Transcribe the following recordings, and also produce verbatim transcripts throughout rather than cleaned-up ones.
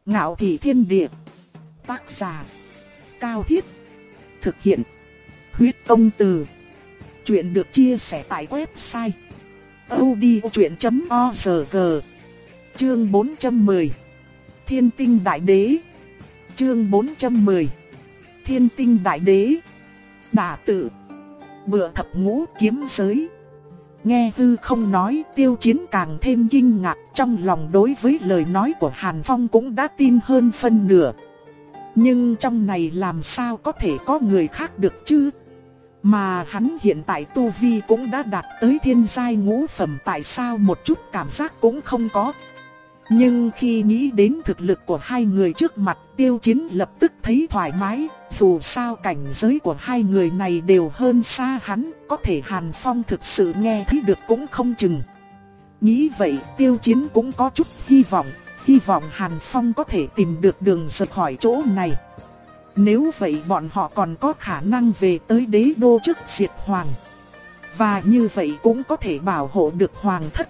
Ngạo thị thiên địa. Tác giả Cao Thiết. Thực hiện Huyết Công Từ. Chuyện được chia sẻ tại website audiochuyện chấm org. Chương bốn trăm mười Thiên Tinh Đại Đế. Chương bốn trăm mười Thiên Tinh Đại Đế. Đả tự. Bựa thập ngũ kiếm giới. Nghe hư không nói, Tiêu Chiến càng thêm kinh ngạc, trong lòng đối với lời nói của Hàn Phong cũng đã tin hơn phân nửa. Nhưng trong này làm sao có thể có người khác được chứ? Mà hắn hiện tại tu vi cũng đã đạt tới thiên giai ngũ phẩm, tại sao một chút cảm giác cũng không có? Nhưng khi nghĩ đến thực lực của hai người trước mặt, Tiêu Chiến lập tức thấy thoải mái. Dù sao cảnh giới của hai người này đều hơn xa hắn, có thể Hàn Phong thực sự nghe thấy được cũng không chừng. Nghĩ vậy, Tiêu Chiến cũng có chút hy vọng, hy vọng Hàn Phong có thể tìm được đường rời khỏi chỗ này. Nếu vậy bọn họ còn có khả năng về tới đế đô trước diệt hoàng. Và như vậy cũng có thể bảo hộ được hoàng thất.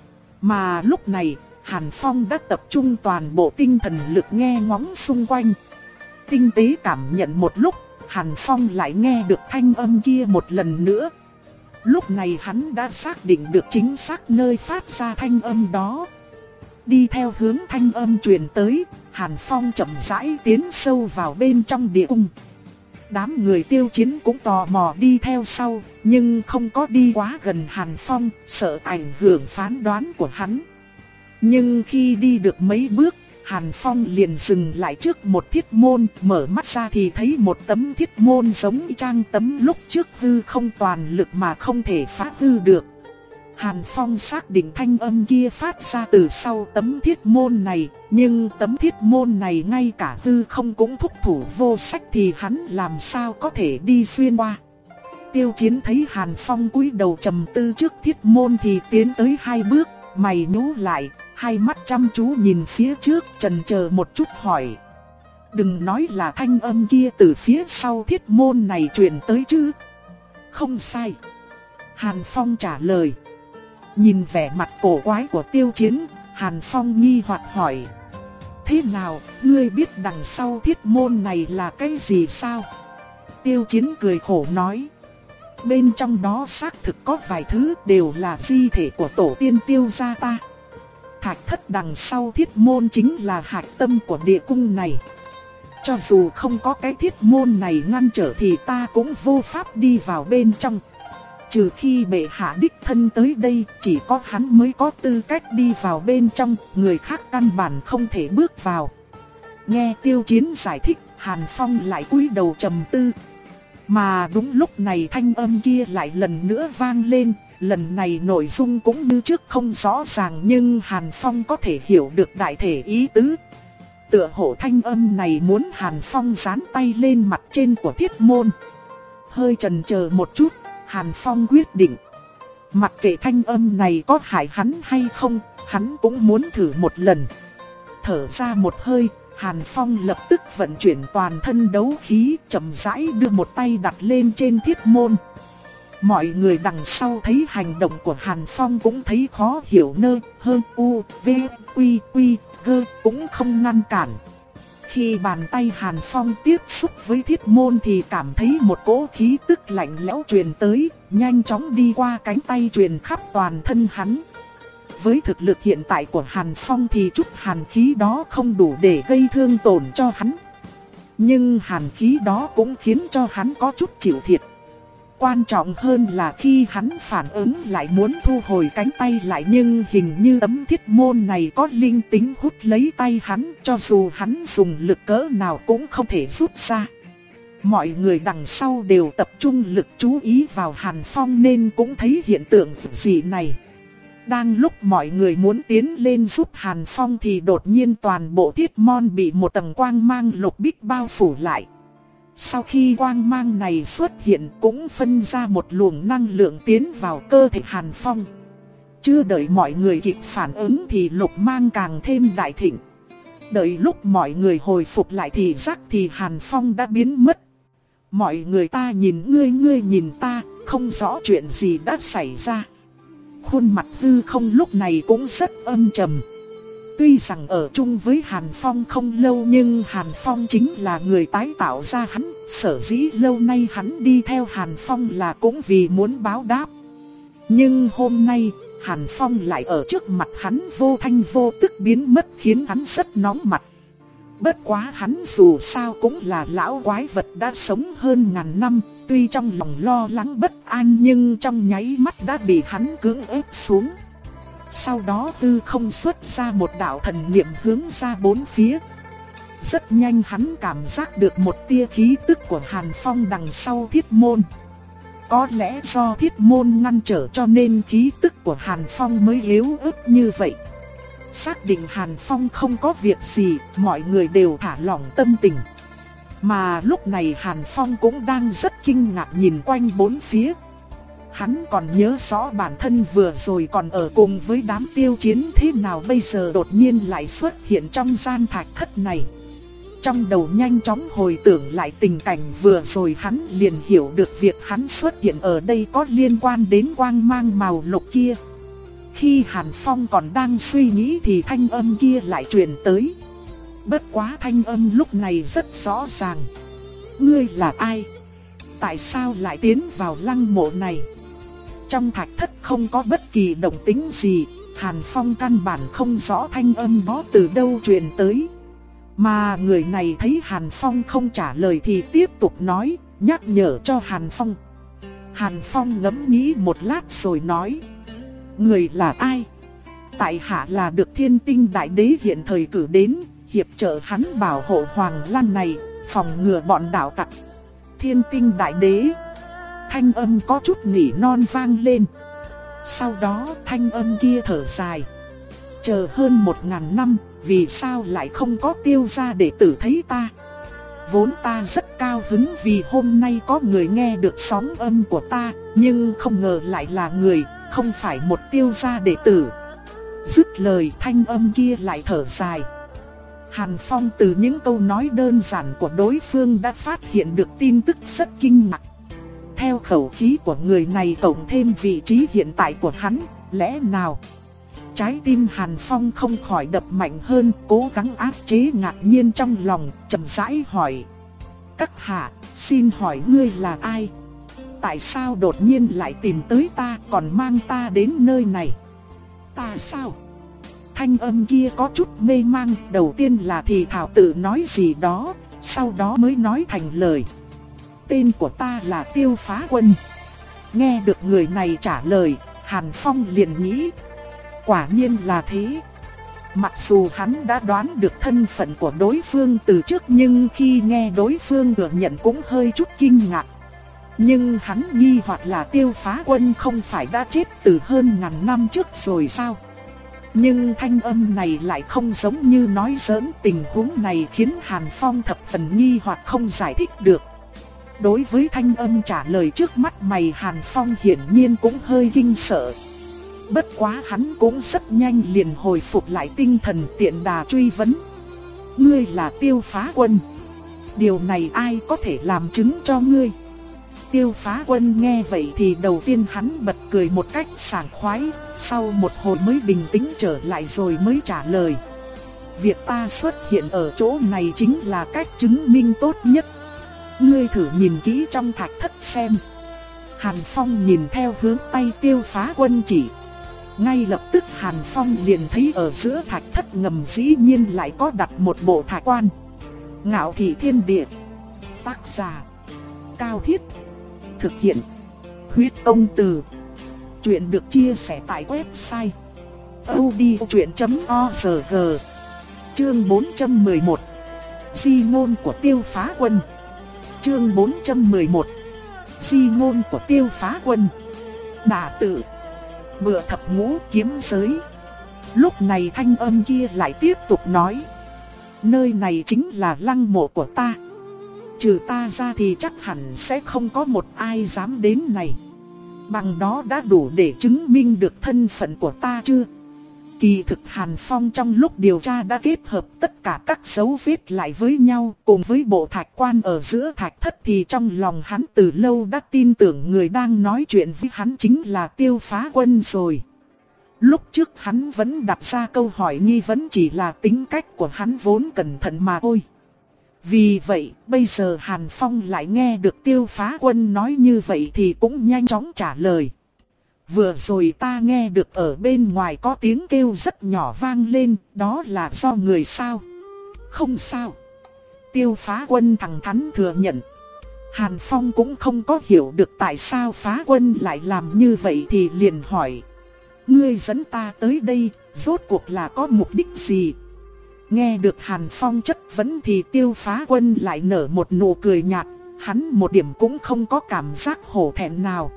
Mà lúc này, Hàn Phong đã tập trung toàn bộ tinh thần lực nghe ngóng xung quanh. Tinh tế cảm nhận một lúc, Hàn Phong lại nghe được thanh âm kia một lần nữa. Lúc này hắn đã xác định được chính xác nơi phát ra thanh âm đó. Đi theo hướng thanh âm truyền tới, Hàn Phong chậm rãi tiến sâu vào bên trong địa cung. Đám người Tiêu Chiến cũng tò mò đi theo sau, nhưng không có đi quá gần Hàn Phong, sợ ảnh hưởng phán đoán của hắn. Nhưng khi đi được mấy bước, Hàn Phong liền dừng lại trước một thiết môn, mở mắt ra thì thấy một tấm thiết môn giống trang tấm lúc trước hư không toàn lực mà không thể phá hư được. Hàn Phong xác định thanh âm kia phát ra từ sau tấm thiết môn này, nhưng tấm thiết môn này ngay cả hư không cũng thúc thủ vô sách thì hắn làm sao có thể đi xuyên qua. Tiêu Chiến thấy Hàn Phong cúi đầu trầm tư trước thiết môn thì tiến tới hai bước, mày nhíu lại, hai mắt chăm chú nhìn phía trước, chần chờ một chút hỏi: "Đừng nói là thanh âm kia từ phía sau thiết môn này truyền tới chứ?" "Không sai." Hàn Phong trả lời. Nhìn vẻ mặt cổ quái của Tiêu Chiến, Hàn Phong nghi hoặc hỏi: "Thế nào, ngươi biết đằng sau thiết môn này là cái gì sao?" Tiêu Chiến cười khổ nói: "Bên trong đó xác thực có vài thứ đều là di thể của tổ tiên Tiêu gia ta. Thạch thất đằng sau thiết môn chính là hạch tâm của địa cung này. Cho dù không có cái thiết môn này ngăn trở thì ta cũng vô pháp đi vào bên trong. Trừ khi bệ hạ đích thân tới đây, chỉ có hắn mới có tư cách đi vào bên trong, người khác căn bản không thể bước vào." Nghe Tiêu Chiến giải thích, Hàn Phong lại cúi đầu trầm tư. Mà đúng lúc này thanh âm kia lại lần nữa vang lên. Lần này nội dung cũng như trước không rõ ràng, nhưng Hàn Phong có thể hiểu được đại thể ý tứ. Tựa hồ thanh âm này muốn Hàn Phong dán tay lên mặt trên của thiết môn. Hơi chần chờ một chút, Hàn Phong quyết định, mặc kệ thanh âm này có hại hắn hay không, hắn cũng muốn thử một lần. Thở ra một hơi, Hàn Phong lập tức vận chuyển toàn thân đấu khí, chậm rãi đưa một tay đặt lên trên thiết môn. Mọi người đằng sau thấy hành động của Hàn Phong cũng thấy khó hiểu, nơi hơn u, v, quy, quy, gơ cũng không ngăn cản. Khi bàn tay Hàn Phong tiếp xúc với thiết môn thì cảm thấy một cỗ khí tức lạnh lẽo truyền tới, nhanh chóng đi qua cánh tay truyền khắp toàn thân hắn. Với thực lực hiện tại của Hàn Phong thì chút hàn khí đó không đủ để gây thương tổn cho hắn. Nhưng hàn khí đó cũng khiến cho hắn có chút chịu thiệt. Quan trọng hơn là khi hắn phản ứng lại muốn thu hồi cánh tay lại, nhưng hình như tấm thiết môn này có linh tính hút lấy tay hắn, cho dù hắn dùng lực cỡ nào cũng không thể rút ra. Mọi người đằng sau đều tập trung lực chú ý vào Hàn Phong nên cũng thấy hiện tượng dị này. Đang lúc mọi người muốn tiến lên giúp Hàn Phong thì đột nhiên toàn bộ thiết môn bị một tầng quang mang lục bích bao phủ lại. Sau khi quang mang này xuất hiện cũng phân ra một luồng năng lượng tiến vào cơ thể Hàn Phong. Chưa đợi mọi người kịp phản ứng thì lục mang càng thêm đại thịnh. Đợi lúc mọi người hồi phục lại thì giác thì Hàn Phong đã biến mất. Mọi người ta nhìn ngươi, ngươi nhìn ta, không rõ chuyện gì đã xảy ra. Khuôn mặt hư không lúc này cũng rất âm trầm. Tuy rằng ở chung với Hàn Phong không lâu nhưng Hàn Phong chính là người tái tạo ra hắn. Sở dĩ lâu nay hắn đi theo Hàn Phong là cũng vì muốn báo đáp. Nhưng hôm nay, Hàn Phong lại ở trước mặt hắn vô thanh vô tức biến mất khiến hắn rất nóng mặt. Bất quá hắn dù sao cũng là lão quái vật đã sống hơn ngàn năm, tuy trong lòng lo lắng bất an nhưng trong nháy mắt đã bị hắn cưỡng ép xuống. Sau đó tư không xuất ra một đạo thần niệm hướng ra bốn phía. Rất nhanh hắn cảm giác được một tia khí tức của Hàn Phong đằng sau thiết môn. Có lẽ do thiết môn ngăn trở cho nên khí tức của Hàn Phong mới yếu ớt như vậy. Xác định Hàn Phong không có việc gì, mọi người đều thả lỏng tâm tình. Mà lúc này Hàn Phong cũng đang rất kinh ngạc nhìn quanh bốn phía. Hắn còn nhớ rõ bản thân vừa rồi còn ở cùng với đám tiêu chiến thế nào, bây giờ đột nhiên lại xuất hiện trong gian thạch thất này. Trong đầu nhanh chóng hồi tưởng lại tình cảnh vừa rồi, hắn liền hiểu được việc hắn xuất hiện ở đây có liên quan đến quang mang màu lục kia. Khi Hàn Phong còn đang suy nghĩ thì thanh âm kia lại truyền tới. Bất quá thanh âm lúc này rất rõ ràng. Ngươi là ai? Tại sao lại tiến vào lăng mộ này? Trong thạch thất không có bất kỳ động tĩnh gì, Hàn Phong căn bản không rõ thanh âm đó từ đâu truyền tới. Mà người này thấy Hàn Phong không trả lời thì tiếp tục nói, nhắc nhở cho Hàn Phong. Hàn Phong ngẫm nghĩ một lát rồi nói. Người là ai? Tại hạ là được Thiên Tinh Đại Đế hiện thời cử đến, hiệp trợ hắn bảo hộ Hoàng Lan này, phòng ngừa bọn đạo tặc. Thiên Tinh Đại Đế. Thanh âm có chút nỉ non vang lên. Sau đó thanh âm kia thở dài. Chờ hơn một ngàn năm, vì sao lại không có Tiêu gia đệ tử thấy ta? Vốn ta rất cao hứng vì hôm nay có người nghe được sóng âm của ta, nhưng không ngờ lại là người, không phải một Tiêu gia đệ tử. Dứt lời thanh âm kia lại thở dài. Hàn Phong từ những câu nói đơn giản của đối phương đã phát hiện được tin tức rất kinh ngạc. Theo khẩu khí của người này cộng thêm vị trí hiện tại của hắn, lẽ nào? Trái tim Hàn Phong không khỏi đập mạnh hơn, cố gắng áp chế ngạc nhiên trong lòng, chậm rãi hỏi. Các hạ, xin hỏi ngươi là ai? Tại sao đột nhiên lại tìm tới ta còn mang ta đến nơi này? Ta sao? Thanh âm kia có chút mê mang, đầu tiên là thì thảo tự nói gì đó, sau đó mới nói thành lời. Tên của ta là Tiêu Phá Quân. Nghe được người này trả lời, Hàn Phong liền nghĩ. Quả nhiên là thế. Mặc dù hắn đã đoán được thân phận của đối phương từ trước nhưng khi nghe đối phương thừa nhận cũng hơi chút kinh ngạc. Nhưng hắn nghi hoặc là Tiêu Phá Quân không phải đã chết từ hơn ngàn năm trước rồi sao? Nhưng thanh âm này lại không giống như nói giỡn, tình huống này khiến Hàn Phong thập phần nghi hoặc không giải thích được. Đối với thanh âm trả lời trước mắt mày, Hàn Phong hiển nhiên cũng hơi kinh sợ. Bất quá hắn cũng rất nhanh liền hồi phục lại tinh thần, tiện đà truy vấn. Ngươi là Tiêu Phá Quân. Điều này ai có thể làm chứng cho ngươi? Tiêu Phá Quân nghe vậy thì đầu tiên hắn bật cười một cách sảng khoái, sau một hồi mới bình tĩnh trở lại rồi mới trả lời. Việc ta xuất hiện ở chỗ này chính là cách chứng minh tốt nhất. Ngươi thử nhìn kỹ trong thạch thất xem. Hàn Phong nhìn theo hướng tay Tiêu Phá Quân chỉ. Ngay lập tức Hàn Phong liền thấy ở giữa thạch thất ngầm dĩ nhiên lại có đặt một bộ thạch quan. Ngạo Thị Thiên Địa. Tác giả Cao Thiết. Thực hiện Huyết Công Từ. Chuyện được chia sẻ tại website audiochuyện chấm org. Chương bốn trăm mười một. Di ngôn của Tiêu Phá Quân. Chương bốn trăm mười một. Di ngôn của Tiêu Phá Quân. Đả tự Bựa thập ngũ kiếm giới. Lúc này thanh âm kia lại tiếp tục nói. Nơi này chính là lăng mộ của ta. Trừ ta ra thì chắc hẳn sẽ không có một ai dám đến này. Bằng đó đã đủ để chứng minh được thân phận của ta chưa? Kỳ thực Hàn Phong trong lúc điều tra đã kết hợp tất cả các dấu vết lại với nhau, cùng với bộ thạch quan ở giữa thạch thất thì trong lòng hắn từ lâu đã tin tưởng người đang nói chuyện với hắn chính là Tiêu Phá Quân rồi. Lúc trước hắn vẫn đặt ra câu hỏi nghi vấn chỉ là tính cách của hắn vốn cẩn thận mà thôi. Vì vậy, bây giờ Hàn Phong lại nghe được Tiêu Phá Quân nói như vậy thì cũng nhanh chóng trả lời. Vừa rồi ta nghe được ở bên ngoài có tiếng kêu rất nhỏ vang lên, đó là do người sao? Không sao. Tiêu Phá Quân thẳng thắn thừa nhận. Hàn Phong cũng không có hiểu được tại sao Phá Quân lại làm như vậy thì liền hỏi. Ngươi dẫn ta tới đây, rốt cuộc là có mục đích gì? Nghe được Hàn Phong chất vấn thì Tiêu Phá Quân lại nở một nụ cười nhạt, hắn một điểm cũng không có cảm giác hổ thẹn nào.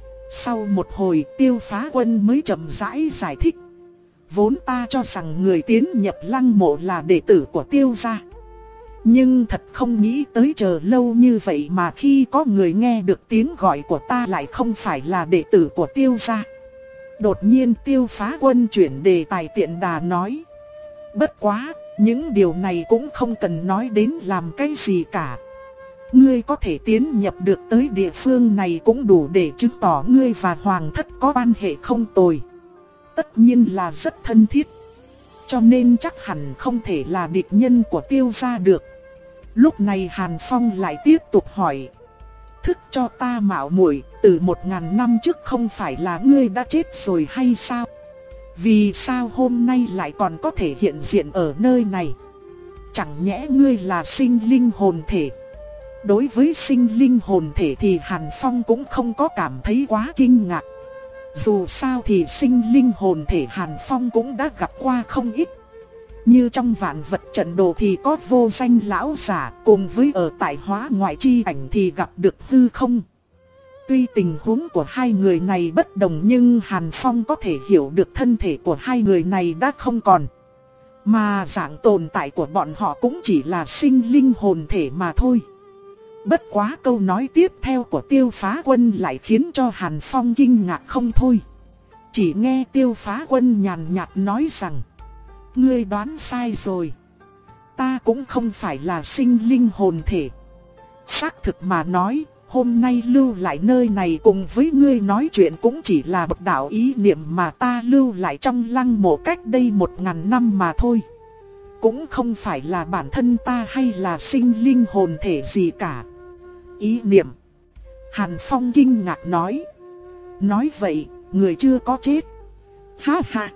Sau một hồi Tiêu Phá Quân mới chậm rãi giải thích. Vốn ta cho rằng người tiến nhập lăng mộ là đệ tử của Tiêu gia. Nhưng thật không nghĩ tới chờ lâu như vậy mà khi có người nghe được tiếng gọi của ta lại không phải là đệ tử của Tiêu gia. Đột nhiên Tiêu Phá Quân chuyển đề tài tiện đà nói. Bất quá, những điều này cũng không cần nói đến làm cái gì cả. Ngươi có thể tiến nhập được tới địa phương này cũng đủ để chứng tỏ ngươi và Hoàng thất có quan hệ không tồi. Tất nhiên là rất thân thiết. Cho nên chắc hẳn không thể là địch nhân của Tiêu gia được. Lúc này Hàn Phong lại tiếp tục hỏi. Thức cho ta mạo muội, từ một ngàn năm trước không phải là ngươi đã chết rồi hay sao? Vì sao hôm nay lại còn có thể hiện diện ở nơi này? Chẳng nhẽ ngươi là sinh linh hồn thể? Đối với sinh linh hồn thể thì Hàn Phong cũng không có cảm thấy quá kinh ngạc. Dù sao thì sinh linh hồn thể Hàn Phong cũng đã gặp qua không ít. Như trong vạn vật trận đồ thì có vô danh lão giả, cùng với ở tại hóa ngoại chi ảnh thì gặp được hư không. Tuy tình huống của hai người này bất đồng nhưng Hàn Phong có thể hiểu được thân thể của hai người này đã không còn. Mà dạng tồn tại của bọn họ cũng chỉ là sinh linh hồn thể mà thôi. Bất quá câu nói tiếp theo của Tiêu Phá Quân lại khiến cho Hàn Phong kinh ngạc không thôi. Chỉ nghe Tiêu Phá Quân nhàn nhạt nói rằng. Ngươi đoán sai rồi. Ta cũng không phải là sinh linh hồn thể. Xác thực mà nói, hôm nay lưu lại nơi này cùng với ngươi nói chuyện cũng chỉ là một đạo ý niệm mà ta lưu lại trong lăng mộ cách đây một ngàn năm mà thôi. Cũng không phải là bản thân ta hay là sinh linh hồn thể gì cả. Ý niệm. Hàn Phong kinh ngạc nói. Nói vậy, người chưa có chết. Ha ha.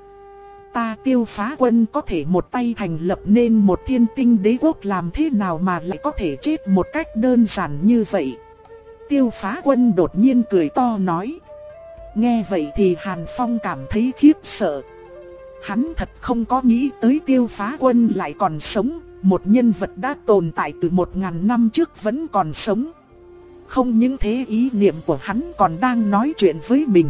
Ta Tiêu Phá Quân có thể một tay thành lập nên một thiên tinh đế quốc, làm thế nào mà lại có thể chết một cách đơn giản như vậy? Tiêu Phá Quân đột nhiên cười to nói. Nghe vậy thì Hàn Phong cảm thấy khiếp sợ. Hắn thật không có nghĩ tới Tiêu Phá Quân lại còn sống, một nhân vật đã tồn tại từ một ngàn năm trước vẫn còn sống. Không những thế ý niệm của hắn còn đang nói chuyện với mình.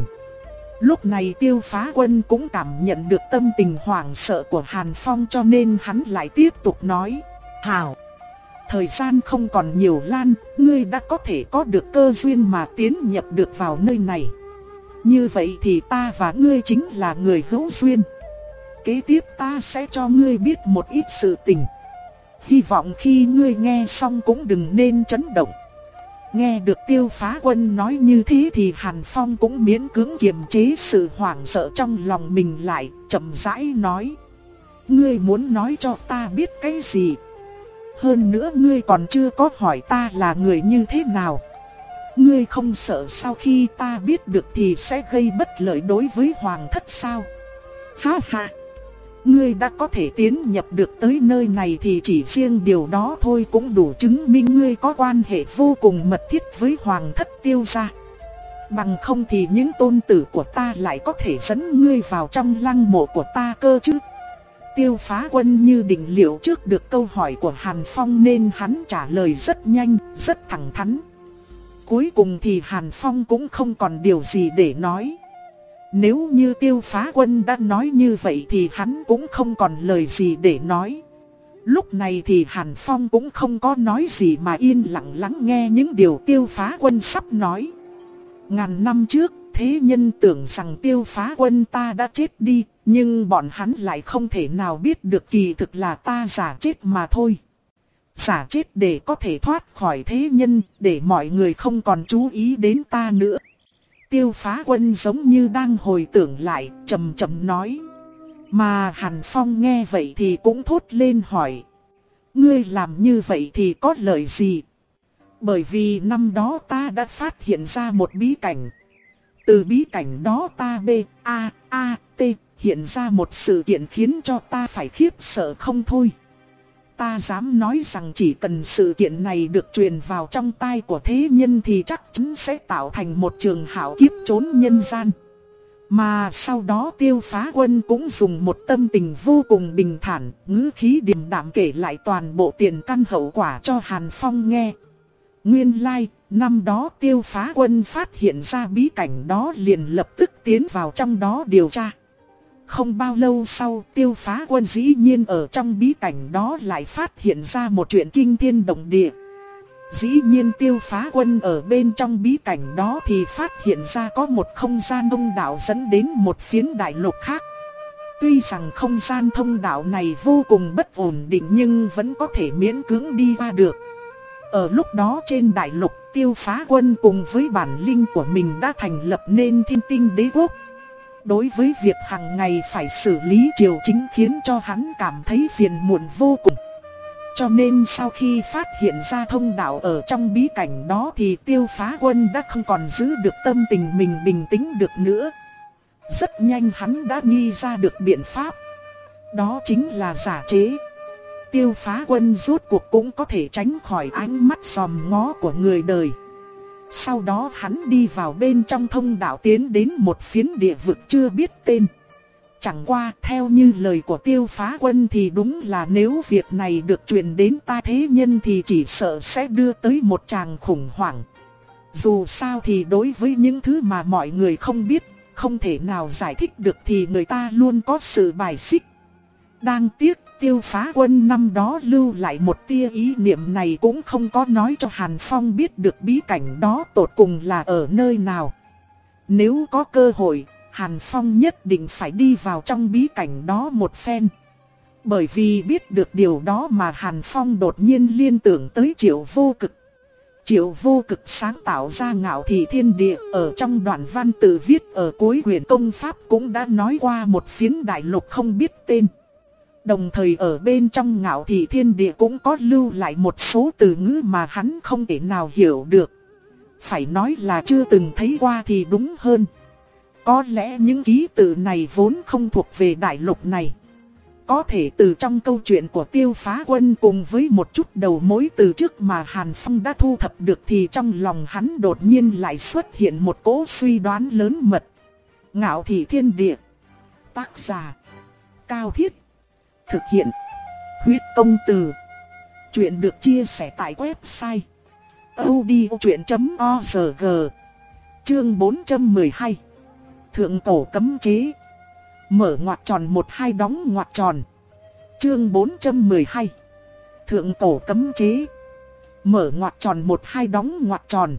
Lúc này Tiêu Phá Quân cũng cảm nhận được tâm tình hoảng sợ của Hàn Phong cho nên hắn lại tiếp tục nói. Hảo, thời gian không còn nhiều Lan, ngươi đã có thể có được cơ duyên mà tiến nhập được vào nơi này. Như vậy thì ta và ngươi chính là người hữu duyên. Kế tiếp ta sẽ cho ngươi biết một ít sự tình. Hy vọng khi ngươi nghe xong cũng đừng nên chấn động. Nghe được Tiêu Phá Quân nói như thế thì Hàn Phong cũng miễn cưỡng kiềm chế sự hoảng sợ trong lòng mình lại, chậm rãi nói. Ngươi muốn nói cho ta biết cái gì? Hơn nữa ngươi còn chưa có hỏi ta là người như thế nào. Ngươi không sợ sau khi ta biết được thì sẽ gây bất lợi đối với Hoàng thất sao? Ha ha! Ngươi đã có thể tiến nhập được tới nơi này thì chỉ riêng điều đó thôi cũng đủ chứng minh ngươi có quan hệ vô cùng mật thiết với Hoàng thất Tiêu gia. Bằng không thì những tôn tử của ta lại có thể dẫn ngươi vào trong lăng mộ của ta cơ chứ. Tiêu Phá Quân như định liệu trước được câu hỏi của Hàn Phong nên hắn trả lời rất nhanh, rất thẳng thắn. Cuối cùng thì Hàn Phong cũng không còn điều gì để nói. Nếu như Tiêu Phá Quân đã nói như vậy thì hắn cũng không còn lời gì để nói. Lúc này thì Hàn Phong cũng không có nói gì mà yên lặng lắng nghe những điều Tiêu Phá Quân sắp nói. Ngàn năm trước, thế nhân tưởng rằng Tiêu Phá Quân ta đã chết đi, nhưng bọn hắn lại không thể nào biết được kỳ thực là ta giả chết mà thôi. Giả chết để có thể thoát khỏi thế nhân, để mọi người không còn chú ý đến ta nữa. Tiêu Phá Quân giống như đang hồi tưởng lại, chậm chậm nói. Mà Hàn Phong nghe vậy thì cũng thốt lên hỏi. Ngươi làm như vậy thì có lợi gì? Bởi vì năm đó ta đã phát hiện ra một bí cảnh. Từ bí cảnh đó ta B, A, A, T hiện ra một sự kiện khiến cho ta phải khiếp sợ không thôi. Ta dám nói rằng chỉ cần sự kiện này được truyền vào trong tai của thế nhân thì chắc chắn sẽ tạo thành một trường hảo kiếp trốn nhân gian. Mà sau đó Tiêu Phá Quân cũng dùng một tâm tình vô cùng bình thản, ngữ khí điềm đạm kể lại toàn bộ tiền căn hậu quả cho Hàn Phong nghe. Nguyên lai, like, năm đó Tiêu Phá Quân phát hiện ra bí cảnh đó liền lập tức tiến vào trong đó điều tra. Không bao lâu sau, Tiêu Phá Quân dĩ nhiên ở trong bí cảnh đó lại phát hiện ra một chuyện kinh thiên động địa. Dĩ nhiên Tiêu Phá Quân ở bên trong bí cảnh đó thì phát hiện ra có một không gian thông đạo dẫn đến một phiến đại lục khác. Tuy rằng không gian thông đạo này vô cùng bất ổn định nhưng vẫn có thể miễn cưỡng đi qua được. Ở lúc đó trên đại lục, Tiêu Phá Quân cùng với bản linh của mình đã thành lập nên Thiên Tinh Đế Quốc. Đối với việc hàng ngày phải xử lý triều chính khiến cho hắn cảm thấy phiền muộn vô cùng. Cho nên sau khi phát hiện ra thông đạo ở trong bí cảnh đó thì Tiêu Phá Quân đã không còn giữ được tâm tình mình bình tĩnh được nữa. Rất nhanh hắn đã nghi ra được biện pháp. Đó chính là giả chế. Tiêu Phá Quân rốt cuộc cũng có thể tránh khỏi ánh mắt dòm ngó của người đời. Sau đó hắn đi vào bên trong thông đạo tiến đến một phiến địa vực chưa biết tên. Chẳng qua theo như lời của Tiêu Phá Quân thì đúng là nếu việc này được truyền đến tai thế nhân thì chỉ sợ sẽ đưa tới một tràng khủng hoảng. Dù sao thì đối với những thứ mà mọi người không biết, không thể nào giải thích được thì người ta luôn có sự bài xích. Đáng tiếc Tiêu Phá Quân năm đó lưu lại một tia ý niệm này cũng không có nói cho Hàn Phong biết được bí cảnh đó tột cùng là ở nơi nào. Nếu có cơ hội, Hàn Phong nhất định phải đi vào trong bí cảnh đó một phen. Bởi vì biết được điều đó mà Hàn Phong đột nhiên liên tưởng tới Triệu Vô Cực. Triệu Vô Cực sáng tạo ra Ngạo Thị Thiên Địa, ở trong đoạn văn tự viết ở cuối quyển công pháp cũng đã nói qua một phiến đại lục không biết tên. Đồng thời ở bên trong Ngạo Thị Thiên Địa cũng có lưu lại một số từ ngữ mà hắn không thể nào hiểu được. Phải nói là chưa từng thấy qua thì đúng hơn. Có lẽ những ký tự này vốn không thuộc về đại lục này. Có thể từ trong câu chuyện của Tiêu Phá Quân cùng với một chút đầu mối từ trước mà Hàn Phong đã thu thập được thì trong lòng hắn đột nhiên lại xuất hiện một cỗ suy đoán lớn mật. Ngạo Thị Thiên Địa. Tác giả Cao Thiết. Thực hiện Huyết Công Từ. Chuyện được chia sẻ tại website audiochuyện chấm org. Chương bốn trăm mười hai. Thượng cổ cấm chế. Mở ngoặc tròn một hai đóng ngoặc tròn. Chương bốn trăm mười hai. Thượng cổ cấm chế. Mở ngoặc tròn một hai đóng ngoặc tròn.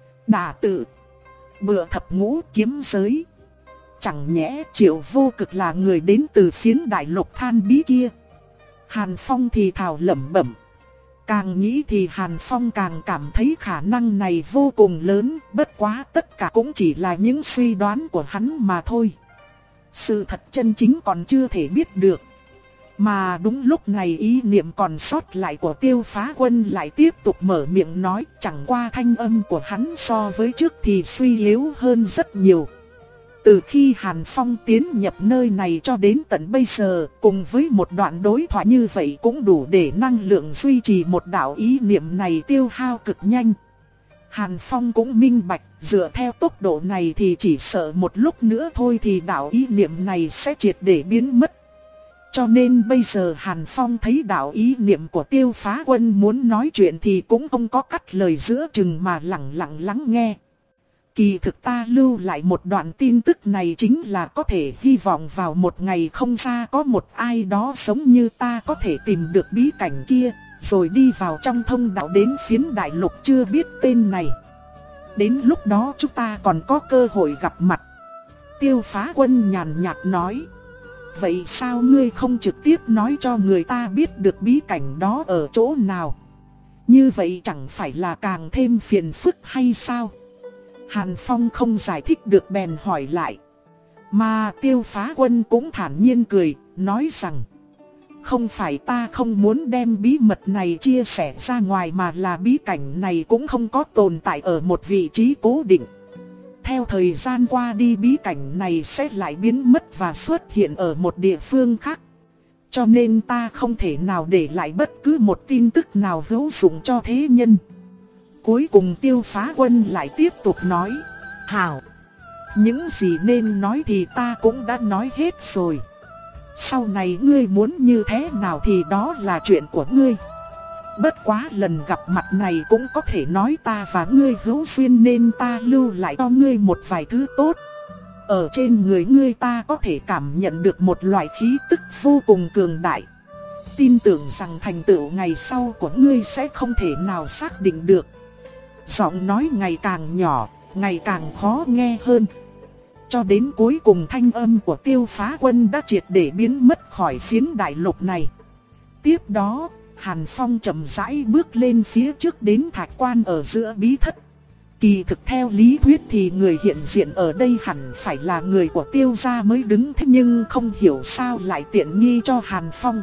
Đả tự. Bựa thập ngũ kiếm giới. Chẳng nhẽ Triệu Vô Cực là người đến từ phiến đại lục than bí kia. Hàn Phong thì thào lẩm bẩm. Càng nghĩ thì Hàn Phong càng cảm thấy khả năng này vô cùng lớn. Bất quá tất cả cũng chỉ là những suy đoán của hắn mà thôi. Sự thật chân chính còn chưa thể biết được. Mà đúng lúc này ý niệm còn sót lại của Tiêu Phá Quân lại tiếp tục mở miệng nói. Chẳng qua thanh âm của hắn so với trước thì suy yếu hơn rất nhiều. Từ khi Hàn Phong tiến nhập nơi này cho đến tận bây giờ, cùng với một đoạn đối thoại như vậy cũng đủ để năng lượng duy trì một đạo ý niệm này tiêu hao cực nhanh. Hàn Phong cũng minh bạch, dựa theo tốc độ này thì chỉ sợ một lúc nữa thôi thì đạo ý niệm này sẽ triệt để biến mất. Cho nên bây giờ Hàn Phong thấy đạo ý niệm của Tiêu Phá Quân muốn nói chuyện thì cũng không có cắt lời giữa chừng mà lặng lặng lắng nghe. Kỳ thực ta lưu lại một đoạn tin tức này chính là có thể hy vọng vào một ngày không xa có một ai đó giống như ta có thể tìm được bí cảnh kia, rồi đi vào trong thông đạo đến phiến đại lục chưa biết tên này. Đến lúc đó chúng ta còn có cơ hội gặp mặt. Tiêu Phá Quân nhàn nhạt nói. Vậy sao ngươi không trực tiếp nói cho người ta biết được bí cảnh đó ở chỗ nào? Như vậy chẳng phải là càng thêm phiền phức hay sao? Hàn Phong không giải thích được bèn hỏi lại. Mà Tiêu Phá Quân cũng thản nhiên cười, nói rằng: không phải ta không muốn đem bí mật này chia sẻ ra ngoài, mà là bí cảnh này cũng không có tồn tại ở một vị trí cố định. Theo thời gian qua đi, bí cảnh này sẽ lại biến mất và xuất hiện ở một địa phương khác. Cho nên ta không thể nào để lại bất cứ một tin tức nào hữu dụng cho thế nhân. Cuối cùng Tiêu Phá Quân lại tiếp tục nói: hảo, những gì nên nói thì ta cũng đã nói hết rồi. Sau này ngươi muốn như thế nào thì đó là chuyện của ngươi. Bất quá lần gặp mặt này cũng có thể nói ta và ngươi hữu duyên, nên ta lưu lại cho ngươi một vài thứ tốt. Ở trên người ngươi ta có thể cảm nhận được một loại khí tức vô cùng cường đại. Tin tưởng rằng thành tựu ngày sau của ngươi sẽ không thể nào xác định được. Giọng nói ngày càng nhỏ, ngày càng khó nghe hơn. Cho đến cuối cùng thanh âm của Tiêu Phá Quân đã triệt để biến mất khỏi phiến đại lục này. Tiếp đó, Hàn Phong chậm rãi bước lên phía trước đến thạch quan ở giữa bí thất. Kỳ thực theo lý thuyết thì người hiện diện ở đây hẳn phải là người của Tiêu gia mới đứng, thế nhưng không hiểu sao lại tiện nghi cho Hàn Phong.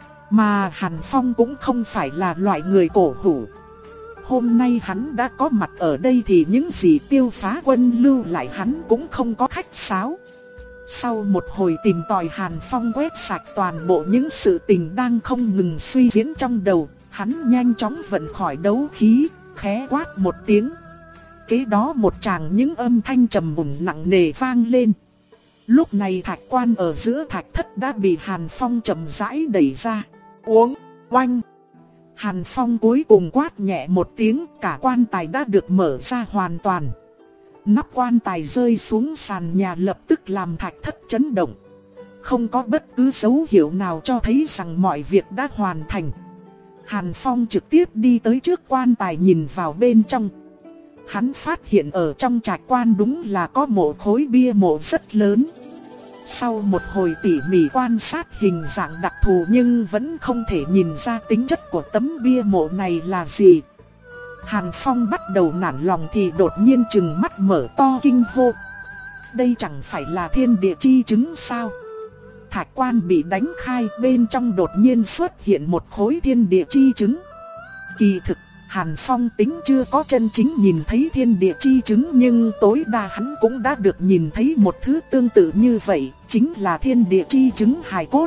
Mà Hàn Phong cũng không phải là loại người cổ hủ. Hôm nay hắn đã có mặt ở đây thì những gì Tiêu Phá Quân lưu lại hắn cũng không có khách sáo. Sau một hồi tìm tòi, Hàn Phong quét sạch toàn bộ những sự tình đang không ngừng suy diễn trong đầu. Hắn nhanh chóng vận khỏi đấu khí, khẽ quát một tiếng. Kế đó một tràng những âm thanh trầm mùng nặng nề vang lên. Lúc này thạch quan ở giữa thạch thất đã bị Hàn Phong chậm rãi đẩy ra. Uống, oanh. Hàn Phong cuối cùng quát nhẹ một tiếng, cả quan tài đã được mở ra hoàn toàn. Nắp quan tài rơi xuống sàn nhà lập tức làm thạch thất chấn động. Không có bất cứ dấu hiệu nào cho thấy rằng mọi việc đã hoàn thành. Hàn Phong trực tiếp đi tới trước quan tài nhìn vào bên trong. Hắn phát hiện ở trong trạch quan đúng là có một khối bia mộ rất lớn. Sau một hồi tỉ mỉ quan sát hình dạng đặc thù nhưng vẫn không thể nhìn ra tính chất của tấm bia mộ này là gì. Hàn Phong bắt đầu nản lòng thì đột nhiên trừng mắt mở to kinh hô. Đây chẳng phải là thiên địa chi chứng sao? Thạch quan bị đánh khai, bên trong đột nhiên xuất hiện một khối thiên địa chi chứng. Kỳ thực, Hàn Phong tính chưa có chân chính nhìn thấy thiên địa chi chứng, nhưng tối đa hắn cũng đã được nhìn thấy một thứ tương tự như vậy, chính là thiên địa chi chứng hài cốt.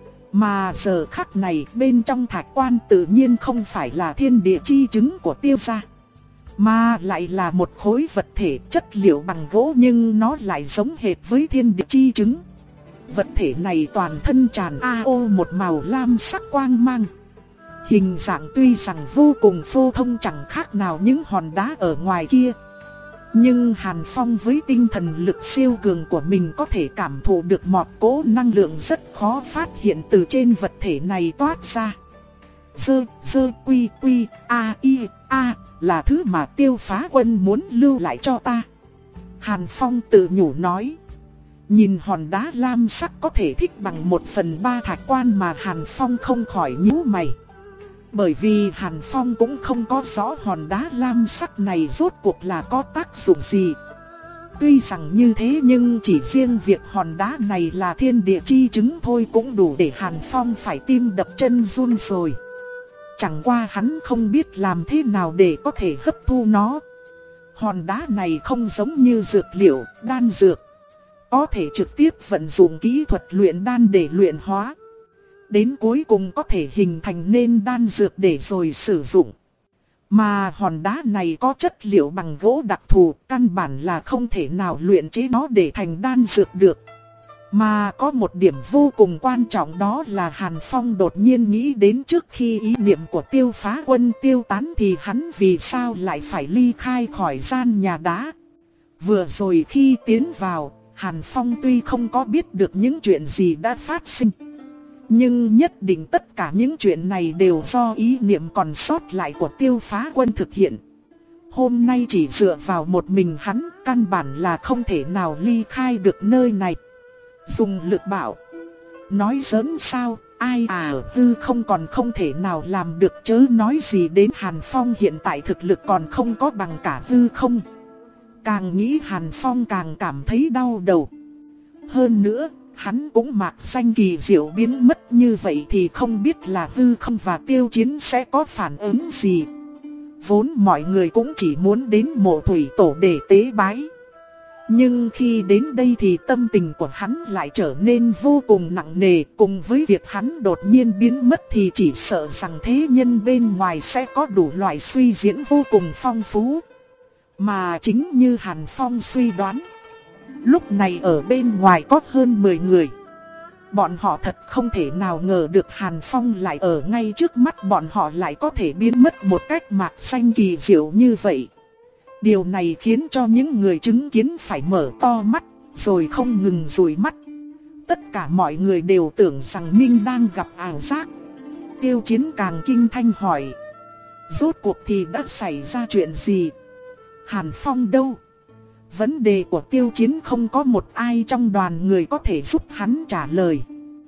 Mà giờ khắc này bên trong thạch quan tự nhiên không phải là thiên địa chi chứng của Tiêu gia, mà lại là một khối vật thể chất liệu bằng gỗ, nhưng nó lại giống hệt với thiên địa chi chứng. Vật thể này toàn thân tràn a ô một màu lam sắc quang mang. Hình dạng tuy rằng vô cùng phổ thông, chẳng khác nào những hòn đá ở ngoài kia. Nhưng Hàn Phong với tinh thần lực siêu cường của mình có thể cảm thụ được một cỗ năng lượng rất khó phát hiện từ trên vật thể này toát ra. Sơ, sơ, quy, quy, a, i, a là thứ mà Tiêu Phá Quân muốn lưu lại cho ta. Hàn Phong tự nhủ nói. Nhìn hòn đá lam sắc có thể thích bằng một phần ba thạch quan mà Hàn Phong không khỏi nhíu mày. Bởi vì Hàn Phong cũng không có rõ hòn đá lam sắc này rốt cuộc là có tác dụng gì. Tuy rằng như thế nhưng chỉ riêng việc hòn đá này là thiên địa chi chứng thôi cũng đủ để Hàn Phong phải tim đập chân run rồi. Chẳng qua hắn không biết làm thế nào để có thể hấp thu nó. Hòn đá này không giống như dược liệu, đan dược, có thể trực tiếp vận dụng kỹ thuật luyện đan để luyện hóa. Đến cuối cùng có thể hình thành nên đan dược để rồi sử dụng. Mà hòn đá này có chất liệu bằng gỗ đặc thù, căn bản là không thể nào luyện chế nó để thành đan dược được. Mà có một điểm vô cùng quan trọng, đó là Hàn Phong đột nhiên nghĩ đến trước khi ý niệm của Tiêu Phá Quân tiêu tán thì hắn vì sao lại phải ly khai khỏi gian nhà đá. Vừa rồi khi tiến vào, Hàn Phong tuy không có biết được những chuyện gì đã phát sinh, nhưng nhất định tất cả những chuyện này đều do ý niệm còn sót lại của Tiêu Phá Quân thực hiện. Hôm nay chỉ dựa vào một mình hắn, căn bản là không thể nào ly khai được nơi này. Dùng lực bảo. Nói giỡn sao, ai à, hư không còn không thể nào làm được, chớ nói gì đến Hàn Phong hiện tại thực lực còn không có bằng cả hư không. Càng nghĩ Hàn Phong càng cảm thấy đau đầu. Hơn nữa, hắn cũng mạc danh kỳ diệu biến mất như vậy thì không biết là hư không và Tiêu Chiến sẽ có phản ứng gì. Vốn mọi người cũng chỉ muốn đến mộ thủy tổ để tế bái. Nhưng khi đến đây thì tâm tình của hắn lại trở nên vô cùng nặng nề. Cùng với việc hắn đột nhiên biến mất thì chỉ sợ rằng thế nhân bên ngoài sẽ có đủ loại suy diễn vô cùng phong phú. Mà chính như Hàn Phong suy đoán, lúc này ở bên ngoài có hơn mười người. Bọn họ thật không thể nào ngờ được Hàn Phong lại ở ngay trước mắt bọn họ lại có thể biến mất một cách mạc danh kỳ diệu như vậy. Điều này khiến cho những người chứng kiến phải mở to mắt, rồi không ngừng dụi mắt. Tất cả mọi người đều tưởng rằng Minh đang gặp ảo giác. Tiêu Chiến càng kinh thanh hỏi: rốt cuộc thì đã xảy ra chuyện gì? Hàn Phong đâu? Vấn đề của Tiêu Chiến không có một ai trong đoàn người có thể giúp hắn trả lời.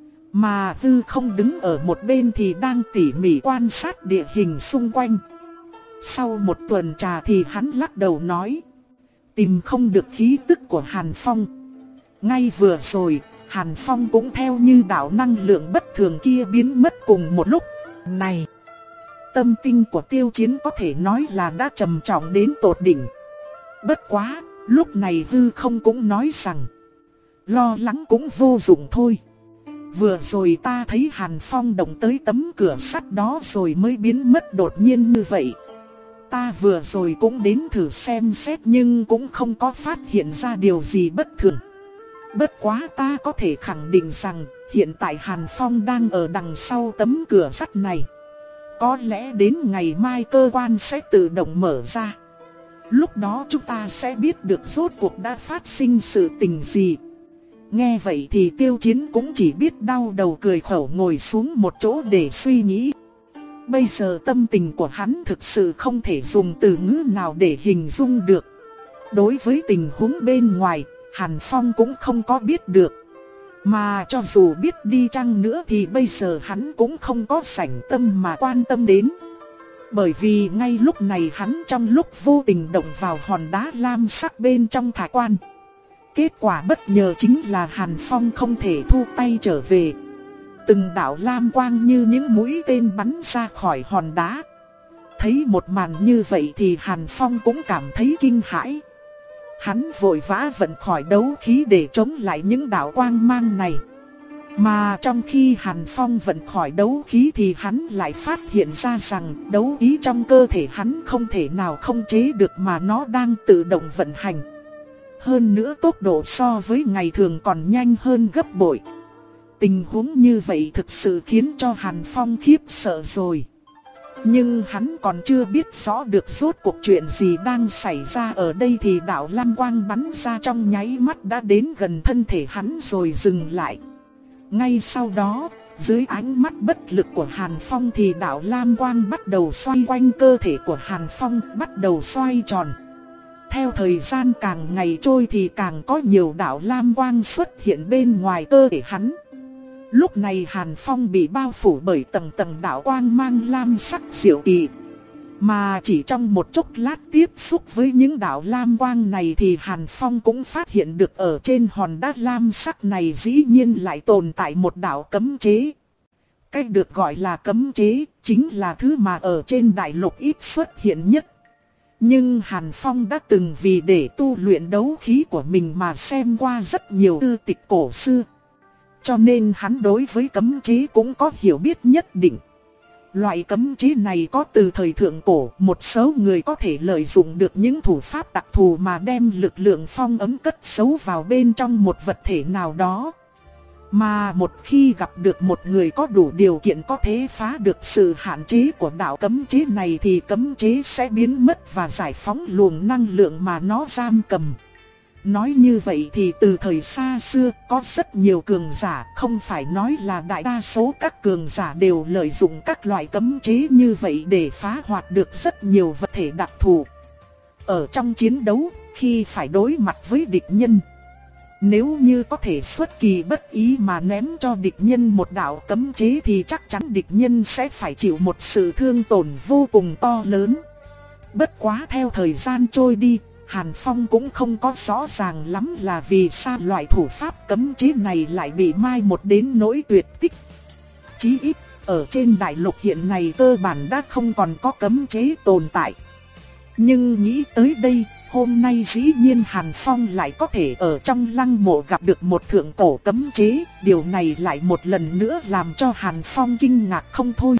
Mà Tư không đứng ở một bên thì đang tỉ mỉ quan sát địa hình xung quanh. Sau một tuần trà thì hắn lắc đầu nói: tìm không được khí tức của Hàn Phong. Ngay vừa rồi, Hàn Phong cũng theo như đạo năng lượng bất thường kia biến mất cùng một lúc. Này, tâm tinh của Tiêu Chiến có thể nói là đã trầm trọng đến tột đỉnh. Bất quá, lúc này hư không cũng nói rằng lo lắng cũng vô dụng thôi. Vừa rồi ta thấy Hàn Phong động tới tấm cửa sắt đó rồi mới biến mất đột nhiên như vậy. Ta vừa rồi cũng đến thử xem xét nhưng cũng không có phát hiện ra điều gì bất thường. Bất quá ta có thể khẳng định rằng hiện tại Hàn Phong đang ở đằng sau tấm cửa sắt này. Có lẽ đến ngày mai cơ quan sẽ tự động mở ra. Lúc đó chúng ta sẽ biết được rốt cuộc đã phát sinh sự tình gì. Nghe vậy thì Tiêu Chiến cũng chỉ biết đau đầu cười khổ ngồi xuống một chỗ để suy nghĩ. Bây giờ tâm tình của hắn thực sự không thể dùng từ ngữ nào để hình dung được. Đối với tình huống bên ngoài, Hàn Phong cũng không có biết được. Mà cho dù biết đi chăng nữa thì bây giờ hắn cũng không có rảnh tâm mà quan tâm đến. Bởi vì ngay lúc này hắn trong lúc vô tình động vào hòn đá lam sắc bên trong thạch quan. Kết quả bất ngờ chính là Hàn Phong không thể thu tay trở về. Từng đạo lam quang như những mũi tên bắn ra khỏi hòn đá. Thấy một màn như vậy thì Hàn Phong cũng cảm thấy kinh hãi. Hắn vội vã vận khỏi đấu khí để chống lại những đạo quang mang này. Mà trong khi Hàn Phong vận khỏi đấu khí thì hắn lại phát hiện ra rằng đấu khí trong cơ thể hắn không thể nào không chế được mà nó đang tự động vận hành. Hơn nữa tốc độ so với ngày thường còn nhanh hơn gấp bội. Tình huống như vậy thực sự khiến cho Hàn Phong khiếp sợ rồi. Nhưng hắn còn chưa biết rõ được rốt cuộc chuyện gì đang xảy ra ở đây thì đạo lam quang bắn ra trong nháy mắt đã đến gần thân thể hắn rồi dừng lại. Ngay sau đó, dưới ánh mắt bất lực của Hàn Phong thì đạo lam quang bắt đầu xoay quanh cơ thể của Hàn Phong, bắt đầu xoay tròn. Theo thời gian càng ngày trôi thì càng có nhiều đạo lam quang xuất hiện bên ngoài cơ thể hắn. Lúc này Hàn Phong bị bao phủ bởi tầng tầng đạo quang mang lam sắc diệu kỳ. Mà chỉ trong một chốc lát tiếp xúc với những đạo lam quang này thì Hàn Phong cũng phát hiện được ở trên hòn đá lam sắc này dĩ nhiên lại tồn tại một đạo cấm chế. Cách được gọi là cấm chế chính là thứ mà ở trên đại lục ít xuất hiện nhất. Nhưng Hàn Phong đã từng vì để tu luyện đấu khí của mình mà xem qua rất nhiều thư tịch cổ xưa. Cho nên hắn đối với cấm chế cũng có hiểu biết nhất định. Loại cấm chế này có từ thời thượng cổ, một số người có thể lợi dụng được những thủ pháp đặc thù mà đem lực lượng phong ấn cất giấu vào bên trong một vật thể nào đó. Mà một khi gặp được một người có đủ điều kiện có thể phá được sự hạn chế của đạo cấm chế này thì cấm chế sẽ biến mất và giải phóng luồng năng lượng mà nó giam cầm. Nói như vậy thì từ thời xa xưa có rất nhiều cường giả, không phải nói là đại đa số các cường giả đều lợi dụng các loại cấm chế như vậy để phá hoạt được rất nhiều vật thể đặc thù. Ở trong chiến đấu, khi phải đối mặt với địch nhân, nếu như có thể xuất kỳ bất ý mà ném cho địch nhân một đạo cấm chế thì chắc chắn địch nhân sẽ phải chịu một sự thương tổn vô cùng to lớn. Bất quá theo thời gian trôi đi, Hàn Phong cũng không có rõ ràng lắm là vì sao loại thủ pháp cấm chế này lại bị mai một đến nỗi tuyệt tích. Chí ít, ở trên đại lục hiện nay cơ bản đã không còn có cấm chế tồn tại. Nhưng nghĩ tới đây, hôm nay dĩ nhiên Hàn Phong lại có thể ở trong lăng mộ gặp được một thượng cổ cấm chế, điều này lại một lần nữa làm cho Hàn Phong kinh ngạc không thôi.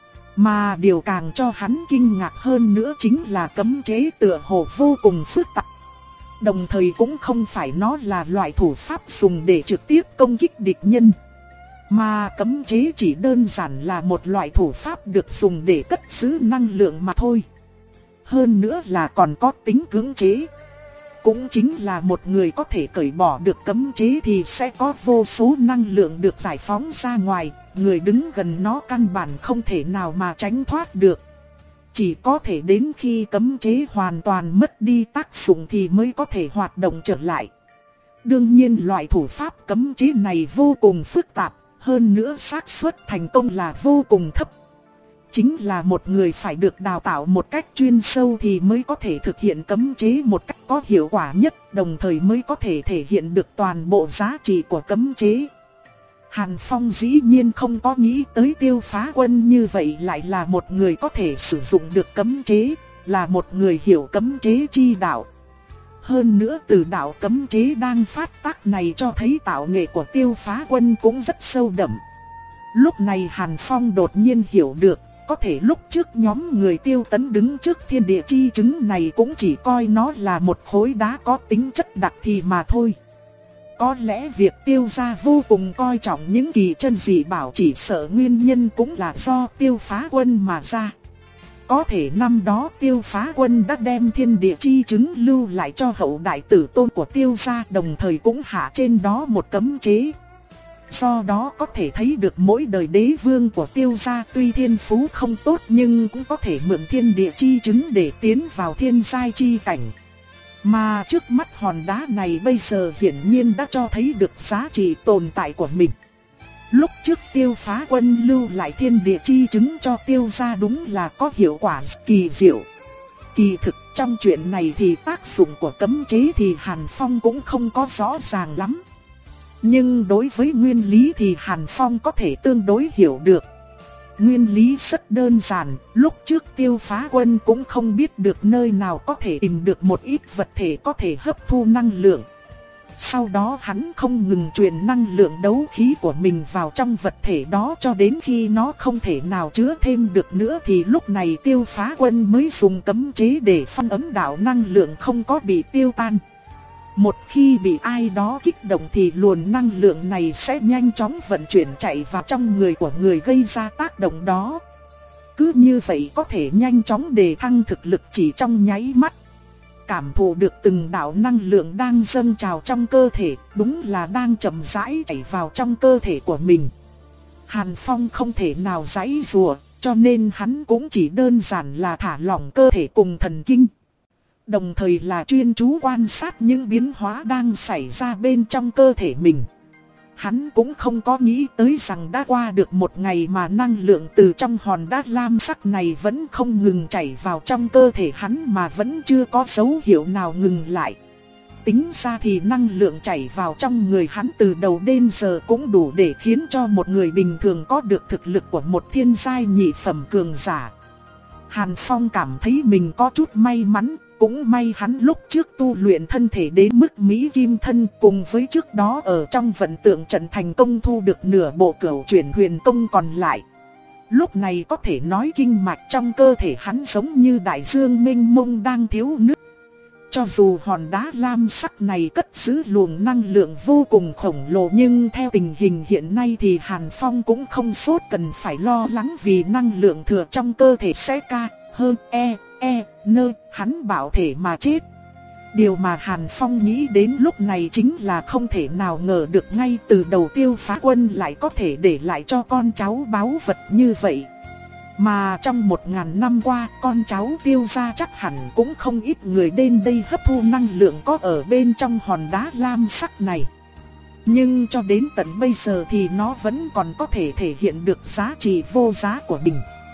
Mà điều càng cho hắn kinh ngạc hơn nữa chính là cấm chế tựa hồ vô cùng phức tạp. Đồng thời cũng không phải nó là loại thủ pháp dùng để trực tiếp công kích địch nhân, mà cấm chế chỉ đơn giản là một loại thủ pháp được dùng để cất giữ năng lượng mà thôi. Hơn nữa là còn có tính cưỡng chế. Cũng chính là một người có thể cởi bỏ được cấm chế thì sẽ có vô số năng lượng được giải phóng ra ngoài, người đứng gần nó căn bản không thể nào mà tránh thoát được. Chỉ có thể đến khi cấm chế hoàn toàn mất đi tác dụng thì mới có thể hoạt động trở lại. Đương nhiên loại thủ pháp cấm chế này vô cùng phức tạp, hơn nữa xác suất thành công là vô cùng thấp. Chính là một người phải được đào tạo một cách chuyên sâu thì mới có thể thực hiện cấm chế một cách có hiệu quả nhất, đồng thời mới có thể thể hiện được toàn bộ giá trị của cấm chế. Hàn Phong dĩ nhiên không có nghĩ tới Tiêu Phá Quân như vậy lại là một người có thể sử dụng được cấm chế, là một người hiểu cấm chế chi đạo. Hơn nữa từ đạo cấm chế đang phát tác này cho thấy tạo nghệ của Tiêu Phá Quân cũng rất sâu đậm. Lúc này Hàn Phong đột nhiên hiểu được, có thể lúc trước nhóm người Tiêu Tấn đứng trước thiên địa chi chứng này cũng chỉ coi nó là một khối đá có tính chất đặc thì mà thôi. Có lẽ việc Tiêu gia vô cùng coi trọng những kỳ chân dị bảo chỉ sợ nguyên nhân cũng là do Tiêu Phá Quân mà ra. Có thể năm đó Tiêu Phá Quân đã đem thiên địa chi chứng lưu lại cho hậu đại tử tôn của Tiêu gia, đồng thời cũng hạ trên đó một cấm chế. Do đó có thể thấy được mỗi đời đế vương của Tiêu gia tuy thiên phú không tốt nhưng cũng có thể mượn thiên địa chi chứng để tiến vào thiên giai chi cảnh. Mà trước mắt hòn đá này bây giờ hiển nhiên đã cho thấy được giá trị tồn tại của mình. Lúc trước Tiêu Phá Quân lưu lại thiên địa chi chứng cho Tiêu gia đúng là có hiệu quả kỳ diệu. Kỳ thực trong chuyện này thì tác dụng của cấm chế thì Hàn Phong cũng không có rõ ràng lắm. Nhưng đối với nguyên lý thì Hàn Phong có thể tương đối hiểu được. Nguyên lý rất đơn giản, lúc trước Tiêu Phá Quân cũng không biết được nơi nào có thể tìm được một ít vật thể có thể hấp thu năng lượng. Sau đó hắn không ngừng truyền năng lượng đấu khí của mình vào trong vật thể đó cho đến khi nó không thể nào chứa thêm được nữa thì lúc này Tiêu Phá Quân mới dùng cấm chế để phong ấn đạo năng lượng không có bị tiêu tan. Một khi bị ai đó kích động thì luồng năng lượng này sẽ nhanh chóng vận chuyển chạy vào trong người của người gây ra tác động đó. Cứ như vậy có thể nhanh chóng đề thăng thực lực chỉ trong nháy mắt. Cảm thụ được từng đạo năng lượng đang dâng trào trong cơ thể, đúng là đang chậm rãi chảy vào trong cơ thể của mình. Hàn Phong không thể nào giãy giụa, cho nên hắn cũng chỉ đơn giản là thả lỏng cơ thể cùng thần kinh. Đồng thời là chuyên chú quan sát những biến hóa đang xảy ra bên trong cơ thể mình. Hắn cũng không có nghĩ tới rằng đã qua được một ngày mà năng lượng từ trong hòn đá lam sắc này vẫn không ngừng chảy vào trong cơ thể hắn mà vẫn chưa có dấu hiệu nào ngừng lại. Tính ra thì năng lượng chảy vào trong người hắn từ đầu đến giờ cũng đủ để khiến cho một người bình thường có được thực lực của một thiên giai nhị phẩm cường giả. Hàn Phong cảm thấy mình có chút may mắn. Cũng may hắn lúc trước tu luyện thân thể đến mức Mỹ Kim Thân cùng với trước đó ở trong vận tượng trận thành công thu được nửa bộ cửu chuyển huyền công còn lại. Lúc này có thể nói kinh mạch trong cơ thể hắn giống như đại dương mênh mông đang thiếu nước. Cho dù hòn đá lam sắc này cất giữ luồng năng lượng vô cùng khổng lồ nhưng theo tình hình hiện nay thì Hàn Phong cũng không sốt cần phải lo lắng vì năng lượng thừa trong cơ thể sẽ ca, hơn, e. E, nơ, hắn bảo thể mà chết. Điều mà Hàn Phong nghĩ đến lúc này chính là không thể nào ngờ được ngay từ đầu Tiêu Phá Quân lại có thể để lại cho con cháu báu vật như vậy. Mà trong một ngàn năm qua, con cháu Tiêu gia chắc hẳn cũng không ít người đến đây hấp thu năng lượng có ở bên trong hòn đá lam sắc này. Nhưng cho đến tận bây giờ thì nó vẫn còn có thể thể hiện được giá trị vô giá của mình.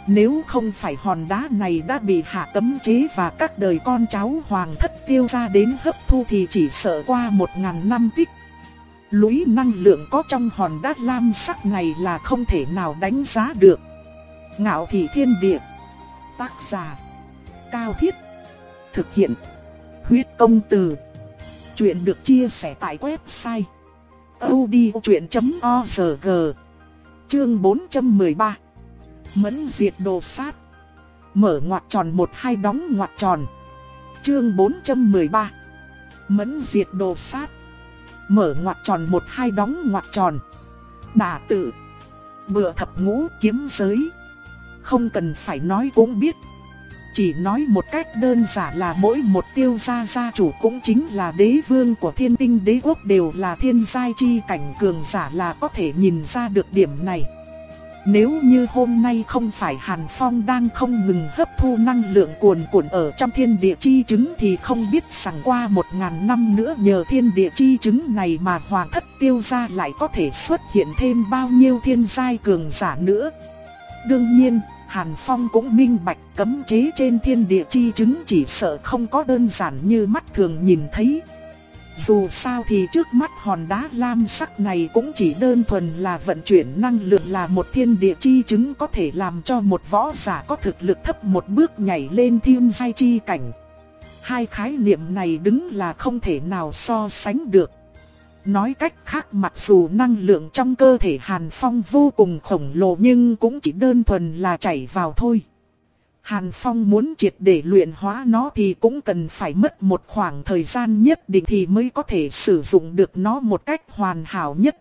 Nếu không phải hòn đá này đã bị hạ cấm chế và các đời con cháu hoàng thất Tiêu gia đến hấp thu thì chỉ sợ qua một ngàn năm tích lũy năng lượng có trong hòn đá lam sắc này là không thể nào đánh giá được. Ngạo thị thiên địa. Tác giả Cao Thiết. Thực hiện Huyết Công Từ. Chuyện được chia sẻ tại website audiochuyện chấm org. Chương bốn trăm mười ba. Mẫn diệt đồ sát. Mở ngoặc tròn một hai đóng ngoặc tròn. Chương bốn trăm mười ba. Mẫn diệt đồ sát. Mở ngoặc tròn một hai đóng ngoặc tròn. Đả tự. Bựa thập ngũ kiếm giới. Không cần phải nói cũng biết. Chỉ nói một cách đơn giản là mỗi một Tiêu gia gia chủ cũng chính là đế vương của Thiên Tinh Đế quốc đều là thiên giai chi cảnh cường giả là có thể nhìn ra được điểm này. Nếu như hôm nay không phải Hàn Phong đang không ngừng hấp thu năng lượng cuồn cuộn ở trong thiên địa chi chứng thì không biết rằng qua một ngàn năm nữa nhờ thiên địa chi chứng này mà hoàng thất Tiêu gia lại có thể xuất hiện thêm bao nhiêu thiên giai cường giả nữa. Đương nhiên, Hàn Phong cũng minh bạch cấm chế trên thiên địa chi chứng chỉ sợ không có đơn giản như mắt thường nhìn thấy. Dù sao thì trước mắt hòn đá lam sắc này cũng chỉ đơn thuần là vận chuyển năng lượng là một thiên địa chi chứng có thể làm cho một võ giả có thực lực thấp một bước nhảy lên thiên giai chi cảnh. Hai khái niệm này đứng là không thể nào so sánh được. Nói cách khác mặc dù năng lượng trong cơ thể Hàn Phong vô cùng khổng lồ nhưng cũng chỉ đơn thuần là chảy vào thôi. Hàn Phong muốn triệt để luyện hóa nó thì cũng cần phải mất một khoảng thời gian nhất định thì mới có thể sử dụng được nó một cách hoàn hảo nhất.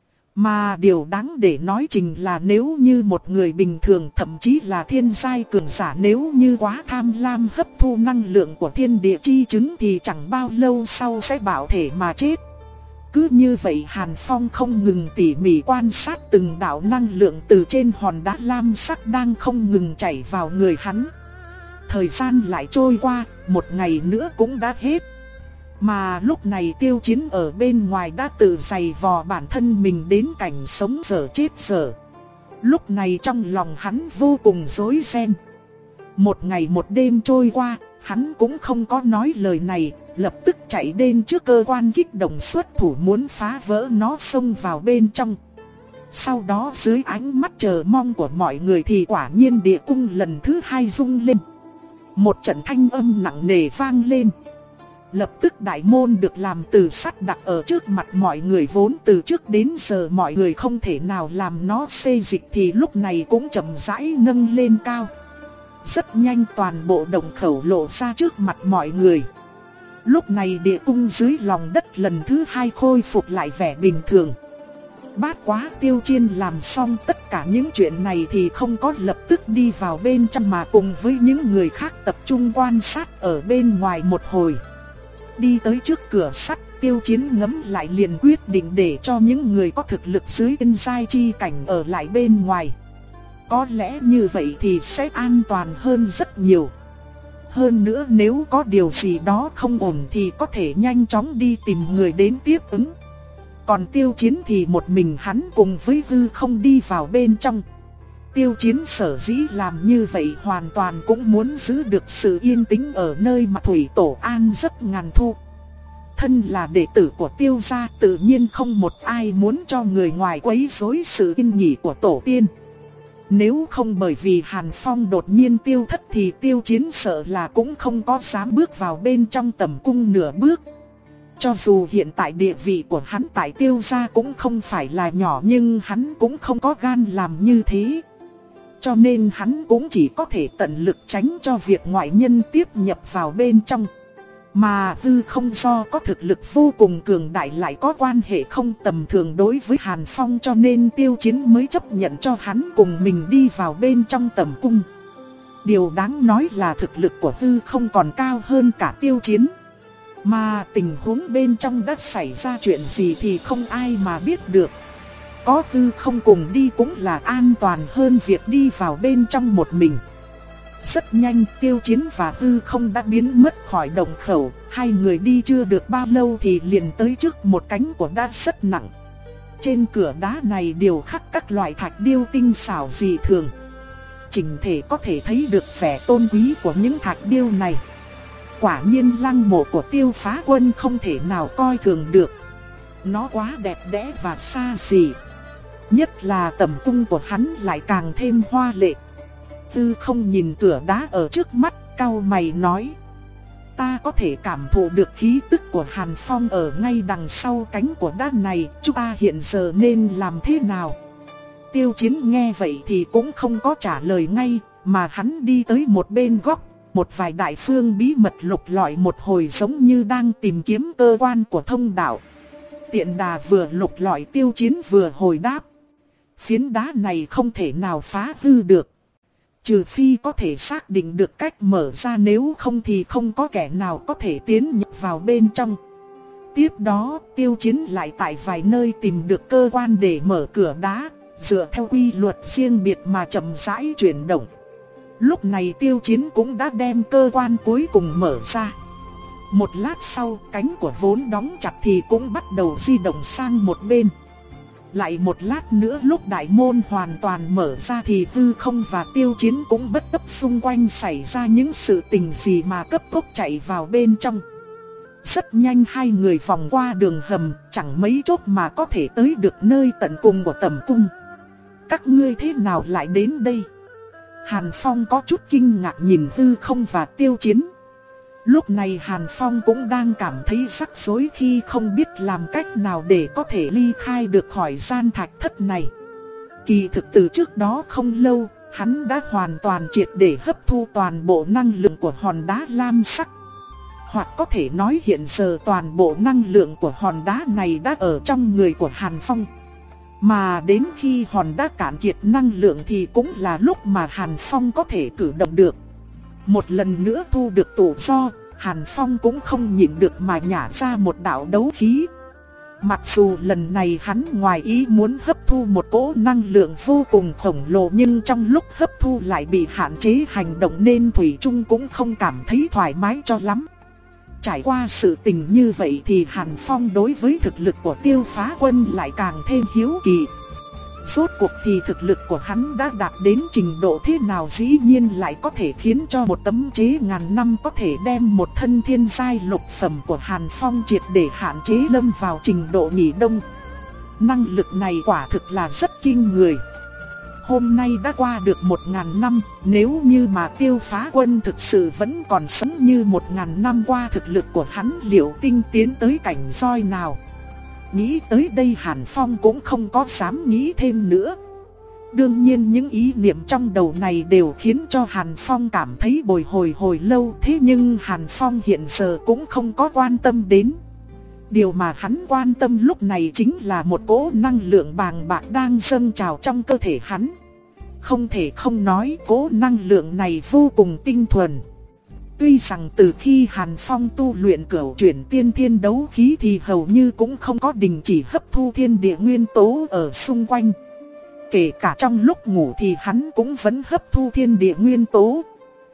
Mà điều đáng để nói chính là nếu như một người bình thường thậm chí là thiên giai cường giả nếu như quá tham lam hấp thu năng lượng của thiên địa chi chứng thì chẳng bao lâu sau sẽ bạo thể mà chết. Cứ như vậy Hàn Phong không ngừng tỉ mỉ quan sát từng đạo năng lượng từ trên hòn đá lam sắc đang không ngừng chảy vào người hắn. Thời gian lại trôi qua, một ngày nữa cũng đã hết. Mà lúc này Tiêu Chiến ở bên ngoài đã tự giày vò bản thân mình đến cảnh sống dở chết dở. Lúc này trong lòng hắn vô cùng rối ren. Một ngày một đêm trôi qua, hắn cũng không có nói lời này, lập tức chạy đến trước cơ quan kích động xuất thủ muốn phá vỡ nó xông vào bên trong. Sau đó dưới ánh mắt chờ mong của mọi người thì quả nhiên địa cung lần thứ hai rung lên. Một trận thanh âm nặng nề vang lên. Lập tức đại môn được làm từ sắt đặt ở trước mặt mọi người vốn từ trước đến giờ mọi người không thể nào làm nó xê dịch thì lúc này cũng chậm rãi nâng lên cao. Rất nhanh toàn bộ động khẩu lộ ra trước mặt mọi người. Lúc này địa cung dưới lòng đất lần thứ hai khôi phục lại vẻ bình thường. Bát Quá Tiêu Chiên làm xong tất cả những chuyện này thì không có lập tức đi vào bên trong mà cùng với những người khác tập trung quan sát ở bên ngoài một hồi. Đi tới trước cửa sắt, Tiêu Chiến ngẫm lại liền quyết định để cho những người có thực lực dưới thiên giai chi cảnh ở lại bên ngoài. Có lẽ như vậy thì sẽ an toàn hơn rất nhiều. Hơn nữa nếu có điều gì đó không ổn thì có thể nhanh chóng đi tìm người đến tiếp ứng. Còn Tiêu Chiến thì một mình hắn cùng với hư không đi vào bên trong. Tiêu Chiến sở dĩ làm như vậy hoàn toàn cũng muốn giữ được sự yên tĩnh ở nơi mà Thủy Tổ an giấc ngàn thu. Thân là đệ tử của Tiêu gia tự nhiên không một ai muốn cho người ngoài quấy rối sự yên nghỉ của tổ tiên. Nếu không bởi vì Hàn Phong đột nhiên tiêu thất thì Tiêu Chiến sợ là cũng không có dám bước vào bên trong tầm cung nửa bước. Cho dù hiện tại địa vị của hắn tại Tiêu gia cũng không phải là nhỏ nhưng hắn cũng không có gan làm như thế. Cho nên hắn cũng chỉ có thể tận lực tránh cho việc ngoại nhân tiếp nhập vào bên trong. Mà hư không do có thực lực vô cùng cường đại lại có quan hệ không tầm thường đối với Hàn Phong cho nên Tiêu Chiến mới chấp nhận cho hắn cùng mình đi vào bên trong tầm cung. Điều đáng nói là thực lực của hư không còn cao hơn cả Tiêu Chiến. Mà tình huống bên trong đã xảy ra chuyện gì thì không ai mà biết được. Có hư không cùng đi cũng là an toàn hơn việc đi vào bên trong một mình. Rất nhanh Tiêu Chiến và hư không đã biến mất khỏi động khẩu. Hai người đi chưa được bao lâu thì liền tới trước một cánh của đá rất nặng. Trên cửa đá này đều khắc các loại thạch điêu tinh xảo dị thường. chỉnh thể có thể thấy được vẻ tôn quý của những thạch điêu này. Quả nhiên lăng mộ của Tiêu Phá Quân không thể nào coi thường được. Nó quá đẹp đẽ và xa xỉ. Nhất là tẩm cung của hắn lại càng thêm hoa lệ. Tư Không nhìn cửa đá ở trước mắt, cau mày nói: ta có thể cảm thụ được khí tức của Hàn Phong ở ngay đằng sau cánh của đá này, chúng ta hiện giờ nên làm thế nào? Tiêu Chiến nghe vậy thì cũng không có trả lời ngay, mà hắn đi tới một bên góc, một vài đại phương bí mật lục lọi một hồi giống như đang tìm kiếm cơ quan của thông đạo. Tiện đà vừa lục lọi, Tiêu Chiến vừa hồi đáp: phiến đá này không thể nào phá hư được. Trừ phi có thể xác định được cách mở ra, nếu không thì không có kẻ nào có thể tiến nhập vào bên trong. Tiếp đó, Tiêu Chiến lại tại vài nơi tìm được cơ quan để mở cửa đá, dựa theo quy luật riêng biệt mà chậm rãi chuyển động. Lúc này Tiêu Chiến cũng đã đem cơ quan cuối cùng mở ra. Một lát sau, cánh của vốn đóng chặt thì cũng bắt đầu di động sang một bên. Lại một lát nữa, lúc đại môn hoàn toàn mở ra thì Tư Không và Tiêu Chiến cũng bất chấp xung quanh xảy ra những sự tình gì mà cấp tốc chạy vào bên trong. Rất nhanh hai người vòng qua đường hầm, chẳng mấy chốc mà có thể tới được nơi tận cùng của tẩm cung. Các ngươi thế nào lại đến đây? Hàn Phong có chút kinh ngạc nhìn Tư Không và Tiêu Chiến. Lúc này Hàn Phong cũng đang cảm thấy rắc rối khi không biết làm cách nào để có thể ly khai được khỏi gian thạch thất này. Kỳ thực từ trước đó không lâu, hắn đã hoàn toàn triệt để hấp thu toàn bộ năng lượng của hòn đá lam sắc. Hoặc có thể nói hiện giờ toàn bộ năng lượng của hòn đá này đã ở trong người của Hàn Phong. Mà đến khi hòn đá cạn kiệt năng lượng thì cũng là lúc mà Hàn Phong có thể cử động được. Một lần nữa thu được tự do, Hàn Phong cũng không nhịn được mà nhả ra một đạo đấu khí. Mặc dù lần này hắn ngoài ý muốn hấp thu một cỗ năng lượng vô cùng khổng lồ, nhưng trong lúc hấp thu lại bị hạn chế hành động nên Thủy Trung cũng không cảm thấy thoải mái cho lắm. Trải qua sự tình như vậy thì Hàn Phong đối với thực lực của Tiêu Phá Quân lại càng thêm hiếu kỳ. Rốt cuộc thì thực lực của hắn đã đạt đến trình độ thế nào, dĩ nhiên lại có thể khiến cho một tấm chế ngàn năm có thể đem một thân thiên giai lục phẩm của Hàn Phong triệt để hạn chế lâm vào trình độ nghỉ đông. Năng lực này quả thực là rất kinh người. Hôm nay đã qua được một ngàn năm, nếu như mà Tiêu Phá Quân thực sự vẫn còn sống như một ngàn năm qua, thực lực của hắn liệu tinh tiến tới cảnh giới nào? Nghĩ tới đây Hàn Phong cũng không có dám nghĩ thêm nữa. Đương nhiên những ý niệm trong đầu này đều khiến cho Hàn Phong cảm thấy bồi hồi hồi lâu. Thế nhưng Hàn Phong hiện giờ cũng không có quan tâm đến. Điều mà hắn quan tâm lúc này chính là một cỗ năng lượng bàng bạc đang dâng trào trong cơ thể hắn. Không thể không nói cỗ năng lượng này vô cùng tinh thuần. Tuy rằng từ khi Hàn Phong tu luyện cửu chuyển tiên thiên đấu khí thì hầu như cũng không có đình chỉ hấp thu thiên địa nguyên tố ở xung quanh. Kể cả trong lúc ngủ thì hắn cũng vẫn hấp thu thiên địa nguyên tố.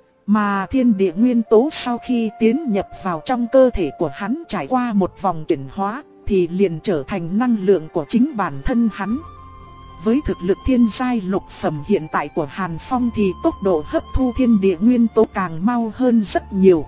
Mà thiên địa nguyên tố sau khi tiến nhập vào trong cơ thể của hắn trải qua một vòng chuyển hóa thì liền trở thành năng lượng của chính bản thân hắn. Với thực lực thiên giai lục phẩm hiện tại của Hàn Phong thì tốc độ hấp thu thiên địa nguyên tố càng mau hơn rất nhiều.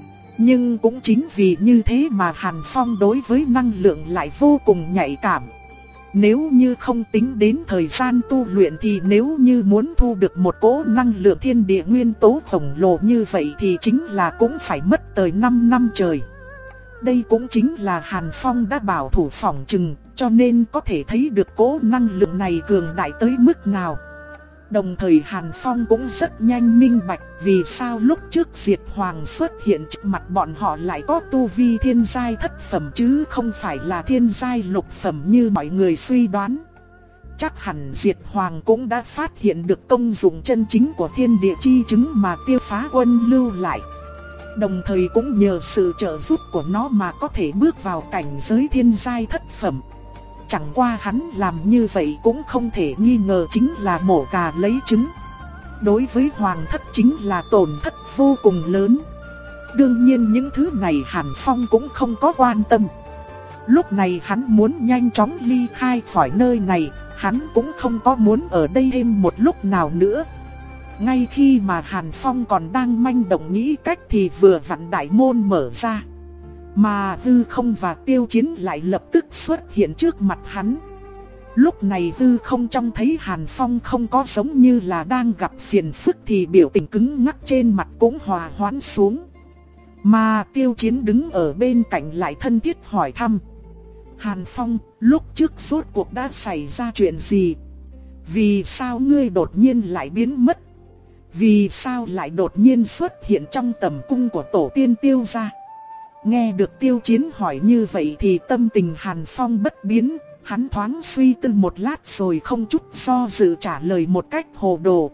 Nhưng cũng chính vì như thế mà Hàn Phong đối với năng lượng lại vô cùng nhạy cảm. Nếu như không tính đến thời gian tu luyện thì nếu như muốn thu được một cỗ năng lượng thiên địa nguyên tố khổng lồ như vậy thì chính là cũng phải mất tới năm năm trời. Đây cũng chính là Hàn Phong đã bảo thủ phỏng chừng, cho nên có thể thấy được cỗ năng lượng này cường đại tới mức nào. Đồng thời Hàn Phong cũng rất nhanh minh bạch vì sao lúc trước Diệt Hoàng xuất hiện trước mặt bọn họ lại có tu vi thiên giai thất phẩm chứ không phải là thiên giai lục phẩm như mọi người suy đoán. Chắc hẳn Diệt Hoàng cũng đã phát hiện được công dụng chân chính của thiên địa chi chứng mà Tiêu Phá Quân lưu lại. Đồng thời cũng nhờ sự trợ giúp của nó mà có thể bước vào cảnh giới thiên giai thất phẩm. Chẳng qua hắn làm như vậy cũng không thể nghi ngờ chính là mổ gà lấy trứng. Đối với Hoàng thất chính là tổn thất vô cùng lớn. Đương nhiên những thứ này Hàn Phong cũng không có quan tâm. Lúc này hắn muốn nhanh chóng ly khai khỏi nơi này, hắn cũng không có muốn ở đây thêm một lúc nào nữa. Ngay khi mà Hàn Phong còn đang manh động nghĩ cách thì vừa vặn đại môn mở ra. Mà Hư Không và Tiêu Chiến lại lập tức xuất hiện trước mặt hắn. Lúc này Hư Không trông thấy Hàn Phong không có giống như là đang gặp phiền phức thì biểu tình cứng ngắc trên mặt cũng hòa hoãn xuống. Mà Tiêu Chiến đứng ở bên cạnh lại thân thiết hỏi thăm: Hàn Phong, lúc trước rốt cuộc đã xảy ra chuyện gì? Vì sao ngươi đột nhiên lại biến mất? Vì sao lại đột nhiên xuất hiện trong tầm cung của tổ tiên Tiêu gia? Nghe được Tiêu Chiến hỏi như vậy thì tâm tình Hàn Phong bất biến. Hắn thoáng suy tư một lát rồi không chút do dự trả lời một cách hồ đồ: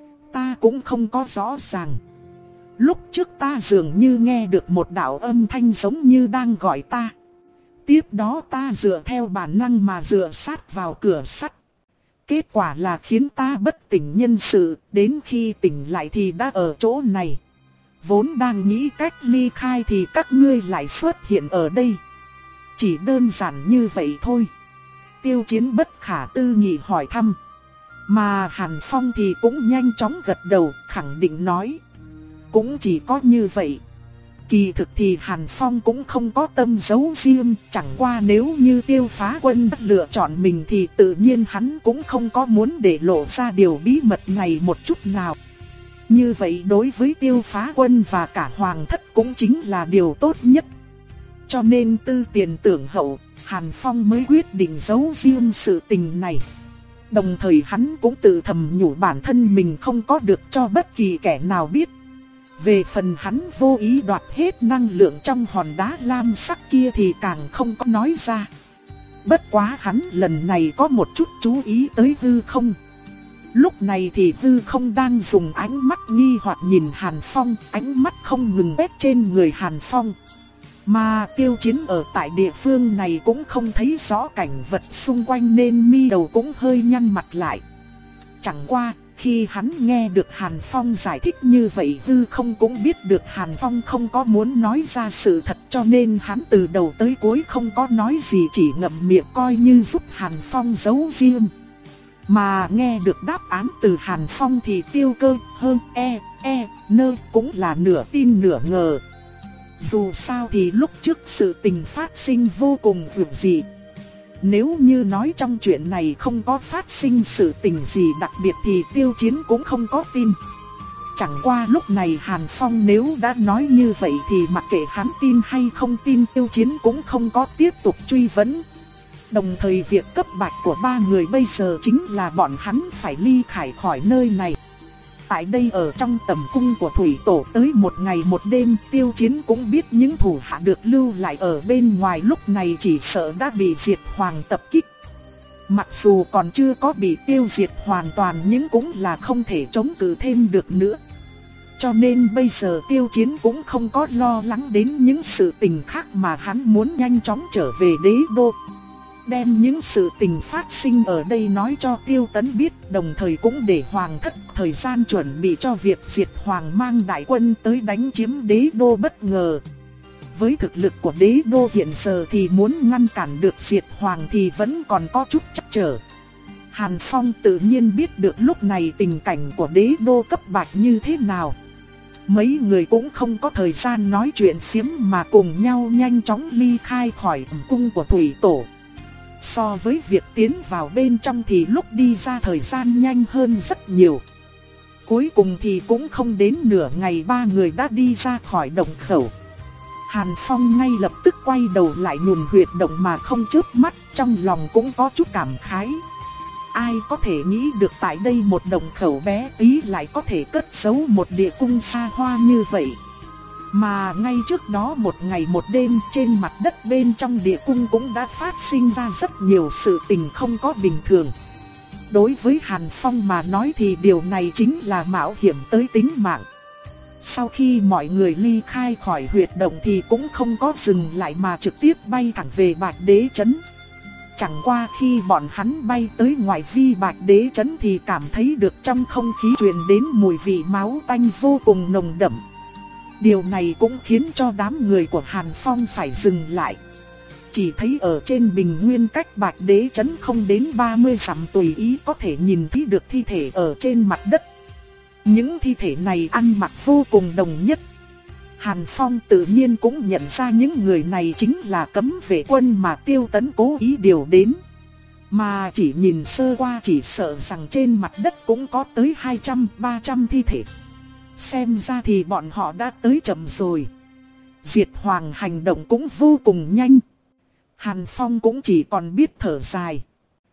Ta cũng không có rõ ràng. Lúc trước ta dường như nghe được một đạo âm thanh giống như đang gọi ta. Tiếp đó ta dựa theo bản năng mà dựa sát vào cửa sắt. Kết quả là khiến ta bất tỉnh nhân sự, đến khi tỉnh lại thì đã ở chỗ này. Vốn đang nghĩ cách ly khai thì các ngươi lại xuất hiện ở đây. Chỉ đơn giản như vậy thôi. Tiêu Chiến bất khả tư nghị hỏi thăm. Mà Hàn Phong thì cũng nhanh chóng gật đầu, khẳng định nói: Cũng chỉ có như vậy. Kỳ thực thì Hàn Phong cũng không có tâm giấu riêng, chẳng qua nếu như Tiêu Phá Quân lựa chọn mình thì tự nhiên hắn cũng không có muốn để lộ ra điều bí mật này một chút nào. Như vậy đối với Tiêu Phá Quân và cả Hoàng thất cũng chính là điều tốt nhất. Cho nên tư tiền tưởng hậu, Hàn Phong mới quyết định giấu riêng sự tình này. Đồng thời hắn cũng tự thầm nhủ bản thân mình không có được cho bất kỳ kẻ nào biết. Về phần hắn vô ý đoạt hết năng lượng trong hòn đá lam sắc kia thì càng không có nói ra. Bất quá hắn lần này có một chút chú ý tới Hư Không. Lúc này thì Hư Không đang dùng ánh mắt nghi hoặc nhìn Hàn Phong, ánh mắt không ngừng quét trên người Hàn Phong. Mà Tiêu Chiến ở tại địa phương này cũng không thấy rõ cảnh vật xung quanh nên mi đầu cũng hơi nhăn mặt lại. Chẳng qua, khi hắn nghe được Hàn Phong giải thích như vậy, Hư Không cũng biết được Hàn Phong không có muốn nói ra sự thật, cho nên hắn từ đầu tới cuối không có nói gì, chỉ ngậm miệng coi như giúp Hàn Phong giấu riêng. Mà nghe được đáp án từ Hàn Phong thì Tiêu Cơ, hơn e, e, nơ cũng là nửa tin nửa ngờ. Dù sao thì lúc trước sự tình phát sinh vô cùng vượt dị. Nếu như nói trong chuyện này không có phát sinh sự tình gì đặc biệt thì Tiêu Chiến cũng không có tin. Chẳng qua lúc này Hàn Phong nếu đã nói như vậy thì mặc kệ hắn tin hay không tin, Tiêu Chiến cũng không có tiếp tục truy vấn. Đồng thời việc cấp bách của ba người bây giờ chính là bọn hắn phải ly khai khỏi nơi này. Tại đây ở trong tầm cung của Thủy Tổ tới một ngày một đêm, Tiêu Chiến cũng biết những thủ hạ được lưu lại ở bên ngoài lúc này chỉ sợ đã bị diệt hoàng tập kích. Mặc dù còn chưa có bị tiêu diệt hoàn toàn nhưng cũng là không thể chống cự thêm được nữa. Cho nên bây giờ Tiêu Chiến cũng không có lo lắng đến những sự tình khác mà hắn muốn nhanh chóng trở về đế đô. Đem những sự tình phát sinh ở đây nói cho Tiêu Tấn biết, đồng thời cũng để Hoàng thất thời gian chuẩn bị cho việc diệt Hoàng mang đại quân tới đánh chiếm đế đô bất ngờ. Với thực lực của đế đô hiện giờ thì muốn ngăn cản được diệt Hoàng thì vẫn còn có chút trắc trở. Hàn Phong tự nhiên biết được lúc này tình cảnh của đế đô cấp bách như thế nào. Mấy người cũng không có thời gian nói chuyện phiếm mà cùng nhau nhanh chóng ly khai khỏi cung của Thủy Tổ. So với việc tiến vào bên trong thì lúc đi ra thời gian nhanh hơn rất nhiều. Cuối cùng thì cũng không đến nửa ngày ba người đã đi ra khỏi động khẩu. Hàn Phong ngay lập tức quay đầu lại nhìn huyệt động mà không chớp mắt, trong lòng cũng có chút cảm khái. Ai có thể nghĩ được tại đây một động khẩu bé tí lại có thể cất giấu một địa cung xa hoa như vậy. Mà ngay trước đó một ngày một đêm trên mặt đất bên trong địa cung cũng đã phát sinh ra rất nhiều sự tình không có bình thường. Đối với Hàn Phong mà nói thì điều này chính là mạo hiểm tới tính mạng. Sau khi mọi người ly khai khỏi huyệt động thì cũng không có dừng lại mà trực tiếp bay thẳng về Bạch Đế Trấn. Chẳng qua khi bọn hắn bay tới ngoài vi Bạch Đế Trấn thì cảm thấy được trong không khí truyền đến mùi vị máu tanh vô cùng nồng đậm. Điều này cũng khiến cho đám người của Hàn Phong phải dừng lại. Chỉ thấy ở trên bình nguyên cách Bạch Đế Trấn không đến ba mươi dặm tùy ý có thể nhìn thấy được thi thể ở trên mặt đất. Những thi thể này ăn mặc vô cùng đồng nhất. Hàn Phong tự nhiên cũng nhận ra những người này chính là cấm vệ quân mà Tiêu Tấn cố ý điều đến. Mà chỉ nhìn sơ qua chỉ sợ rằng trên mặt đất cũng có tới hai trăm ba trăm thi thể. Xem ra thì bọn họ đã tới chậm rồi. Diệt Hoàng hành động cũng vô cùng nhanh. Hàn Phong cũng chỉ còn biết thở dài.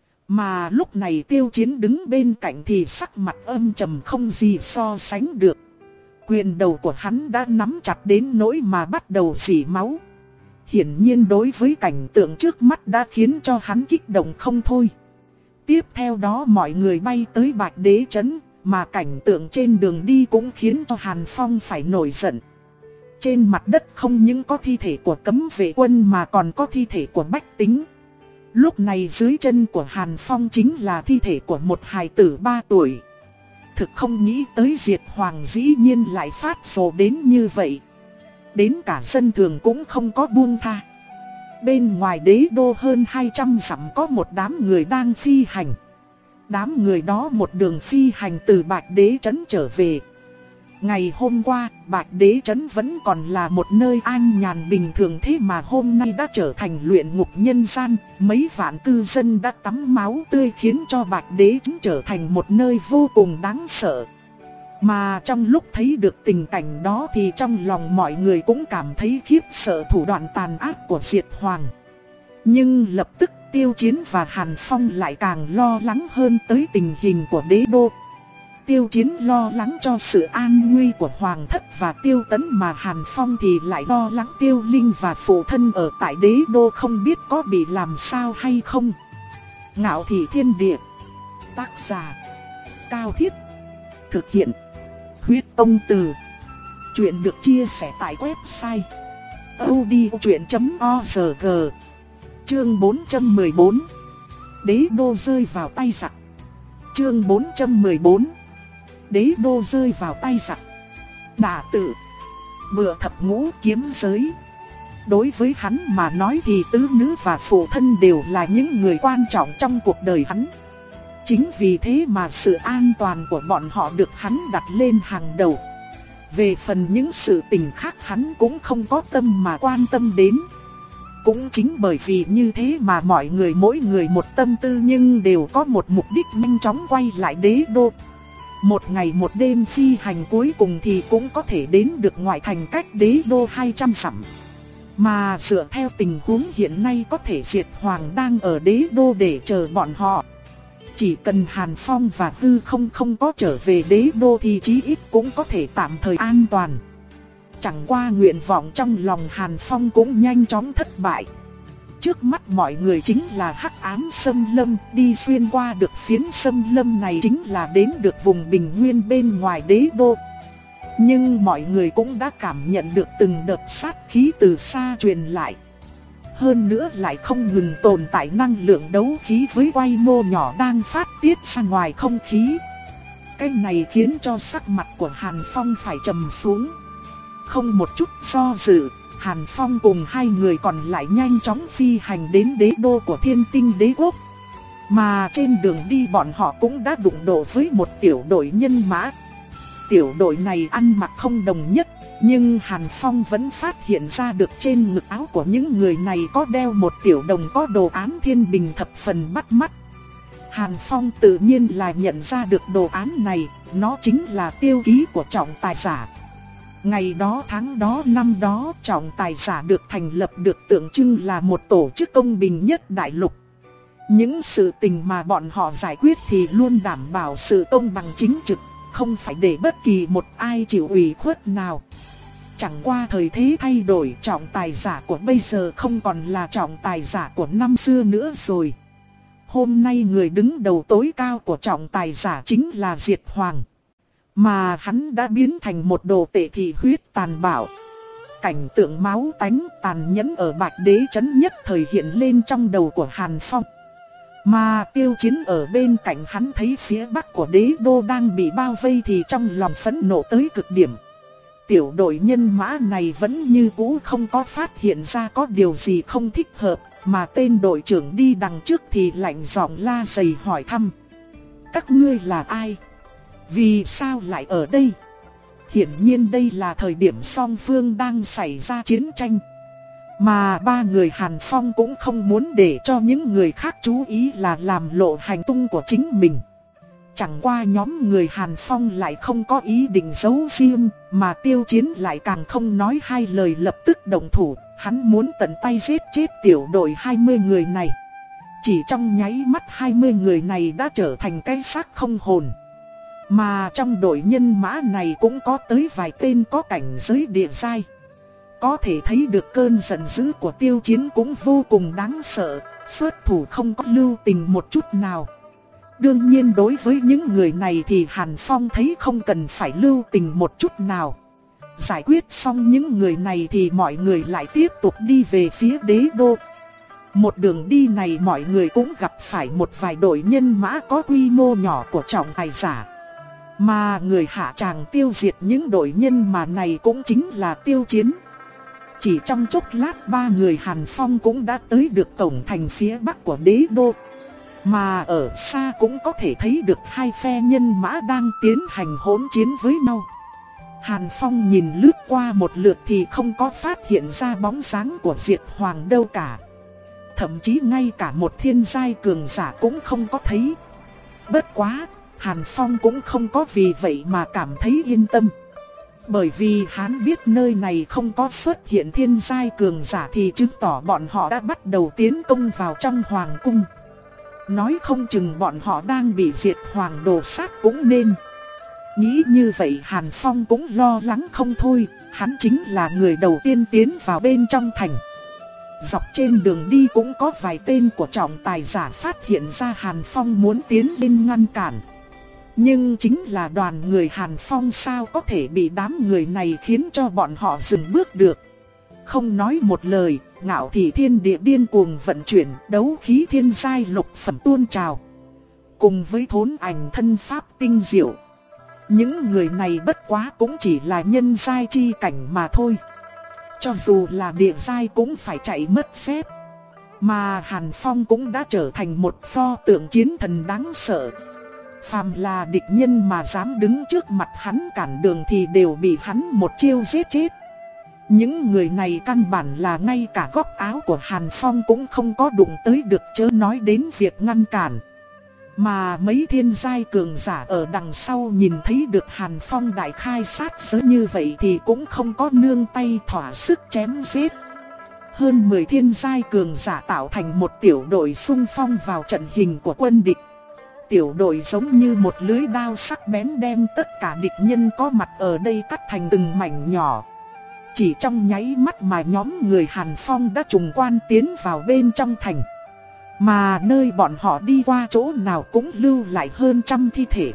Mà lúc này Tiêu Chiến đứng bên cạnh thì sắc mặt âm trầm không gì so sánh được. Quyền đầu của hắn đã nắm chặt đến nỗi mà bắt đầu rỉ máu. Hiển nhiên đối với cảnh tượng trước mắt đã khiến cho hắn kích động không thôi. Tiếp theo đó mọi người bay tới Bạch Đế Trấn, mà cảnh tượng trên đường đi cũng khiến cho Hàn Phong phải nổi giận. Trên mặt đất không những có thi thể của cấm vệ quân mà còn có thi thể của bách tính. Lúc này dưới chân của Hàn Phong chính là thi thể của một hài tử ba tuổi. Thực không nghĩ tới Diệt Hoàng dĩ nhiên lại phát rồ đến như vậy. Đến cả dân thường cũng không có buông tha. Bên ngoài đế đô hơn hai trăm dặm có một đám người đang phi hành. Đám người đó một đường phi hành từ Bạch Đế Trấn trở về. Ngày hôm qua, Bạch Đế Trấn vẫn còn là một nơi an nhàn bình thường, thế mà hôm nay đã trở thành luyện ngục nhân gian. Mấy vạn cư dân đã tắm máu tươi khiến cho Bạch Đế Trấn trở thành một nơi vô cùng đáng sợ. Mà trong lúc thấy được tình cảnh đó thì trong lòng mọi người cũng cảm thấy khiếp sợ thủ đoạn tàn ác của Diệt Hoàng. Nhưng lập tức Tiêu Chiến và Hàn Phong lại càng lo lắng hơn tới tình hình của đế đô. Tiêu Chiến lo lắng cho sự an nguy của Hoàng thất và Tiêu Tấn, mà Hàn Phong thì lại lo lắng Tiêu Linh và phụ thân ở tại đế đô không biết có bị làm sao hay không. Ngạo Thị Thiên Địa. Tác giả Cao Thiết. Thực hiện Huyết Tông Từ. Chuyện được chia sẻ tại website audiochuyện chấm org. Chương bốn trăm mười bốn. Đế đô rơi vào tay giặc. Chương bốn trăm mười bốn. Đế đô rơi vào tay giặc. Đả Tự, Bựa Thập Ngũ kiếm giới. Đối với hắn mà nói thì tứ nữ và phụ thân đều là những người quan trọng trong cuộc đời hắn. Chính vì thế mà sự an toàn của bọn họ được hắn đặt lên hàng đầu. Về phần những sự tình khác hắn cũng không có tâm mà quan tâm đến. Cũng chính bởi vì như thế mà mọi người mỗi người một tâm tư nhưng đều có một mục đích nhanh chóng quay lại đế đô. Một ngày một đêm phi hành cuối cùng thì cũng có thể đến được ngoại thành cách đế đô hai trăm dặm. Mà dựa theo tình huống hiện nay có thể Diệt Hoàng đang ở đế đô để chờ bọn họ. Chỉ cần Hàn Phong và Tư không không có trở về đế đô thì chí ít cũng có thể tạm thời an toàn. Chẳng qua nguyện vọng trong lòng Hàn Phong cũng nhanh chóng thất bại. Trước mắt mọi người chính là hắc ám xâm lâm, đi xuyên qua được phiến xâm lâm này chính là đến được vùng bình nguyên bên ngoài đế đô. Nhưng mọi người cũng đã cảm nhận được từng đợt sát khí từ xa truyền lại. Hơn nữa lại không ngừng tồn tại năng lượng đấu khí với quy mô nhỏ đang phát tiết ra ngoài không khí. Cái này khiến cho sắc mặt của Hàn Phong phải trầm xuống. Không một chút do dự, Hàn Phong cùng hai người còn lại nhanh chóng phi hành đến đế đô của Thiên Tinh Đế Quốc. Mà trên đường đi bọn họ cũng đã đụng độ với một tiểu đội nhân mã. Tiểu đội này ăn mặc không đồng nhất, nhưng Hàn Phong vẫn phát hiện ra được trên ngực áo của những người này có đeo một tiểu đồng có đồ án thiên bình thập phần bắt mắt. Hàn Phong tự nhiên là nhận ra được đồ án này, nó chính là tiêu ký của trọng tài giả. Ngày đó tháng đó năm đó trọng tài giả được thành lập được tượng trưng là một tổ chức công bình nhất đại lục. Những sự tình mà bọn họ giải quyết thì luôn đảm bảo sự công bằng chính trực, không phải để bất kỳ một ai chịu ủy khuất nào. Chẳng qua thời thế thay đổi, trọng tài giả của bây giờ không còn là trọng tài giả của năm xưa nữa rồi. Hôm nay người đứng đầu tối cao của trọng tài giả chính là Diệt Hoàng. Mà hắn đã biến thành một đồ tể thị huyết tàn bạo. Cảnh tượng máu tanh tàn nhẫn ở Bạch Đế Trấn nhất thời hiện lên trong đầu của Hàn Phong. Mà Tiêu Chiến ở bên cạnh hắn thấy phía bắc của đế đô đang bị bao vây thì trong lòng phẫn nộ tới cực điểm. Tiểu đội nhân mã này vẫn như cũ không có phát hiện ra có điều gì không thích hợp, mà tên đội trưởng đi đằng trước thì lạnh giọng la dày hỏi thăm. Các ngươi là ai? Vì sao lại ở đây? Hiển nhiên đây là thời điểm song phương đang xảy ra chiến tranh. Mà ba người Hàn Phong cũng không muốn để cho những người khác chú ý là làm lộ hành tung của chính mình. Chẳng qua nhóm người Hàn Phong lại không có ý định giấu riêng, mà Tiêu Chiến lại càng không nói hai lời lập tức động thủ. Hắn muốn tận tay giết chết tiểu đội hai mươi người này. Chỉ trong nháy mắt hai mươi người này đã trở thành cái xác không hồn. Mà trong đội nhân mã này cũng có tới vài tên có cảnh giới địa giai. Có thể thấy được cơn giận dữ của Tiêu Chiến cũng vô cùng đáng sợ, xuất thủ không có lưu tình một chút nào. Đương nhiên đối với những người này thì Hàn Phong thấy không cần phải lưu tình một chút nào. Giải quyết xong những người này thì mọi người lại tiếp tục đi về phía đế đô. Một đường đi này mọi người cũng gặp phải một vài đội nhân mã có quy mô nhỏ của trọng tài giả. Mà người hạ tràng tiêu diệt những đội nhân mã này cũng chính là Tiêu Chiến. Chỉ trong chốc lát ba người Hàn Phong cũng đã tới được cổng thành phía bắc của đế đô. Mà ở xa cũng có thể thấy được hai phe nhân mã đang tiến hành hỗn chiến với nhau. Hàn Phong nhìn lướt qua một lượt thì không có phát hiện ra bóng dáng của Diệt Hoàng đâu cả. Thậm chí ngay cả một thiên giai cường giả cũng không có thấy. Bất quá, Hàn Phong cũng không có vì vậy mà cảm thấy yên tâm. Bởi vì hắn biết nơi này không có xuất hiện thiên giai cường giả thì chứng tỏ bọn họ đã bắt đầu tiến công vào trong hoàng cung. Nói không chừng bọn họ đang bị Diệt Hoàng đồ sát cũng nên. Nghĩ như vậy Hàn Phong cũng lo lắng không thôi, hắn chính là người đầu tiên tiến vào bên trong thành. Dọc trên đường đi cũng có vài tên của trọng tài giả phát hiện ra Hàn Phong muốn tiến lên ngăn cản. Nhưng chính là đoàn người Hàn Phong sao có thể bị đám người này khiến cho bọn họ dừng bước được. Không nói một lời, Ngạo Thị Thiên Địa điên cuồng vận chuyển, đấu khí thiên giai lục phẩm tuôn trào. Cùng với thốn ảnh thân pháp tinh diệu. Những người này bất quá cũng chỉ là nhân giai chi cảnh mà thôi. Cho dù là địa giai cũng phải chạy mất phép. Mà Hàn Phong cũng đã trở thành một pho tượng chiến thần đáng sợ. Phàm là địch nhân mà dám đứng trước mặt hắn cản đường thì đều bị hắn một chiêu giết chết. Những người này căn bản là ngay cả góc áo của Hàn Phong cũng không có đụng tới được, chớ nói đến việc ngăn cản. Mà mấy thiên giai cường giả ở đằng sau nhìn thấy được Hàn Phong đại khai sát giới như vậy thì cũng không có nương tay thỏa sức chém giết. Hơn mười thiên giai cường giả tạo thành một tiểu đội xung phong vào trận hình của quân địch. Tiểu đội giống như một lưới đao sắc bén đem tất cả địch nhân có mặt ở đây cắt thành từng mảnh nhỏ. Chỉ trong nháy mắt mà nhóm người Hàn Phong đã trùng quan tiến vào bên trong thành. Mà nơi bọn họ đi qua chỗ nào cũng lưu lại hơn trăm thi thể.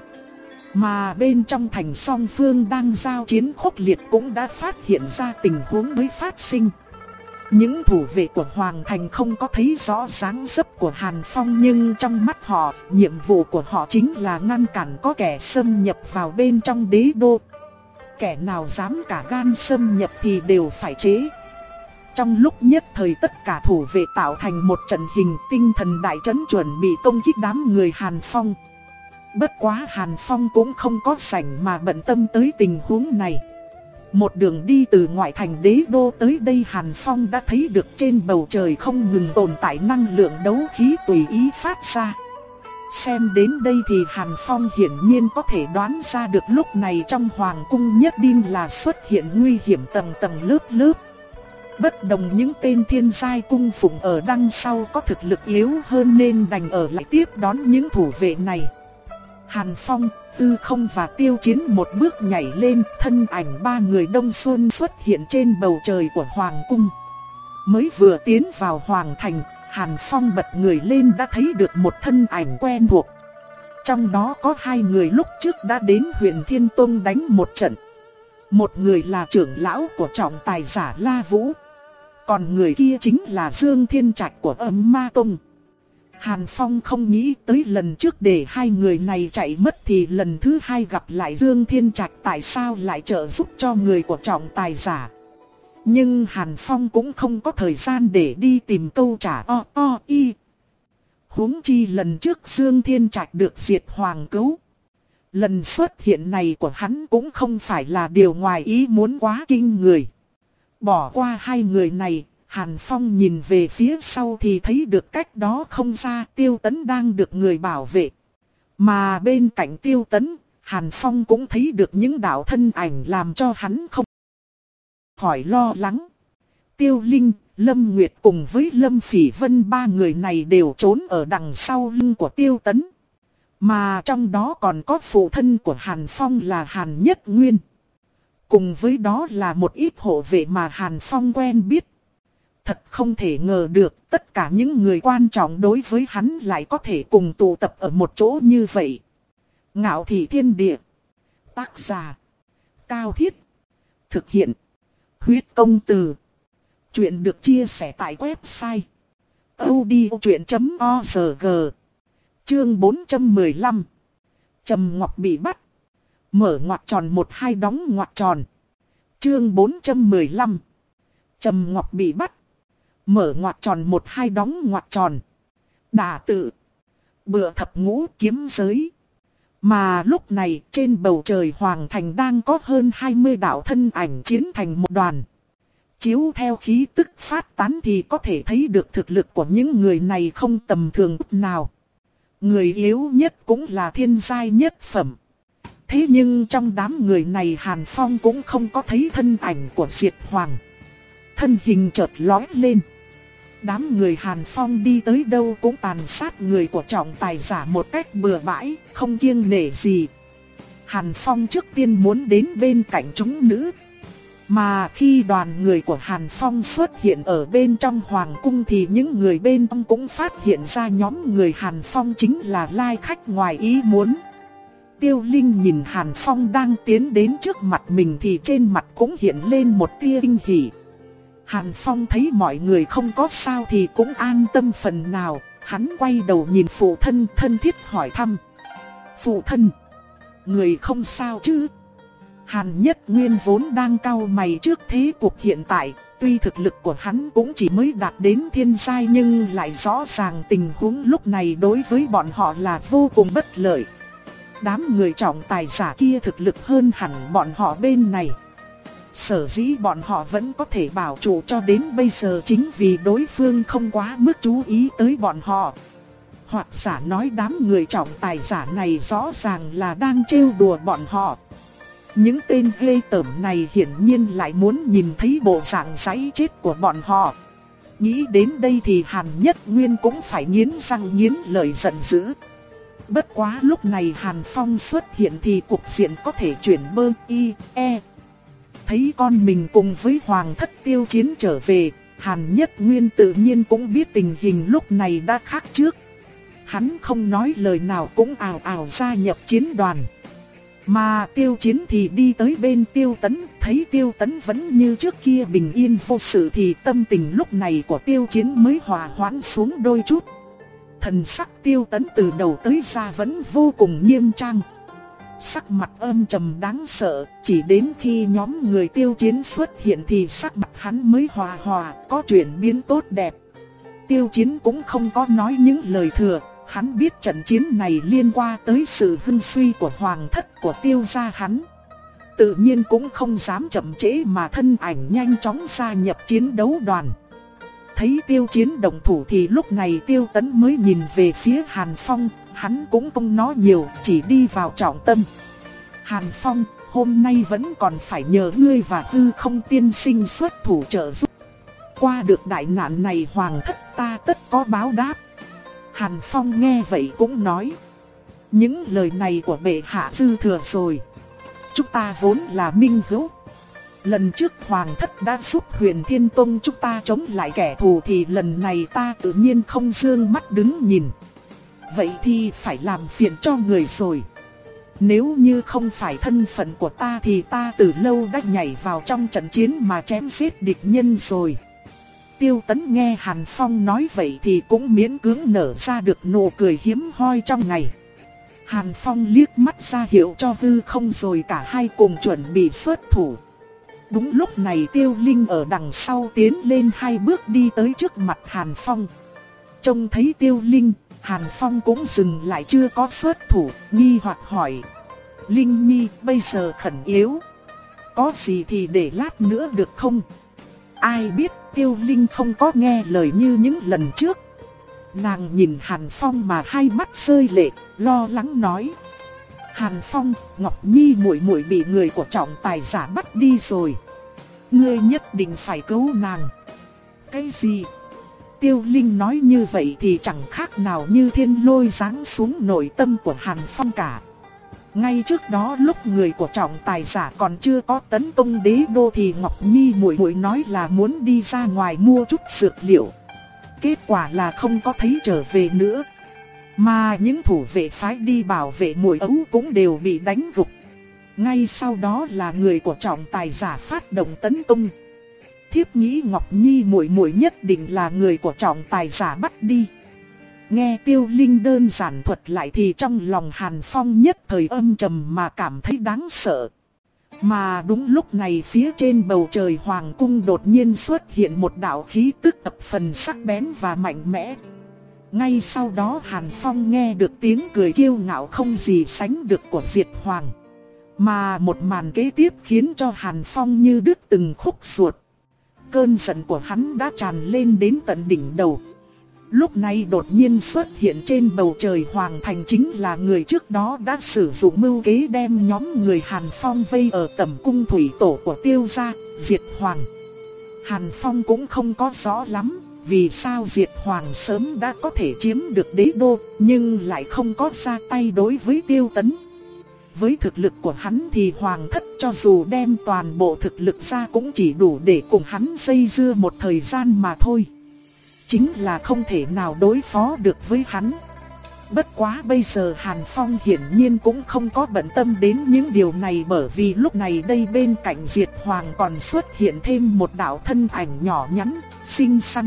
Mà bên trong thành song phương đang giao chiến khốc liệt cũng đã phát hiện ra tình huống mới phát sinh. Những thủ vệ của Hoàng Thành không có thấy rõ dáng dấp của Hàn Phong, nhưng trong mắt họ, nhiệm vụ của họ chính là ngăn cản có kẻ xâm nhập vào bên trong đế đô. Kẻ nào dám cả gan xâm nhập thì đều phải chế. Trong lúc nhất thời tất cả thủ vệ tạo thành một trận hình tinh thần đại trấn chuẩn bị công kích đám người Hàn Phong. Bất quá Hàn Phong cũng không có rảnh mà bận tâm tới tình huống này. Một đường đi từ ngoại thành đế đô tới đây Hàn Phong đã thấy được trên bầu trời không ngừng tồn tại năng lượng đấu khí tùy ý phát ra. Xem đến đây thì Hàn Phong hiển nhiên có thể đoán ra được lúc này trong hoàng cung nhất định là xuất hiện nguy hiểm tầng tầng lớp lớp. Bất đồng những tên thiên giai cung phụng ở đằng sau có thực lực yếu hơn nên đành ở lại tiếp đón những thủ vệ này. Hàn Phong, Tư Không và Tiêu Chiến một bước nhảy lên, thân ảnh ba người Đông Xuân xuất hiện trên bầu trời của hoàng cung. Mới vừa tiến vào hoàng thành, Hàn Phong bật người lên đã thấy được một thân ảnh quen thuộc. Trong đó có hai người lúc trước đã đến Huyền Thiên Tông đánh một trận. Một người là trưởng lão của trọng tài giả La Vũ. Còn người kia chính là Dương Thiên Trạch của Âm Ma Tông. Hàn Phong không nghĩ tới lần trước để hai người này chạy mất thì lần thứ hai gặp lại Dương Thiên Trạch tại sao lại trợ giúp cho người của trọng tài giả. Nhưng Hàn Phong cũng không có thời gian để đi tìm câu trả o o y. Huống chi lần trước Dương Thiên Trạch được Diệt Hoàng cứu. Lần xuất hiện này của hắn cũng không phải là điều ngoài ý muốn quá kinh người. Bỏ qua hai người này, Hàn Phong nhìn về phía sau thì thấy được cách đó không xa Tiêu Tấn đang được người bảo vệ. Mà bên cạnh Tiêu Tấn, Hàn Phong cũng thấy được những đạo thân ảnh làm cho hắn không khỏi lo lắng. Tiêu Linh, Lâm Nguyệt cùng với Lâm Phỉ Vân ba người này đều trốn ở đằng sau lưng của Tiêu Tấn. Mà trong đó còn có phụ thân của Hàn Phong là Hàn Nhất Nguyên. Cùng với đó là một ít hộ vệ mà Hàn Phong quen biết. Thật không thể ngờ được tất cả những người quan trọng đối với hắn lại có thể cùng tụ tập ở một chỗ như vậy. Ngạo Thị Thiên Địa. Tác giả Cao Thiết. Thực hiện Huyết Công Từ. Chuyện được chia sẻ tại website audiochuyện chấm org. Chương bốn trăm mười lăm. Trầm Ngọc bị bắt. Mở ngoặc tròn một hai đóng ngoặc tròn. Chương bốn trăm mười lăm. Trầm Ngọc bị bắt. Mở ngoặc tròn một hai đóng ngoặc tròn. Đả tự. Bựa thập ngũ kiếm giới. Mà lúc này trên bầu trời Hoàng Thành đang có hơn hai mươi đạo thân ảnh chiến thành một đoàn. Chiếu theo khí tức phát tán thì có thể thấy được thực lực của những người này không tầm thường chút nào. Người yếu nhất cũng là thiên giai nhất phẩm. Thế nhưng trong đám người này Hàn Phong cũng không có thấy thân ảnh của Diệt Hoàng. Thân hình chợt lói lên. Đám người Hàn Phong đi tới đâu cũng tàn sát người của trọng tài giả một cách bừa bãi, không kiêng nể gì. Hàn Phong trước tiên muốn đến bên cạnh chúng nữ. Mà khi đoàn người của Hàn Phong xuất hiện ở bên trong Hoàng cung thì những người bên trong cũng phát hiện ra nhóm người Hàn Phong chính là lai khách ngoài ý muốn. Tiêu Linh nhìn Hàn Phong đang tiến đến trước mặt mình thì trên mặt cũng hiện lên một tia kinh hỉ. Hàn Phong thấy mọi người không có sao thì cũng an tâm phần nào, hắn quay đầu nhìn phụ thân thân thiết hỏi thăm. Phụ thân, người không sao chứ? Hàn Nhất Nguyên vốn đang cau mày trước thế cuộc hiện tại, tuy thực lực của hắn cũng chỉ mới đạt đến thiên giai nhưng lại rõ ràng tình huống lúc này đối với bọn họ là vô cùng bất lợi. Đám người trọng tài giả kia thực lực hơn hẳn bọn họ bên này. Sở dĩ bọn họ vẫn có thể bảo trụ cho đến bây giờ chính vì đối phương không quá mức chú ý tới bọn họ. Hoặc giả nói đám người trọng tài giả này rõ ràng là đang trêu đùa bọn họ. Những tên ghê tởm này hiển nhiên lại muốn nhìn thấy bộ dạng giấy chết của bọn họ. Nghĩ đến đây thì Hàn Nhất Nguyên cũng phải nghiến răng nghiến lợi giận dữ. Bất quá lúc này Hàn Phong xuất hiện thì cục diện có thể chuyển bơ y e. Thấy con mình cùng với Hoàng thất Tiêu Chiến trở về, Hàn Nhất Nguyên tự nhiên cũng biết tình hình lúc này đã khác trước. Hắn không nói lời nào cũng ào ào gia nhập chiến đoàn. Mà Tiêu Chiến thì đi tới bên Tiêu Tấn, thấy Tiêu Tấn vẫn như trước kia bình yên vô sự thì tâm tình lúc này của Tiêu Chiến mới hòa hoãn xuống đôi chút. Thần sắc Tiêu Tấn từ đầu tới ra vẫn vô cùng nghiêm trang. Sắc mặt âm trầm đáng sợ, chỉ đến khi nhóm người Tiêu Chiến xuất hiện thì sắc mặt hắn mới hòa hòa, có chuyển biến tốt đẹp. Tiêu Chiến cũng không có nói những lời thừa. Hắn biết trận chiến này liên quan tới sự hưng suy của hoàng thất của Tiêu gia hắn. Tự nhiên cũng không dám chậm trễ mà thân ảnh nhanh chóng gia nhập chiến đấu đoàn. Thấy Tiêu Chiến động thủ thì lúc này Tiêu Tấn mới nhìn về phía Hàn Phong. Hắn cũng không nói nhiều, chỉ đi vào trọng tâm. Hàn Phong, hôm nay vẫn còn phải nhờ ngươi và Hư Không tiên sinh xuất thủ trợ giúp. Qua được đại nạn này hoàng thất ta tất có báo đáp. Hàn Phong nghe vậy cũng nói. Những lời này của bệ hạ dư thừa rồi. Chúng ta vốn là minh hữu. Lần trước Hoàng thất đã giúp Huyền Thiên Tông chúng ta chống lại kẻ thù thì lần này ta tự nhiên không dương mắt đứng nhìn. Vậy thì phải làm phiền cho người rồi. Nếu như không phải thân phận của ta thì ta từ lâu đã nhảy vào trong trận chiến mà chém giết địch nhân rồi. Tiêu Tấn nghe Hàn Phong nói vậy thì cũng miễn cưỡng nở ra được nụ cười hiếm hoi trong ngày. Hàn Phong liếc mắt ra hiệu cho Hư Không rồi cả hai cùng chuẩn bị xuất thủ. Đúng lúc này Tiêu Linh ở đằng sau tiến lên hai bước đi tới trước mặt Hàn Phong. Trông thấy Tiêu Linh, Hàn Phong cũng dừng lại chưa có xuất thủ, nghi hoặc hỏi. Linh Nhi bây giờ khẩn yếu. Có gì thì để lát nữa được không? Ai biết Tiêu Linh không có nghe lời như những lần trước. Nàng nhìn Hàn Phong mà hai mắt rơi lệ, lo lắng nói. Hàn Phong, Ngọc Nhi muội muội bị người của trọng tài giả bắt đi rồi. Ngươi nhất định phải cứu nàng. Cái gì? Tiêu Linh nói như vậy thì chẳng khác nào như thiên lôi giáng xuống nội tâm của Hàn Phong cả. Ngay trước đó lúc người của trọng tài giả còn chưa có tấn công đế đô thì Ngọc Nhi muội muội nói là muốn đi ra ngoài mua chút dược liệu. Kết quả là không có thấy trở về nữa. Mà những thủ vệ phái đi bảo vệ muội ấu cũng đều bị đánh gục. Ngay sau đó là người của trọng tài giả phát động tấn công. Thiếp nghĩ Ngọc Nhi muội muội nhất định là người của trọng tài giả bắt đi. Nghe Tiêu Linh đơn giản thuật lại thì trong lòng Hàn Phong nhất thời âm trầm mà cảm thấy đáng sợ. Mà đúng lúc này phía trên bầu trời hoàng cung đột nhiên xuất hiện một đạo khí tức thập phần sắc bén và mạnh mẽ. Ngay sau đó Hàn Phong nghe được tiếng cười kiêu ngạo không gì sánh được của Diệt Hoàng. Mà một màn kế tiếp khiến cho Hàn Phong như đứt từng khúc ruột. Cơn giận của hắn đã tràn lên đến tận đỉnh đầu. Lúc này đột nhiên xuất hiện trên bầu trời hoàng thành chính là người trước đó đã sử dụng mưu kế đem nhóm người Hàn Phong vây ở tẩm cung thủy tổ của Tiêu gia, Diệt Hoàng. Hàn Phong cũng không có rõ lắm, vì sao Diệt Hoàng sớm đã có thể chiếm được đế đô, nhưng lại không có ra tay đối với Tiêu Tấn. Với thực lực của hắn thì Hoàng thất cho dù đem toàn bộ thực lực ra cũng chỉ đủ để cùng hắn dây dưa một thời gian mà thôi. Chính là không thể nào đối phó được với hắn. Bất quá bây giờ Hàn Phong hiển nhiên cũng không có bận tâm đến những điều này, bởi vì lúc này đây bên cạnh Diệt Hoàng còn xuất hiện thêm một đạo thân ảnh nhỏ nhắn, xinh xắn.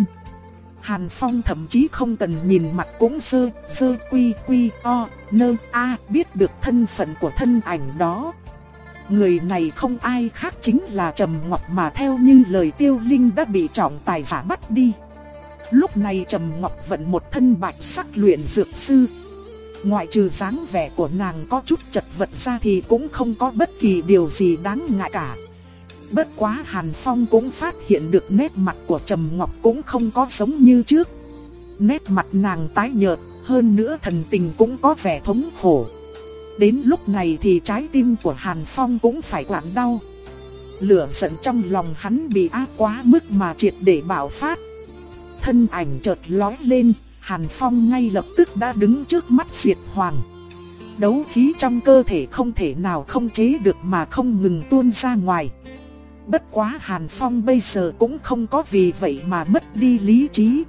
Hàn Phong thậm chí không cần nhìn mặt cũng sơ, sơ quy quy o, nơ a biết được thân phận của thân ảnh đó. Người này không ai khác chính là Trầm Ngọc mà theo như lời Tiêu Linh đã bị trọng tài giả bắt đi. Lúc này Trầm Ngọc vận một thân bạch sắc luyện dược sư. Ngoại trừ dáng vẻ của nàng có chút chật vật ra thì cũng không có bất kỳ điều gì đáng ngại cả. Bất quá Hàn Phong cũng phát hiện được nét mặt của Trầm Ngọc cũng không có giống như trước. Nét mặt nàng tái nhợt, hơn nữa thần tình cũng có vẻ thống khổ. Đến lúc này thì trái tim của Hàn Phong cũng phải quặn đau. Lửa giận trong lòng hắn bị áp quá mức mà triệt để bạo phát. Thân ảnh chợt lói lên, Hàn Phong ngay lập tức đã đứng trước mắt Diệt Hoàng. Đấu khí trong cơ thể không thể nào không chế được mà không ngừng tuôn ra ngoài. Bất quá Hàn Phong bây giờ cũng không có vì vậy mà mất đi lý trí.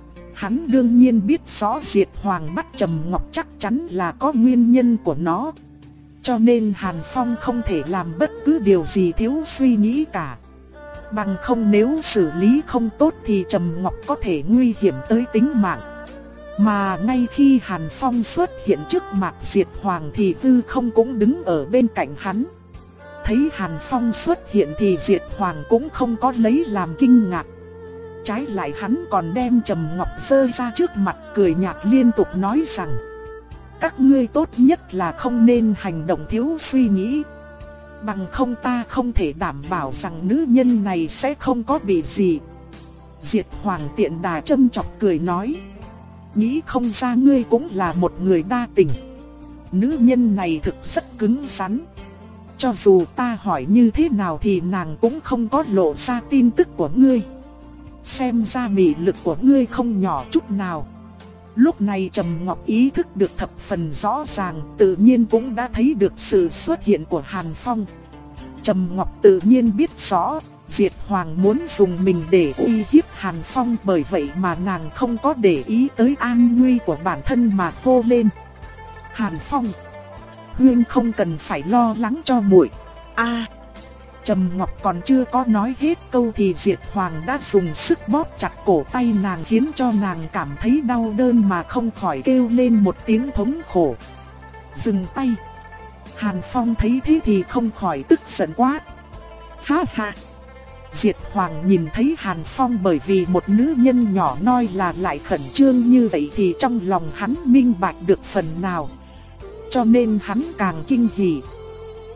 Hắn đương nhiên biết rõ Diệt Hoàng bắt Trầm Ngọc chắc chắn là có nguyên nhân của nó. Cho nên Hàn Phong không thể làm bất cứ điều gì thiếu suy nghĩ cả. Bằng không nếu xử lý không tốt thì Trầm Ngọc có thể nguy hiểm tới tính mạng. Mà ngay khi Hàn Phong xuất hiện trước mặt Diệt Hoàng thì Tư Không cũng đứng ở bên cạnh hắn. Thấy Hàn Phong xuất hiện thì Diệt Hoàng cũng không có lấy làm kinh ngạc. Trái lại hắn còn đem Trầm Ngọc giơ ra trước mặt cười nhạt liên tục nói rằng: các ngươi tốt nhất là không nên hành động thiếu suy nghĩ. Bằng không ta không thể đảm bảo rằng nữ nhân này sẽ không có bị gì. Diệt Hoàng tiện đà châm chọc cười nói: nghĩ không ra ngươi cũng là một người đa tình. Nữ nhân này thực rất cứng rắn. Cho dù ta hỏi như thế nào thì nàng cũng không có lộ ra tin tức của ngươi. Xem ra mị lực của ngươi không nhỏ chút nào. Lúc này Trầm Ngọc ý thức được thập phần rõ ràng, tự nhiên cũng đã thấy được sự xuất hiện của Hàn Phong. Trầm Ngọc tự nhiên biết rõ, Diệt Hoàng muốn dùng mình để uy hiếp Hàn Phong, bởi vậy mà nàng không có để ý tới an nguy của bản thân mà hô lên: Hàn Phong, huynh không cần phải lo lắng cho muội. A. Trầm Ngọc còn chưa có nói hết câu thì Diệt Hoàng đã dùng sức bóp chặt cổ tay nàng, khiến cho nàng cảm thấy đau đớn mà không khỏi kêu lên một tiếng thống khổ. Dừng tay. Hàn Phong thấy thế thì không khỏi tức giận quát: ha ha. Diệt Hoàng nhìn thấy Hàn Phong bởi vì một nữ nhân nhỏ nhoi là lại khẩn trương như vậy thì trong lòng hắn minh bạch được phần nào. Cho nên hắn càng kinh hỉ,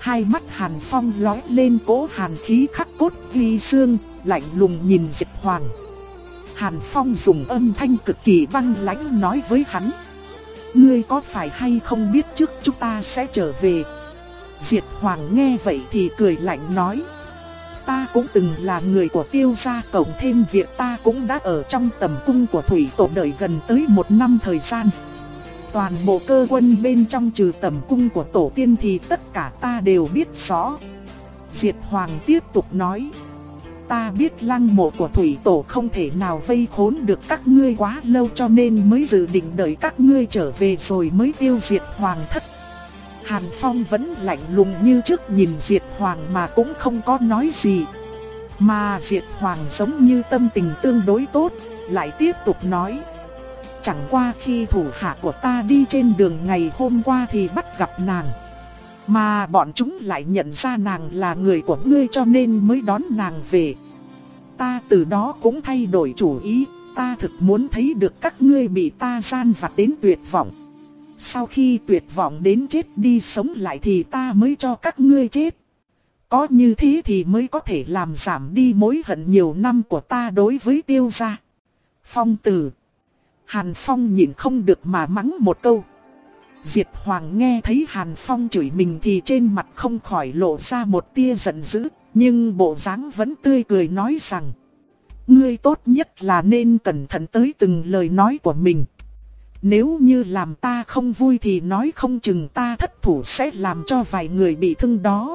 Hai mắt Hàn Phong lóe lên cỗ hàn khí khắc cốt ghi xương, lạnh lùng nhìn Diệt Hoàng. Hàn Phong dùng âm thanh cực kỳ băng lãnh nói với hắn: ngươi có phải hay không biết trước chúng ta sẽ trở về? Diệt Hoàng nghe vậy thì cười lạnh nói: ta cũng từng là người của Tiêu gia, cộng thêm việc ta cũng đã ở trong tầm cung của Thủy Tổ đợi gần tới một năm thời gian. Toàn bộ cơ quân bên trong trừ tầm cung của tổ tiên thì tất cả ta đều biết rõ. Diệt Hoàng tiếp tục nói: ta biết lăng mộ của Thủy Tổ không thể nào vây khốn được các ngươi quá lâu, cho nên mới dự định đợi các ngươi trở về rồi mới tiêu diệt Hoàng thất. Hàn Phong vẫn lạnh lùng như trước nhìn Diệt Hoàng mà cũng không có nói gì. Mà Diệt Hoàng giống như tâm tình tương đối tốt, lại tiếp tục nói: chẳng qua khi thủ hạ của ta đi trên đường ngày hôm qua thì bắt gặp nàng, mà bọn chúng lại nhận ra nàng là người của ngươi cho nên mới đón nàng về. Ta từ đó cũng thay đổi chủ ý, ta thực muốn thấy được các ngươi bị ta gian vặt đến tuyệt vọng. Sau khi tuyệt vọng đến chết đi sống lại thì ta mới cho các ngươi chết. Có như thế thì mới có thể làm giảm đi mối hận nhiều năm của ta đối với Tiêu gia. Phong tử. Hàn Phong nhịn không được mà mắng một câu. Diệt Hoàng nghe thấy Hàn Phong chửi mình thì trên mặt không khỏi lộ ra một tia giận dữ, nhưng bộ dáng vẫn tươi cười nói rằng: ngươi tốt nhất là nên cẩn thận tới từng lời nói của mình. Nếu như làm ta không vui thì nói không chừng ta thất thủ sẽ làm cho vài người bị thương đó.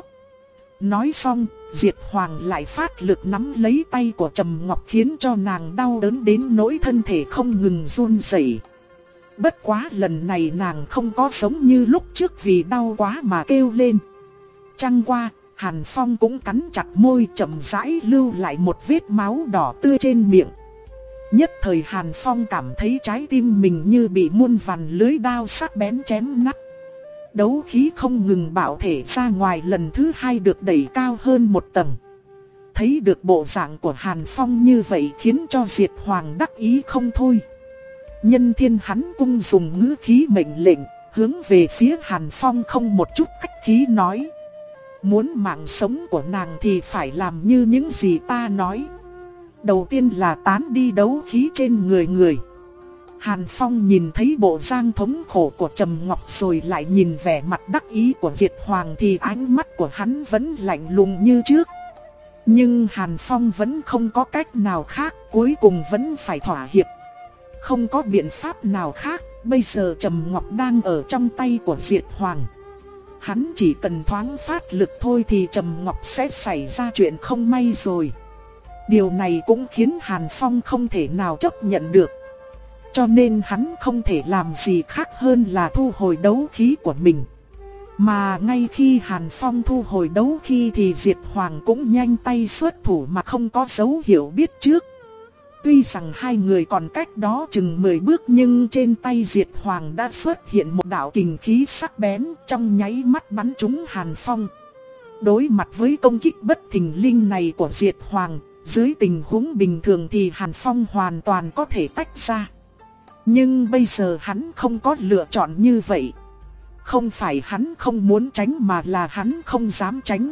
Nói xong, Diệt Hoàng lại phát lực nắm lấy tay của Trầm Ngọc khiến cho nàng đau đớn đến nỗi thân thể không ngừng run rẩy. Bất quá lần này nàng không có giống như lúc trước vì đau quá mà kêu lên. Chẳng qua, Hàn Phong cũng cắn chặt môi chậm rãi lưu lại một vết máu đỏ tươi trên miệng. Nhất thời Hàn Phong cảm thấy trái tim mình như bị muôn vàn lưới đao sắc bén chém nát. Đấu khí không ngừng bạo thể ra ngoài, lần thứ hai được đẩy cao hơn một tầng. Thấy được bộ dạng của Hàn Phong như vậy khiến cho Diệt Hoàng đắc ý không thôi. Nhân thiên hắn cung dùng ngữ khí mệnh lệnh, hướng về phía Hàn Phong không một chút khách khí nói: muốn mạng sống của nàng thì phải làm như những gì ta nói. Đầu tiên là tán đi đấu khí trên người người. Hàn Phong nhìn thấy bộ dạng thống khổ của Trầm Ngọc rồi lại nhìn vẻ mặt đắc ý của Diệt Hoàng thì ánh mắt của hắn vẫn lạnh lùng như trước. Nhưng Hàn Phong vẫn không có cách nào khác, cuối cùng vẫn phải thỏa hiệp. Không có biện pháp nào khác, bây giờ Trầm Ngọc đang ở trong tay của Diệt Hoàng. Hắn chỉ cần thoáng phát lực thôi thì Trầm Ngọc sẽ xảy ra chuyện không may rồi. Điều này cũng khiến Hàn Phong không thể nào chấp nhận được. Cho nên hắn không thể làm gì khác hơn là thu hồi đấu khí của mình. Mà ngay khi Hàn Phong thu hồi đấu khí thì Diệt Hoàng cũng nhanh tay xuất thủ mà không có dấu hiệu biết trước. Tuy rằng hai người còn cách đó chừng mười bước nhưng trên tay Diệt Hoàng đã xuất hiện một đạo kình khí sắc bén trong nháy mắt bắn trúng Hàn Phong. Đối mặt với công kích bất thình lình này của Diệt Hoàng, dưới tình huống bình thường thì Hàn Phong hoàn toàn có thể tách ra. Nhưng bây giờ hắn không có lựa chọn như vậy. Không phải hắn không muốn tránh mà là hắn không dám tránh.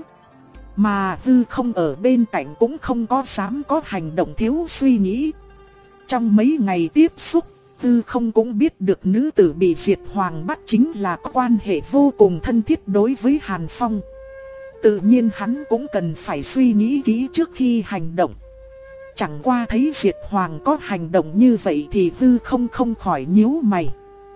Mà hư không ở bên cạnh cũng không có dám có hành động thiếu suy nghĩ. Trong mấy ngày tiếp xúc, hư không cũng biết được nữ tử bị Diệt Hoàng bắt chính là có quan hệ vô cùng thân thiết đối với Hàn Phong. Tự nhiên hắn cũng cần phải suy nghĩ kỹ trước khi hành động. Chẳng qua thấy Diệt Hoàng có hành động như vậy thì hư không không khỏi nhíu mày.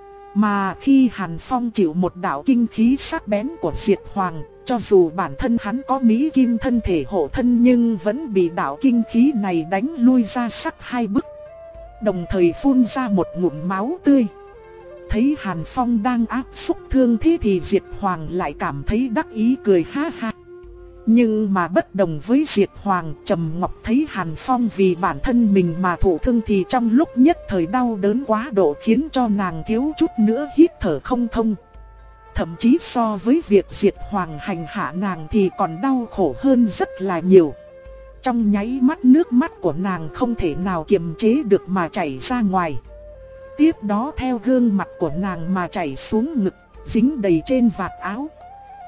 Mà khi Hàn Phong chịu một đạo kinh khí sắc bén của Diệt Hoàng, cho dù bản thân hắn có mỹ kim thân thể hộ thân nhưng vẫn bị đạo kinh khí này đánh lui ra sắc hai bước. Đồng thời phun ra một ngụm máu tươi. Thấy Hàn Phong đang áp xúc thương thế thì Diệt Hoàng lại cảm thấy đắc ý cười ha ha. Nhưng mà bất đồng với Diệt Hoàng, Trầm Ngọc thấy Hàn Phong vì bản thân mình mà thụ thương thì trong lúc nhất thời đau đớn quá độ khiến cho nàng thiếu chút nữa hít thở không thông. Thậm chí so với việc Diệt Hoàng hành hạ nàng thì còn đau khổ hơn rất là nhiều. Trong nháy mắt nước mắt của nàng không thể nào kiềm chế được mà chảy ra ngoài. Tiếp đó theo gương mặt của nàng mà chảy xuống ngực, dính đầy trên vạt áo.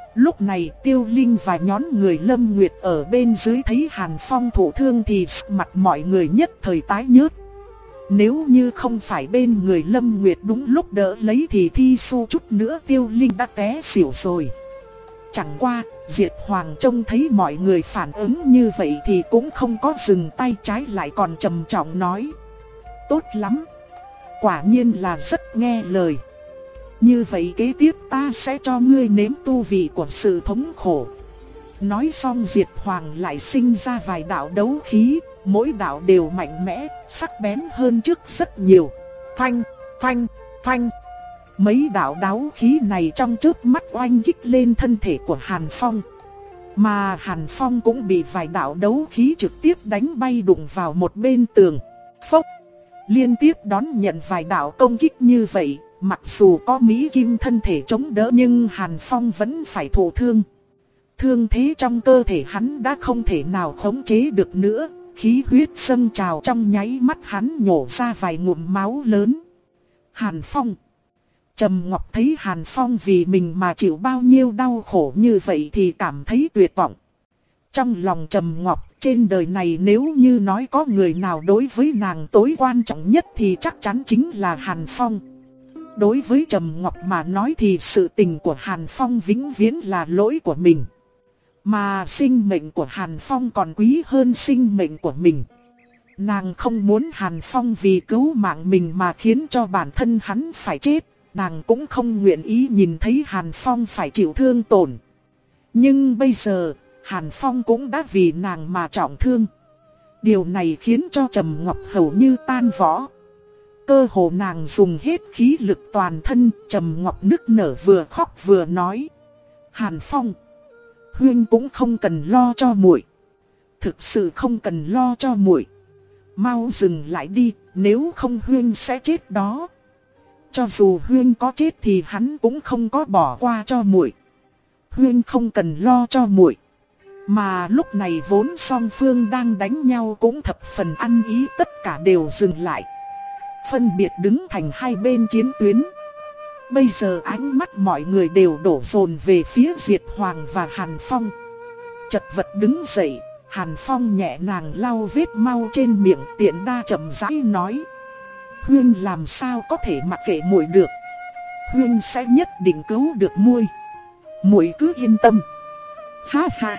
Lúc này Tiêu Linh và nhóm người Lâm Nguyệt ở bên dưới thấy Hàn Phong thụ thương thì mặt mọi người nhất thời tái nhợt. Nếu như không phải bên người Lâm Nguyệt đúng lúc đỡ lấy thì thi su chút nữa Tiêu Linh đã té xỉu rồi. Chẳng qua, Diệt Hoàng trông thấy mọi người phản ứng như vậy thì cũng không có dừng tay, trái lại còn trầm trọng nói: tốt lắm, quả nhiên là rất nghe lời. Như vậy kế tiếp ta sẽ cho ngươi nếm tu vị của sự thống khổ. Nói xong Diệt Hoàng lại sinh ra vài đạo đấu khí, mỗi đạo đều mạnh mẽ, sắc bén hơn trước rất nhiều. Phanh, phanh, phanh. Mấy đạo đấu khí này trong chớp mắt oanh kích lên thân thể của Hàn Phong. Mà Hàn Phong cũng bị vài đạo đấu khí trực tiếp đánh bay đụng vào một bên tường. Phốc! Liên tiếp đón nhận vài đạo công kích như vậy, mặc dù có Mỹ Kim thân thể chống đỡ nhưng Hàn Phong vẫn phải thụ thương. Thương thế trong cơ thể hắn đã không thể nào khống chế được nữa, khí huyết dâng trào, trong nháy mắt hắn nhổ ra vài ngụm máu lớn. Hàn Phong. Trầm Ngọc thấy Hàn Phong vì mình mà chịu bao nhiêu đau khổ như vậy thì cảm thấy tuyệt vọng. Trong lòng Trầm Ngọc, trên đời này nếu như nói có người nào đối với nàng tối quan trọng nhất thì chắc chắn chính là Hàn Phong. Đối với Trầm Ngọc mà nói thì sự tình của Hàn Phong vĩnh viễn là lỗi của mình. Mà sinh mệnh của Hàn Phong còn quý hơn sinh mệnh của mình. Nàng không muốn Hàn Phong vì cứu mạng mình mà khiến cho bản thân hắn phải chết. Nàng cũng không nguyện ý nhìn thấy Hàn Phong phải chịu thương tổn. Nhưng bây giờ, Hàn Phong cũng đã vì nàng mà trọng thương. Điều này khiến cho Trầm Ngọc hầu như tan vỡ. Cơ hồ nàng dùng hết khí lực toàn thân, Trầm Ngọc nức nở vừa khóc vừa nói: Hàn Phong, huynh cũng không cần lo cho muội. Thực sự không cần lo cho muội. Mau dừng lại đi, nếu không huynh sẽ chết đó. Cho dù huynh có chết thì hắn cũng không có bỏ qua cho muội. Huynh không cần lo cho muội. Mà lúc này vốn song phương đang đánh nhau cũng thập phần ăn ý, tất cả đều dừng lại, phân biệt đứng thành hai bên chiến tuyến. Bây giờ ánh mắt mọi người đều đổ dồn về phía Diệt Hoàng và Hàn Phong. Chật vật đứng dậy, Hàn Phong nhẹ nhàng lau vết máu trên miệng, tiện đa chậm rãi nói: Huynh làm sao có thể mặc kệ muội được. Huynh sẽ nhất định cứu được muội. Muội cứ yên tâm. Ha ha.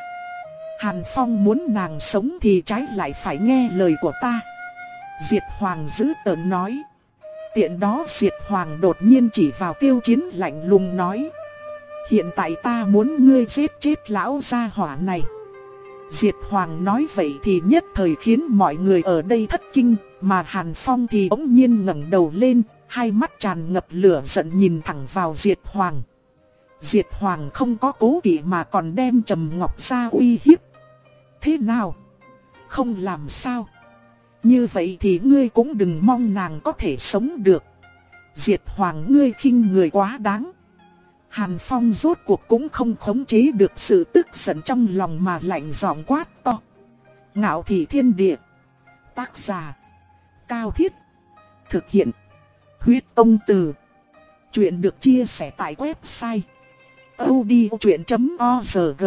Hàn Phong muốn nàng sống thì trái lại phải nghe lời của ta. Diệt Hoàng giữ tợn nói. Tiện đó Diệt Hoàng đột nhiên chỉ vào Tiêu Chiến lạnh lùng nói: hiện tại ta muốn ngươi giết chết lão gia hỏa này. Diệt Hoàng nói vậy thì nhất thời khiến mọi người ở đây thất kinh, mà Hàn Phong thì bỗng nhiên ngẩng đầu lên, hai mắt tràn ngập lửa giận nhìn thẳng vào Diệt Hoàng. Diệt Hoàng không có cố kỵ mà còn đem Trầm Ngọc ra uy hiếp. Thế nào? Không làm sao? Như vậy thì ngươi cũng đừng mong nàng có thể sống được. Diệt Hoàng, ngươi khinh người quá đáng. Hàn Phong rốt cuộc cũng không khống chế được sự tức giận trong lòng mà lạnh giọng quát to: Ngạo Thị Thiên Địa. Tác giả: Cao Thiết. Thực hiện: Huyết Tông Từ. Chuyện được chia sẻ tại website audiochuyện chấm org.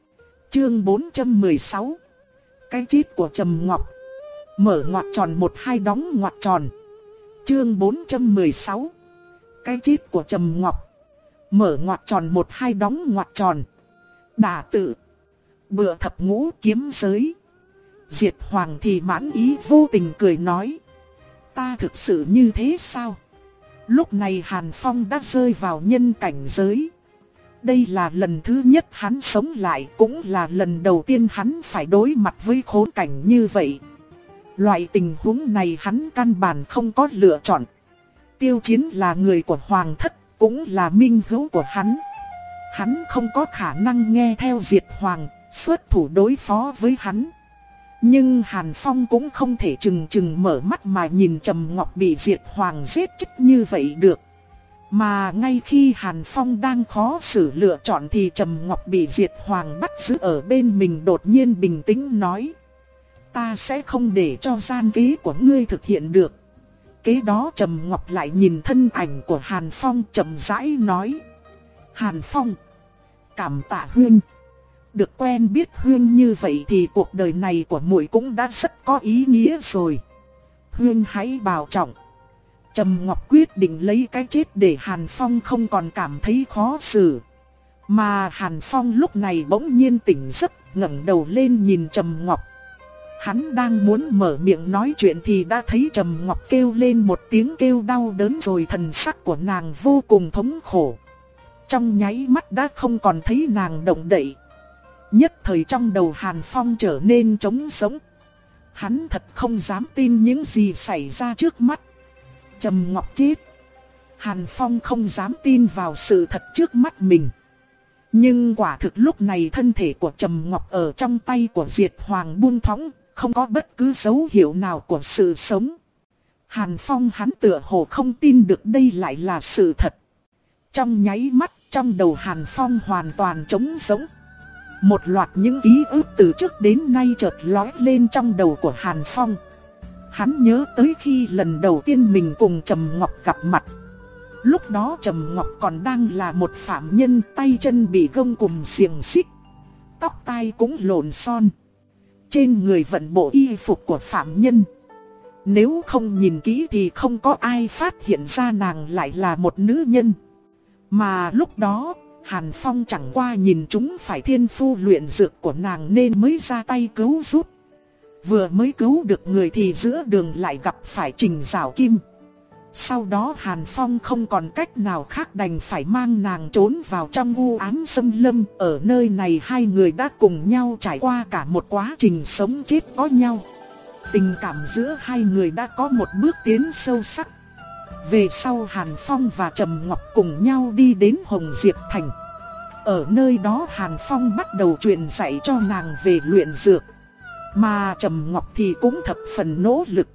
Chương bốn trăm mười sáu. Cái chết của Trầm Ngọc. Mở ngoặc tròn một hai đóng ngoặc tròn. Chương bốn trăm mười sáu. Cái chết của Trầm Ngọc. Mở ngoặc tròn một hai đóng ngoặc tròn. Đả tự. Bựa thập ngũ kiếm giới. Diệt Hoàng thì mãn ý vô tình cười nói: ta thực sự như thế sao? Lúc này Hàn Phong đã rơi vào nhân cảnh giới. Đây là lần thứ nhất hắn sống lại, cũng là lần đầu tiên hắn phải đối mặt với khốn cảnh như vậy. Loại tình huống này hắn căn bản không có lựa chọn. Tiêu Chiến là người của Hoàng thất, cũng là minh hữu của hắn. Hắn không có khả năng nghe theo Diệt Hoàng, xuất thủ đối phó với hắn. Nhưng Hàn Phong cũng không thể chừng chừng mở mắt mà nhìn Trầm Ngọc bị Diệt Hoàng giết chết như vậy được. Mà ngay khi Hàn Phong đang khó xử lựa chọn thì Trầm Ngọc bị Diệt Hoàng bắt giữ ở bên mình, đột nhiên bình tĩnh nói: ta sẽ không để cho gian kế của ngươi thực hiện được. Kế đó Trầm Ngọc lại nhìn thân ảnh của Hàn Phong chậm rãi nói: Hàn Phong, Cảm tạ Huyên. Được quen biết Huyên như vậy thì cuộc đời này của muội cũng đã rất có ý nghĩa rồi. Huyên hãy bảo trọng. Trầm Ngọc quyết định lấy cái chết để Hàn Phong không còn cảm thấy khó xử. Mà Hàn Phong lúc này bỗng nhiên tỉnh giấc, ngẩng đầu lên nhìn Trầm Ngọc. Hắn đang muốn mở miệng nói chuyện thì đã thấy Trầm Ngọc kêu lên một tiếng kêu đau đớn, rồi thần sắc của nàng vô cùng thống khổ. Trong nháy mắt đã không còn thấy nàng động đậy. Nhất thời trong đầu Hàn Phong trở nên trống rỗng. Hắn thật không dám tin những gì xảy ra trước mắt. Trầm Ngọc chết. Hàn Phong không dám tin vào sự thật trước mắt mình. Nhưng quả thực lúc này thân thể của Trầm Ngọc ở trong tay của Diệt Hoàng buông thõng, không có bất cứ dấu hiệu nào của sự sống. Hàn Phong hắn tựa hồ không tin được đây lại là sự thật. Trong nháy mắt, trong đầu Hàn Phong hoàn toàn trống rỗng. Một loạt những ký ức từ trước đến nay chợt lóe lên trong đầu của Hàn Phong. Hắn nhớ tới khi lần đầu tiên mình cùng Trầm Ngọc gặp mặt. Lúc đó Trầm Ngọc còn đang là một phạm nhân, tay chân bị gông cùm xiềng xích, tóc tai cũng lộn xon. Trên người vận bộ y phục của phạm nhân. Nếu không nhìn kỹ thì không có ai phát hiện ra nàng lại là một nữ nhân. Mà lúc đó, Hàn Phong chẳng qua nhìn chúng phải thiên phu luyện dược của nàng nên mới ra tay cứu giúp. Vừa mới cứu được người thì giữa đường lại gặp phải Trình Giảo Kim. Sau đó Hàn Phong không còn cách nào khác đành phải mang nàng trốn vào trong u ám xâm lâm. Ở nơi này hai người đã cùng nhau trải qua cả một quá trình sống chết có nhau. Tình cảm giữa hai người đã có một bước tiến sâu sắc. Về sau Hàn Phong và Trầm Ngọc cùng nhau đi đến Hồng Diệp Thành. Ở nơi đó Hàn Phong bắt đầu truyền dạy cho nàng về luyện dược. Mà Trầm Ngọc thì cũng thập phần nỗ lực.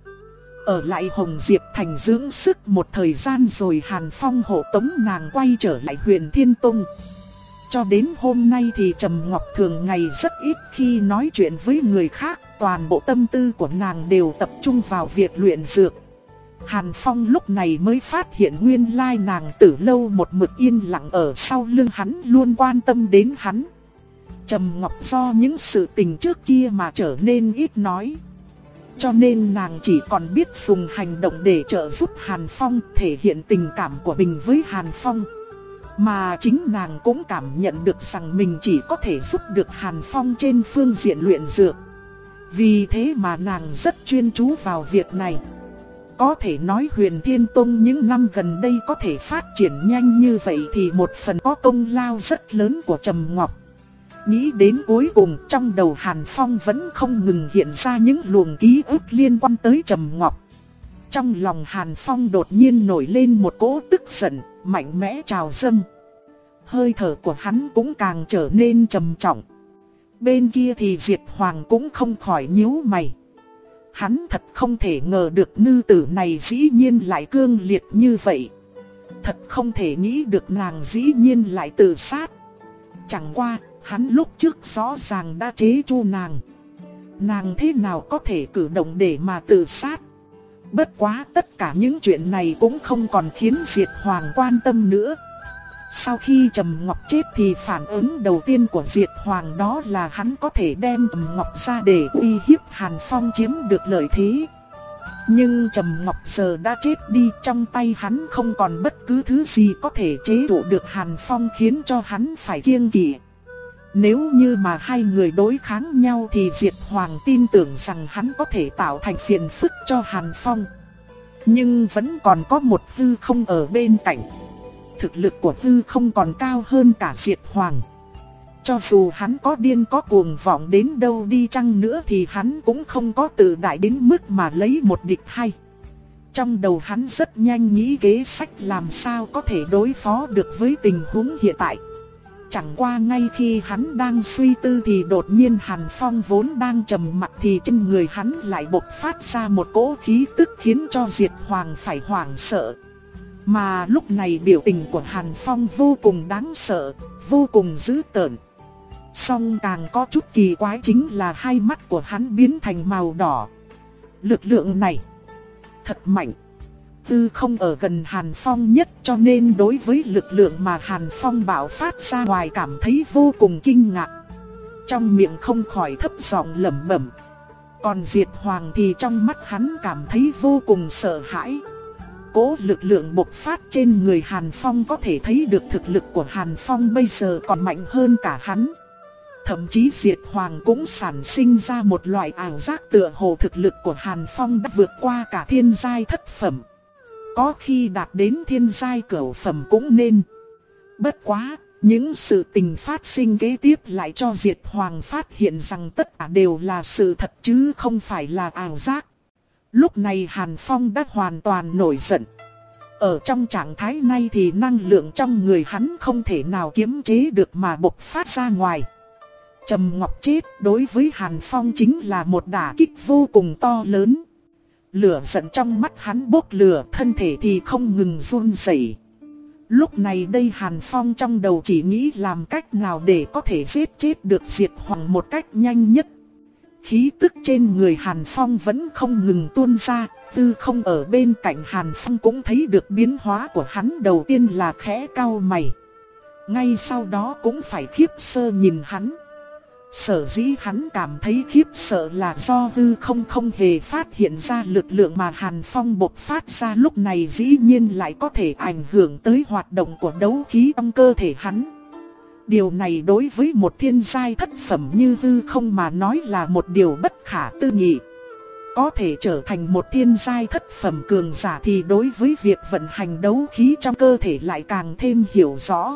Ở lại Hồng Diệp Thành dưỡng sức một thời gian rồi Hàn Phong hộ tống nàng quay trở lại Huyền Thiên Tông. Cho đến hôm nay thì Trầm Ngọc thường ngày rất ít khi nói chuyện với người khác. Toàn bộ tâm tư của nàng đều tập trung vào việc luyện dược. Hàn Phong lúc này mới phát hiện nguyên lai nàng từ lâu một mực yên lặng ở sau lưng hắn, luôn quan tâm đến hắn. Trầm Ngọc do những sự tình trước kia mà trở nên ít nói. Cho nên nàng chỉ còn biết dùng hành động để trợ giúp Hàn Phong, thể hiện tình cảm của mình với Hàn Phong. Mà chính nàng cũng cảm nhận được rằng mình chỉ có thể giúp được Hàn Phong trên phương diện luyện dược. Vì thế mà nàng rất chuyên chú vào việc này. Có thể nói Huyền Thiên Tông những năm gần đây có thể phát triển nhanh như vậy thì một phần có công lao rất lớn của Trầm Ngọc. Nghĩ đến cuối cùng trong đầu Hàn Phong vẫn không ngừng hiện ra những luồng ký ức liên quan tới Trầm Ngọc. Trong lòng Hàn Phong đột nhiên nổi lên một cỗ tức giận, mạnh mẽ trào dâng. Hơi thở của hắn cũng càng trở nên trầm trọng. Bên kia thì Diệt Hoàng cũng không khỏi nhíu mày. Hắn thật không thể ngờ được nữ tử này dĩ nhiên lại cương liệt như vậy. Thật không thể nghĩ được nàng dĩ nhiên lại tự sát. Chẳng qua, hắn lúc trước rõ ràng đã chế tru nàng. Nàng thế nào có thể cử động để mà tự sát? Bất quá tất cả những chuyện này cũng không còn khiến Diệt Hoàng quan tâm nữa. Sau khi Trầm Ngọc chết thì phản ứng đầu tiên của Diệt Hoàng đó là hắn có thể đem Trầm Ngọc ra để uy hiếp Hàn Phong chiếm được lợi thế. Nhưng Trầm Ngọc giờ đã chết đi, trong tay hắn không còn bất cứ thứ gì có thể chế trụ được Hàn Phong khiến cho hắn phải kiêng kỵ. Nếu như mà hai người đối kháng nhau thì Diệt Hoàng tin tưởng rằng hắn có thể tạo thành phiền phức cho Hàn Phong. Nhưng vẫn còn có một hư không ở bên cạnh. Thực lực của hư không còn cao hơn cả Diệt Hoàng. Cho dù hắn có điên có cuồng vọng đến đâu đi chăng nữa thì hắn cũng không có tự đại đến mức mà lấy một địch hai. Trong đầu hắn rất nhanh nghĩ kế sách làm sao có thể đối phó được với tình huống hiện tại. Chẳng qua ngay khi hắn đang suy tư thì đột nhiên Hàn Phong vốn đang trầm mặc thì trên người hắn lại bộc phát ra một cỗ khí tức khiến cho Diệt Hoàng phải hoảng sợ. Mà lúc này biểu tình của Hàn Phong vô cùng đáng sợ, vô cùng dữ tợn. Song càng có chút kỳ quái chính là hai mắt của hắn biến thành màu đỏ. Lực lượng này thật mạnh. Tư không ở gần Hàn Phong nhất cho nên đối với lực lượng mà Hàn Phong bạo phát ra ngoài cảm thấy vô cùng kinh ngạc. Trong miệng không khỏi thấp giọng lẩm bẩm. Còn Diệt Hoàng thì trong mắt hắn cảm thấy vô cùng sợ hãi. Cố lực lượng bộc phát trên người Hàn Phong có thể thấy được thực lực của Hàn Phong bây giờ còn mạnh hơn cả hắn. Thậm chí Diệt Hoàng cũng sản sinh ra một loại ảo giác tựa hồ thực lực của Hàn Phong đã vượt qua cả thiên giai thất phẩm. Có khi đạt đến thiên giai cửu phẩm cũng nên. Bất quá, những sự tình phát sinh kế tiếp lại cho Diệt Hoàng phát hiện rằng tất cả đều là sự thật chứ không phải là ảo giác. Lúc này Hàn Phong đã hoàn toàn nổi giận. Ở trong trạng thái này thì năng lượng trong người hắn không thể nào kiềm chế được mà bộc phát ra ngoài. Trầm Ngọc chết đối với Hàn Phong chính là một đả kích vô cùng to lớn. Lửa giận trong mắt hắn bốc lửa, thân thể thì không ngừng run rẩy. Lúc này đây Hàn Phong trong đầu chỉ nghĩ làm cách nào để có thể giết chết được Diệt Hoàng một cách nhanh nhất. Khí tức trên người Hàn Phong vẫn không ngừng tuôn ra, Tư không ở bên cạnh Hàn Phong cũng thấy được biến hóa của hắn, đầu tiên là khẽ cau mày. Ngay sau đó cũng phải khiếp sơ nhìn hắn. Sở dĩ hắn cảm thấy khiếp sợ là do Tư không không hề phát hiện ra lực lượng mà Hàn Phong bộc phát ra lúc này dĩ nhiên lại có thể ảnh hưởng tới hoạt động của đấu khí trong cơ thể hắn. Điều này đối với một thiên giai thất phẩm như Tư không mà nói là một điều bất khả tư nghị. Có thể trở thành một thiên giai thất phẩm cường giả thì đối với việc vận hành đấu khí trong cơ thể lại càng thêm hiểu rõ.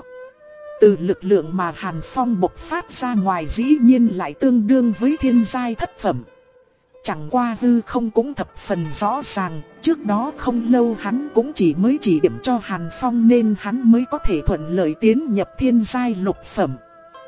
Từ lực lượng mà Hàn Phong bộc phát ra ngoài dĩ nhiên lại tương đương với thiên giai thất phẩm. Chẳng qua Tư không cũng thập phần rõ ràng, trước đó không lâu hắn cũng chỉ mới chỉ điểm cho Hàn Phong nên hắn mới có thể thuận lợi tiến nhập thiên giai lục phẩm.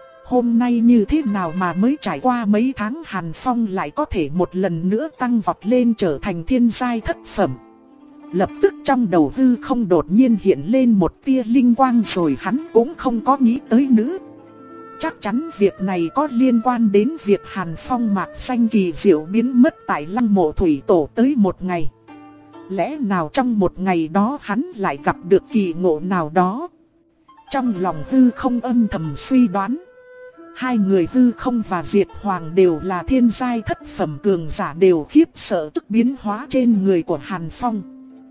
Hôm nay như thế nào mà mới trải qua mấy tháng Hàn Phong lại có thể một lần nữa tăng vọt lên trở thành thiên giai thất phẩm. Lập tức trong đầu Tư không đột nhiên hiện lên một tia linh quang rồi hắn cũng không có nghĩ tới nữa. Chắc chắn việc này có liên quan đến việc Hàn Phong mạc xanh kỳ diệu biến mất tại Lăng Mộ Thủy Tổ tới một ngày. Lẽ nào trong một ngày đó hắn lại gặp được kỳ ngộ nào đó? Trong lòng Tư không âm thầm suy đoán. Hai người Tư không và Diệt Hoàng đều là thiên giai thất phẩm cường giả, đều khiếp sợ trước biến hóa trên người của Hàn Phong.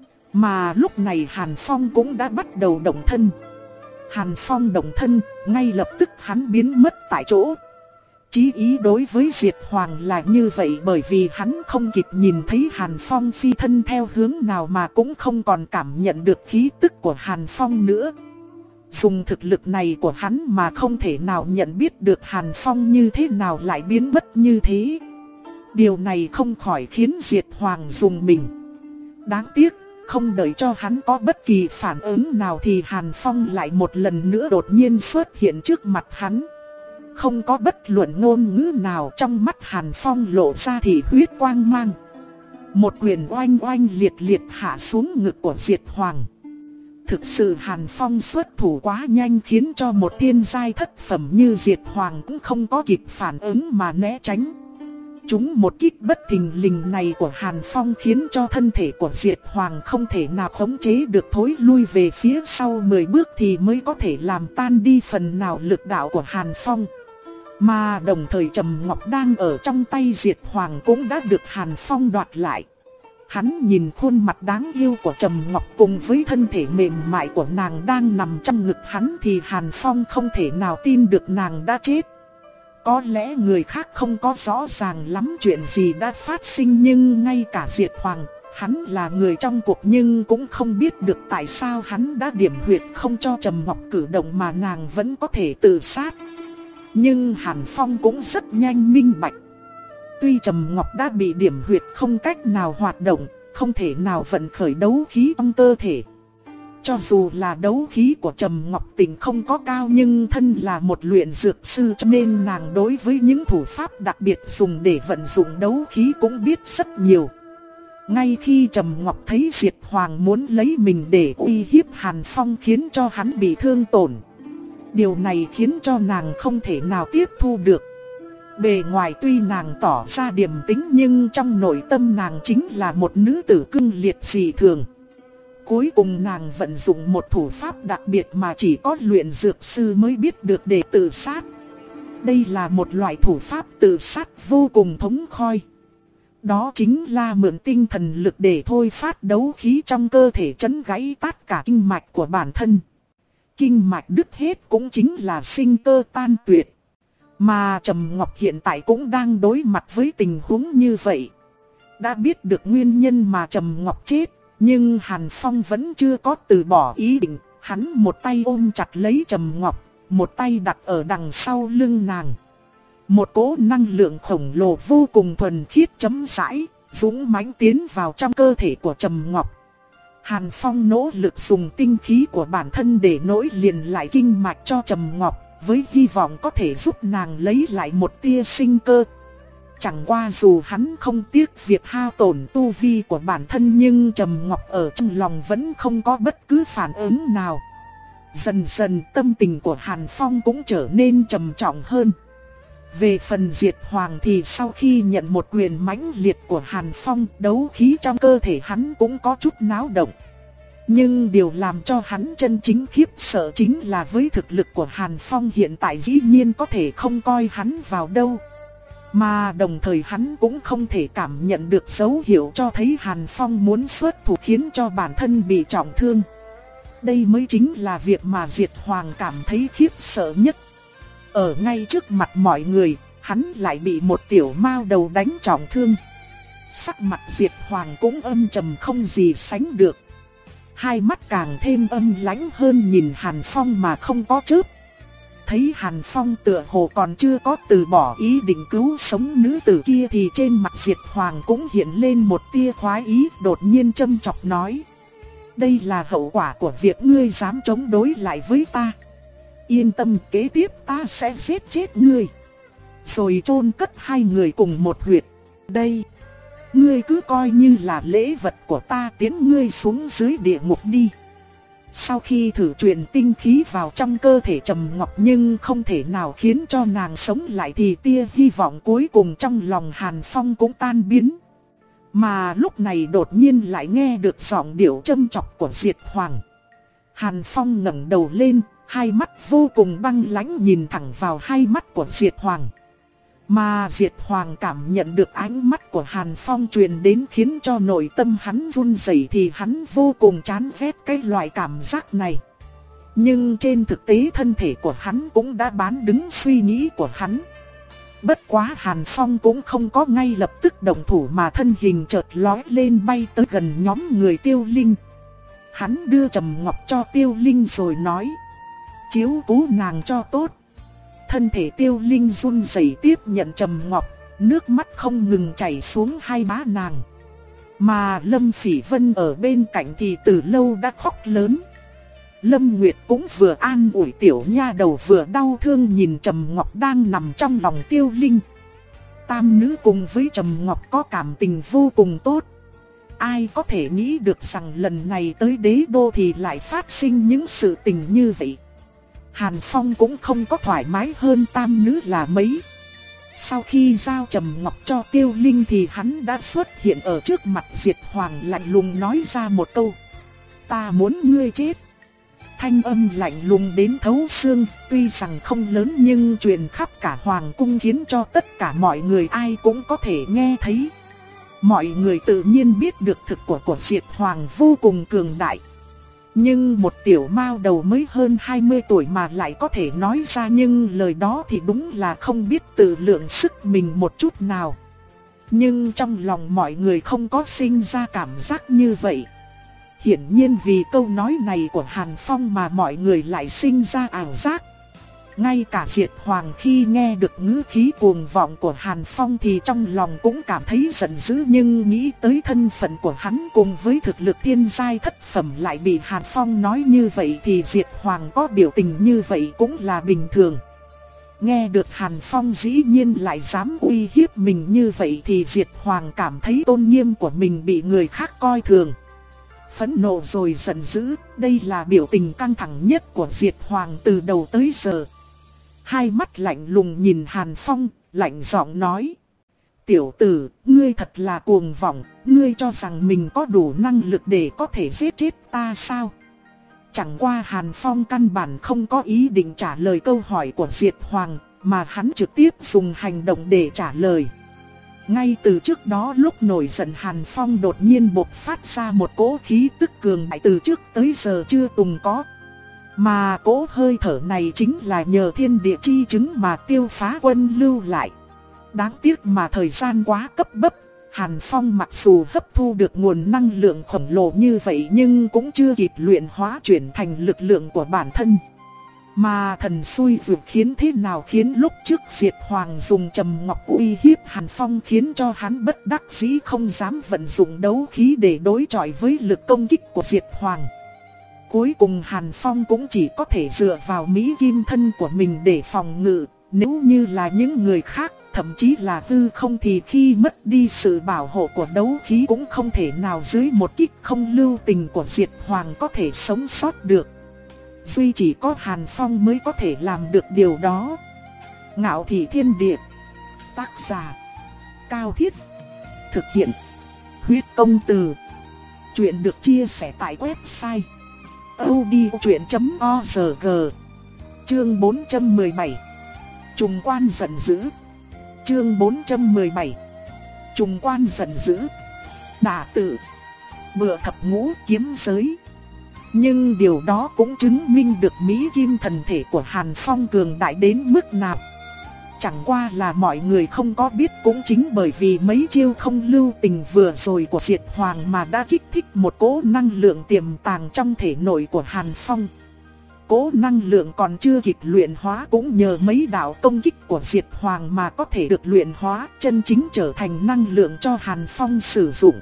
Mà lúc này Hàn Phong cũng đã bắt đầu động thân. Hàn Phong động thân, ngay lập tức hắn biến mất tại chỗ. Chí ý đối với Diệt Hoàng là như vậy, bởi vì hắn không kịp nhìn thấy Hàn Phong phi thân theo hướng nào mà cũng không còn cảm nhận được khí tức của Hàn Phong nữa. Dùng thực lực này của hắn mà không thể nào nhận biết được Hàn Phong như thế nào lại biến mất như thế. Điều này không khỏi khiến Diệt Hoàng rùng mình. Đáng tiếc, không đợi cho hắn có bất kỳ phản ứng nào thì Hàn Phong lại một lần nữa đột nhiên xuất hiện trước mặt hắn. Không có bất luận ngôn ngữ nào, trong mắt Hàn Phong lộ ra thị huyết quang mang. Một quyền oanh oanh liệt liệt hạ xuống ngực của Diệt Hoàng. Thực sự Hàn Phong xuất thủ quá nhanh khiến cho một thiên giai thất phẩm như Diệt Hoàng cũng không có kịp phản ứng mà né tránh. Chúng một kích bất thình lình này của Hàn Phong khiến cho thân thể của Diệt Hoàng không thể nào khống chế được, thối lui về phía sau mười bước thì mới có thể làm tan đi phần nào lực đạo của Hàn Phong. Mà đồng thời Trầm Ngọc đang ở trong tay Diệt Hoàng cũng đã được Hàn Phong đoạt lại. Hắn nhìn khuôn mặt đáng yêu của Trầm Ngọc cùng với thân thể mềm mại của nàng đang nằm trong ngực hắn thì Hàn Phong không thể nào tin được nàng đã chết. Có lẽ người khác không có rõ ràng lắm chuyện gì đã phát sinh, nhưng ngay cả Diệt Hoàng, hắn là người trong cuộc nhưng cũng không biết được tại sao hắn đã điểm huyệt không cho Trầm Ngọc cử động mà nàng vẫn có thể tự sát. Nhưng Hàn Phong cũng rất nhanh minh bạch. Tuy Trầm Ngọc đã bị điểm huyệt không cách nào hoạt động, không thể nào vận khởi đấu khí trong cơ thể. Cho dù là đấu khí của Trầm Ngọc Tình không có cao nhưng thân là một luyện dược sư cho nên nàng đối với những thủ pháp đặc biệt dùng để vận dụng đấu khí cũng biết rất nhiều. Ngay khi Trầm Ngọc thấy Diệt Hoàng muốn lấy mình để uy hiếp Hàn Phong khiến cho hắn bị thương tổn. Điều này khiến cho nàng không thể nào tiếp thu được. Bề ngoài tuy nàng tỏ ra điềm tĩnh nhưng trong nội tâm nàng chính là một nữ tử cương liệt dị thường. cuối cùng nàng vận dụng một thủ pháp đặc biệt mà chỉ có luyện dược sư mới biết được để tự sát. Đây là một loại thủ pháp tự sát vô cùng thống khôi. Đó chính là mượn tinh thần lực để thôi phát đấu khí trong cơ thể, chấn gãy tất cả kinh mạch của bản thân. Kinh mạch đứt hết cũng chính là sinh cơ tan tuyệt. Mà Trầm Ngọc hiện tại cũng đang đối mặt với tình huống như vậy. Đã biết được nguyên nhân mà Trầm Ngọc chết, nhưng Hàn Phong vẫn chưa có từ bỏ ý định. Hắn một tay ôm chặt lấy Trầm Ngọc, một tay đặt ở đằng sau lưng nàng. Một cỗ năng lượng khổng lồ vô cùng thuần khiết chấm rãi, dũng mãnh tiến vào trong cơ thể của Trầm Ngọc. Hàn Phong nỗ lực dùng tinh khí của bản thân để nối liền lại kinh mạch cho Trầm Ngọc, với hy vọng có thể giúp nàng lấy lại một tia sinh cơ. Chẳng qua dù hắn không tiếc việc hao tổn tu vi của bản thân, nhưng Trầm Ngọc ở trong lòng vẫn không có bất cứ phản ứng nào. Dần dần tâm tình của Hàn Phong cũng trở nên trầm trọng hơn. Về phần Diệt Hoàng thì sau khi nhận một quyền mãnh liệt của Hàn Phong, đấu khí trong cơ thể hắn cũng có chút náo động. Nhưng điều làm cho hắn chân chính khiếp sợ chính là với thực lực của Hàn Phong hiện tại dĩ nhiên có thể không coi hắn vào đâu. Mà đồng thời hắn cũng không thể cảm nhận được dấu hiệu cho thấy Hàn Phong muốn xuất thủ khiến cho bản thân bị trọng thương. Đây mới chính là việc mà Diệt Hoàng cảm thấy khiếp sợ nhất. Ở ngay trước mặt mọi người, hắn lại bị một tiểu mao đầu đánh trọng thương. Sắc mặt Diệt Hoàng cũng âm trầm không gì sánh được. Hai mắt càng thêm âm lãnh hơn, nhìn Hàn Phong mà không có chớp. Thấy Hàn Phong tựa hồ còn chưa có từ bỏ ý định cứu sống nữ tử kia thì trên mặt Diệt Hoàng cũng hiện lên một tia khoái ý, đột nhiên châm chọc nói: đây là hậu quả của việc ngươi dám chống đối lại với ta. Yên tâm, kế tiếp ta sẽ giết chết ngươi, rồi chôn cất hai người cùng một huyệt. Đây, ngươi cứ coi như là lễ vật của ta tiến ngươi xuống dưới địa ngục đi. Sau khi thử truyền tinh khí vào trong cơ thể Trầm Ngọc nhưng không thể nào khiến cho nàng sống lại thì tia hy vọng cuối cùng trong lòng Hàn Phong cũng tan biến. Mà lúc này đột nhiên lại nghe được giọng điệu châm chọc của Diệt Hoàng. Hàn Phong ngẩng đầu lên, hai mắt vô cùng băng lãnh nhìn thẳng vào hai mắt của Diệt Hoàng. Mà Diệt Hoàng cảm nhận được ánh mắt của Hàn Phong truyền đến khiến cho nội tâm hắn run rẩy, thì hắn vô cùng chán ghét cái loại cảm giác này. Nhưng trên thực tế thân thể của hắn cũng đã bán đứng suy nghĩ của hắn. Bất quá Hàn Phong cũng không có ngay lập tức động thủ mà thân hình chợt lói lên bay tới gần nhóm người Tiêu Linh. Hắn đưa Trầm Ngọc cho Tiêu Linh rồi nói: chiếu cố nàng cho tốt. Thân thể Tiêu Linh run rẩy tiếp nhận Trầm Ngọc, nước mắt không ngừng chảy xuống hai má nàng. Mà Lâm Phỉ Vân ở bên cạnh thì từ lâu đã khóc lớn. Lâm Nguyệt cũng vừa an ủi tiểu nha đầu vừa đau thương nhìn Trầm Ngọc đang nằm trong lòng Tiêu Linh. Tam nữ cùng với Trầm Ngọc có cảm tình vô cùng tốt. Ai có thể nghĩ được rằng lần này tới đế đô thì lại phát sinh những sự tình như vậy. Hàn Phong cũng không có thoải mái hơn tam nữ là mấy. Sau khi giao Trầm Ngọc cho Tiêu Linh thì hắn đã xuất hiện ở trước mặt Diệt Hoàng, lạnh lùng nói ra một câu: ta muốn ngươi chết. Thanh âm lạnh lùng đến thấu xương, tuy rằng không lớn nhưng truyền khắp cả hoàng cung khiến cho tất cả mọi người ai cũng có thể nghe thấy. Mọi người tự nhiên biết được thực của của Diệt Hoàng vô cùng cường đại. Nhưng một tiểu mao đầu mới hơn hai mươi tuổi mà lại có thể nói ra những lời đó thì đúng là không biết tự lượng sức mình một chút nào. Nhưng trong lòng mọi người không có sinh ra cảm giác như vậy. Hiển nhiên vì câu nói này của Hàn Phong mà mọi người lại sinh ra ảo giác. Ngay cả Diệt Hoàng khi nghe được ngữ khí cuồng vọng của Hàn Phong thì trong lòng cũng cảm thấy giận dữ, nhưng nghĩ tới thân phận của hắn cùng với thực lực thiên giai thất phẩm lại bị Hàn Phong nói như vậy thì Diệt Hoàng có biểu tình như vậy cũng là bình thường. Nghe được Hàn Phong dĩ nhiên lại dám uy hiếp mình như vậy thì Diệt Hoàng cảm thấy tôn nghiêm của mình bị người khác coi thường. Phẫn nộ rồi giận dữ, đây là biểu tình căng thẳng nhất của Diệt Hoàng từ đầu tới giờ. Hai mắt lạnh lùng nhìn Hàn Phong, lạnh giọng nói: Tiểu tử, ngươi thật là cuồng vọng, ngươi cho rằng mình có đủ năng lực để có thể giết chết ta sao? Chẳng qua Hàn Phong căn bản không có ý định trả lời câu hỏi của Diệt Hoàng, mà hắn trực tiếp dùng hành động để trả lời. Ngay từ trước đó lúc nổi giận Hàn Phong đột nhiên bộc phát ra một cỗ khí tức cường đại từ trước tới giờ chưa từng có. Mà cỗ hơi thở này chính là nhờ thiên địa chi chứng mà Tiêu Phá Quân lưu lại. Đáng tiếc mà thời gian quá cấp bách, Hàn Phong mặc dù hấp thu được nguồn năng lượng khổng lồ như vậy nhưng cũng chưa kịp luyện hóa chuyển thành lực lượng của bản thân. Mà thần xui rủi khiến thế nào khiến lúc trước Diệt Hoàng dùng trầm ngọc uy hiếp Hàn Phong khiến cho hắn bất đắc dĩ không dám vận dụng đấu khí để đối chọi với lực công kích của Diệt Hoàng. Cuối cùng Hàn Phong cũng chỉ có thể dựa vào Mỹ Kim thân của mình để phòng ngự, nếu như là những người khác, thậm chí là hư không thì khi mất đi sự bảo hộ của đấu khí cũng không thể nào dưới một kích không lưu tình của Diệt Hoàng có thể sống sót được. Duy chỉ có Hàn Phong mới có thể làm được điều đó. Ngạo Thị Thiên Địa. Tác giả Cao Thiết. Thực hiện Huyết Công Từ. Chuyện được chia sẻ tại website audiochuyện chấm org. Chương bốn trăm mười bảy. Trùng Quan giận dữ. Chương bốn trăm mười bảy. Trùng Quan giận dữ. Đả tự. Bựa thập ngũ kiếm giới. Nhưng điều đó cũng chứng minh được Mỹ Kim thần thể của Hàn Phong cường đại đến mức nào. Chẳng qua là mọi người không có biết cũng chính bởi vì mấy chiêu không lưu tình vừa rồi của Diệt Hoàng mà đã kích thích một cỗ năng lượng tiềm tàng trong thể nội của Hàn Phong. Cỗ năng lượng còn chưa kịp luyện hóa cũng nhờ mấy đạo công kích của Diệt Hoàng mà có thể được luyện hóa, chân chính trở thành năng lượng cho Hàn Phong sử dụng.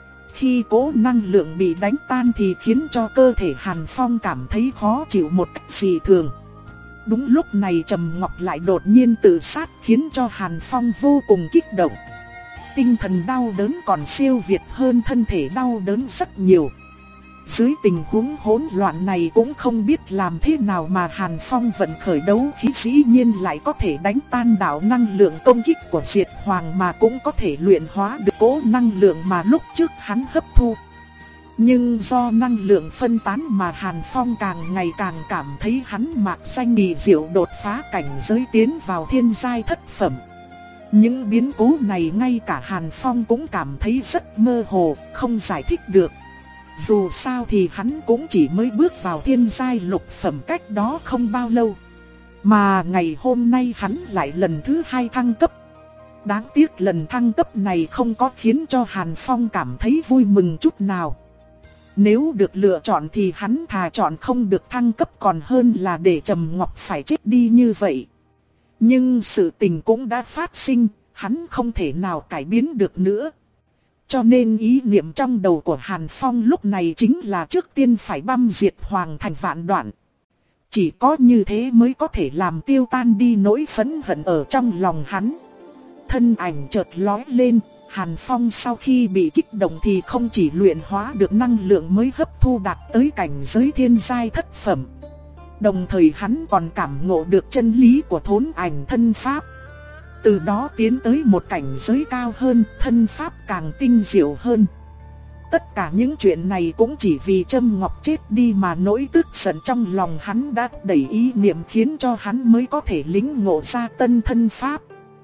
Khi cỗ năng lượng bị đánh tan thì khiến cho cơ thể Hàn Phong cảm thấy khó chịu một cách dị thường. Đúng lúc này Trầm Ngọc lại đột nhiên tự sát khiến cho Hàn Phong vô cùng kích động. Tinh thần đau đớn còn siêu việt hơn thân thể đau đớn rất nhiều. Dưới tình huống hỗn loạn này cũng không biết làm thế nào mà Hàn Phong vận khởi đấu khí dĩ nhiên lại có thể đánh tan đạo năng lượng công kích của Diệt Hoàng mà cũng có thể luyện hóa được cỗ năng lượng mà lúc trước hắn hấp thu. Nhưng do năng lượng phân tán mà Hàn Phong càng ngày càng cảm thấy hắn mạc danh kỳ diệu đột phá cảnh giới tiến vào thiên giai thất phẩm. Những biến cố này ngay cả Hàn Phong cũng cảm thấy rất mơ hồ, không giải thích được. Dù sao thì hắn cũng chỉ mới bước vào thiên giai lục phẩm cách đó không bao lâu. Mà ngày hôm nay hắn lại lần thứ hai thăng cấp. Đáng tiếc lần thăng cấp này không có khiến cho Hàn Phong cảm thấy vui mừng chút nào. Nếu được lựa chọn thì hắn thà chọn không được thăng cấp còn hơn là để Trầm Ngọc phải chết đi như vậy. Nhưng sự tình cũng đã phát sinh, hắn không thể nào cải biến được nữa. Cho nên ý niệm trong đầu của Hàn Phong lúc này chính là trước tiên phải băm Diệt Hoàng thành vạn đoạn. Chỉ có như thế mới có thể làm tiêu tan đi nỗi phẫn hận ở trong lòng hắn. Thân ảnh chợt lóe lên, Hàn Phong sau khi bị kích động thì không chỉ luyện hóa được năng lượng mới hấp thu đạt tới cảnh giới thiên giai thất phẩm. Đồng thời hắn còn cảm ngộ được chân lý của thốn ảnh thân pháp. Từ đó tiến tới một cảnh giới cao hơn, thân pháp càng tinh diệu hơn. Tất cả những chuyện này cũng chỉ vì Trâm Ngọc chết đi mà nỗi tức giận trong lòng hắn đã đẩy ý niệm khiến cho hắn mới có thể lĩnh ngộ ra tân thân pháp.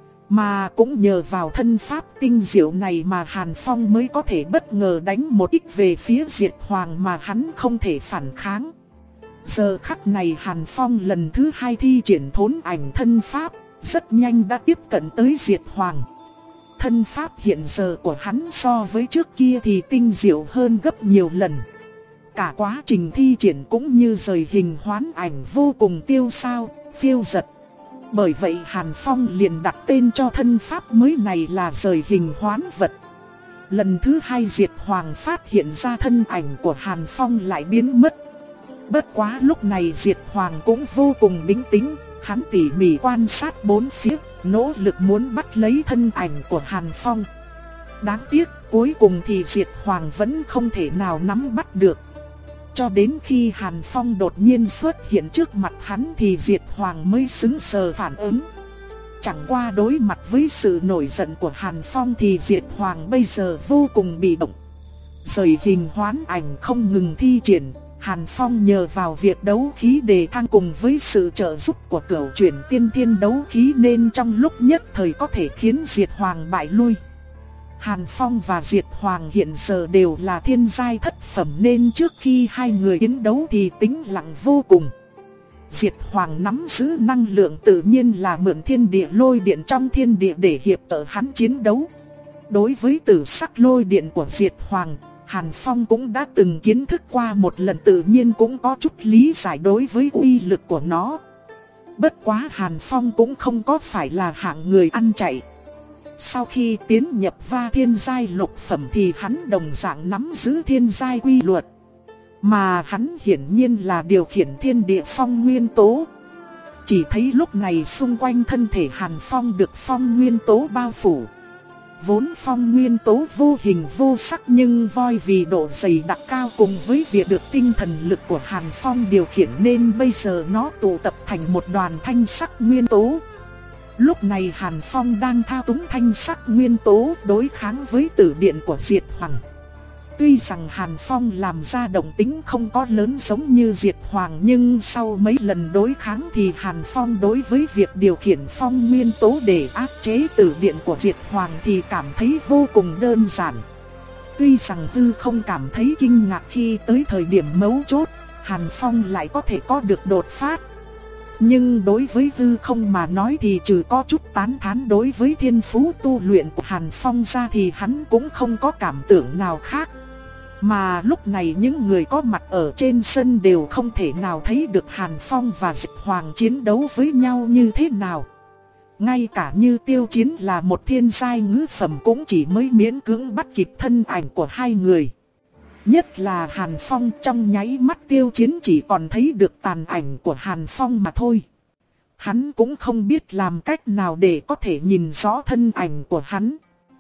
Mà cũng nhờ vào thân pháp tinh diệu này mà Hàn Phong mới có thể bất ngờ đánh một kích về phía Diệt Hoàng mà hắn không thể phản kháng. Giờ khắc này Hàn Phong lần thứ hai thi triển thốn ảnh thân pháp, rất nhanh đã tiếp cận tới Diệt Hoàng. Thân pháp hiện giờ của hắn so với trước kia thì tinh diệu hơn gấp nhiều lần. Cả quá trình thi triển cũng như rời hình hoán ảnh vô cùng tiêu xao, phiêu dật. Bởi vậy Hàn Phong liền đặt tên cho thân pháp mới này là rời hình hoán vật. Lần thứ hai Diệt Hoàng phát hiện ra thân ảnh của Hàn Phong lại biến mất. Bất quá lúc này Diệt Hoàng cũng vô cùng bình tĩnh, hắn tỉ mỉ quan sát bốn phía, nỗ lực muốn bắt lấy thân ảnh của Hàn Phong. Đáng tiếc cuối cùng thì Diệt Hoàng vẫn không thể nào nắm bắt được. Cho đến khi Hàn Phong đột nhiên xuất hiện trước mặt hắn thì Diệt Hoàng mới sững sờ phản ứng. Chẳng qua đối mặt với sự nổi giận của Hàn Phong thì Diệt Hoàng bây giờ vô cùng bị động. Rời hình hoán ảnh không ngừng thi triển, Hàn Phong nhờ vào việc đấu khí đề thăng cùng với sự trợ giúp của Cửu Chuyển Tiên Thiên đấu khí nên trong lúc nhất thời có thể khiến Diệt Hoàng bại lui. Hàn Phong và Diệt Hoàng hiện giờ đều là thiên giai thất phẩm nên trước khi hai người chiến đấu thì tĩnh lặng vô cùng. Diệt Hoàng nắm giữ năng lượng tự nhiên là mượn thiên địa lôi điện trong thiên địa để hiệp trợ hắn chiến đấu. Đối với tử sắc lôi điện của Diệt Hoàng, Hàn Phong cũng đã từng kiến thức qua một lần, tự nhiên cũng có chút lý giải đối với uy lực của nó. Bất quá Hàn Phong cũng không có phải là hạng người ăn chạy. Sau khi tiến nhập va thiên giai lục phẩm thì hắn đồng dạng nắm giữ thiên giai quy luật. Mà hắn hiển nhiên là điều khiển thiên địa phong nguyên tố. Chỉ thấy lúc này xung quanh thân thể Hàn Phong được phong nguyên tố bao phủ. Vốn phong nguyên tố vô hình vô sắc nhưng voi vì độ dày đặc cao cùng với việc được tinh thần lực của Hàn Phong điều khiển nên bây giờ nó tụ tập thành một đoàn thanh sắc nguyên tố. Lúc này Hàn Phong đang thao túng thanh sắc nguyên tố đối kháng với tử điện của Diệt Hoàng. Tuy rằng Hàn Phong làm ra động tĩnh không có lớn giống như Diệt Hoàng nhưng sau mấy lần đối kháng thì Hàn Phong đối với việc điều khiển phong nguyên tố để áp chế tử điện của Diệt Hoàng thì cảm thấy vô cùng đơn giản. Tuy rằng Tư không cảm thấy kinh ngạc khi tới thời điểm mấu chốt, Hàn Phong lại có thể có được đột phát. Nhưng đối với Tư không mà nói thì trừ có chút tán thán đối với thiên phú tu luyện của Hàn Phong ra thì hắn cũng không có cảm tưởng nào khác. Mà lúc này những người có mặt ở trên sân đều không thể nào thấy được Hàn Phong và Diệt Hoàng chiến đấu với nhau như thế nào. Ngay cả như Tiêu Chiến là một thiên giai ngũ phẩm cũng chỉ mới miễn cưỡng bắt kịp thân ảnh của hai người. Nhất là Hàn Phong, trong nháy mắt Tiêu Chiến chỉ còn thấy được tàn ảnh của Hàn Phong mà thôi. Hắn cũng không biết làm cách nào để có thể nhìn rõ thân ảnh của hắn.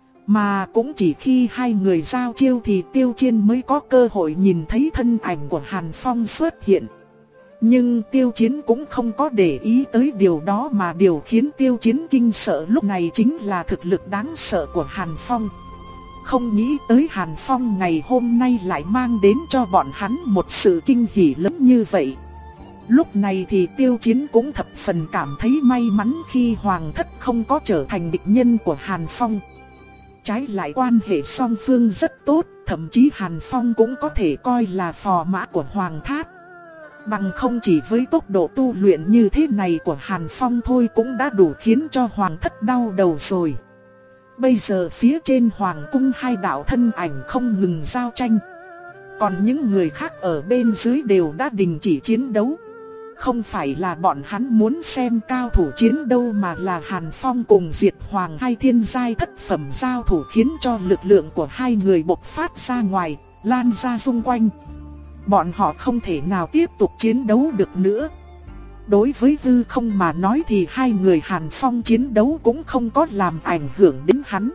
Mà cũng chỉ khi hai người giao chiêu thì Tiêu Chiến mới có cơ hội nhìn thấy thân ảnh của Hàn Phong xuất hiện. Nhưng Tiêu Chiến cũng không có để ý tới điều đó, mà điều khiến Tiêu Chiến kinh sợ lúc này chính là thực lực đáng sợ của Hàn Phong. Không nghĩ tới Hàn Phong ngày hôm nay lại mang đến cho bọn hắn một sự kinh hỉ lớn như vậy. Lúc này thì Tiêu Chiến cũng thập phần cảm thấy may mắn khi Hoàng Thất không có trở thành địch nhân của Hàn Phong. Trái lại quan hệ song phương rất tốt, thậm chí Hàn Phong cũng có thể coi là phò mã của Hoàng Thát. Bằng không chỉ với tốc độ tu luyện như thế này của Hàn Phong thôi cũng đã đủ khiến cho Hoàng Thất đau đầu rồi. Bây giờ phía trên Hoàng cung hai đạo thân ảnh không ngừng giao tranh. Còn những người khác ở bên dưới đều đã đình chỉ chiến đấu. Không phải là bọn hắn muốn xem cao thủ chiến đấu mà là Hàn Phong cùng Diệt Hoàng hai thiên giai thất phẩm giao thủ khiến cho lực lượng của hai người bộc phát ra ngoài, lan ra xung quanh. Bọn họ không thể nào tiếp tục chiến đấu được nữa. Đối với Hư Không mà nói thì hai người Hàn Phong chiến đấu cũng không có làm ảnh hưởng đến hắn.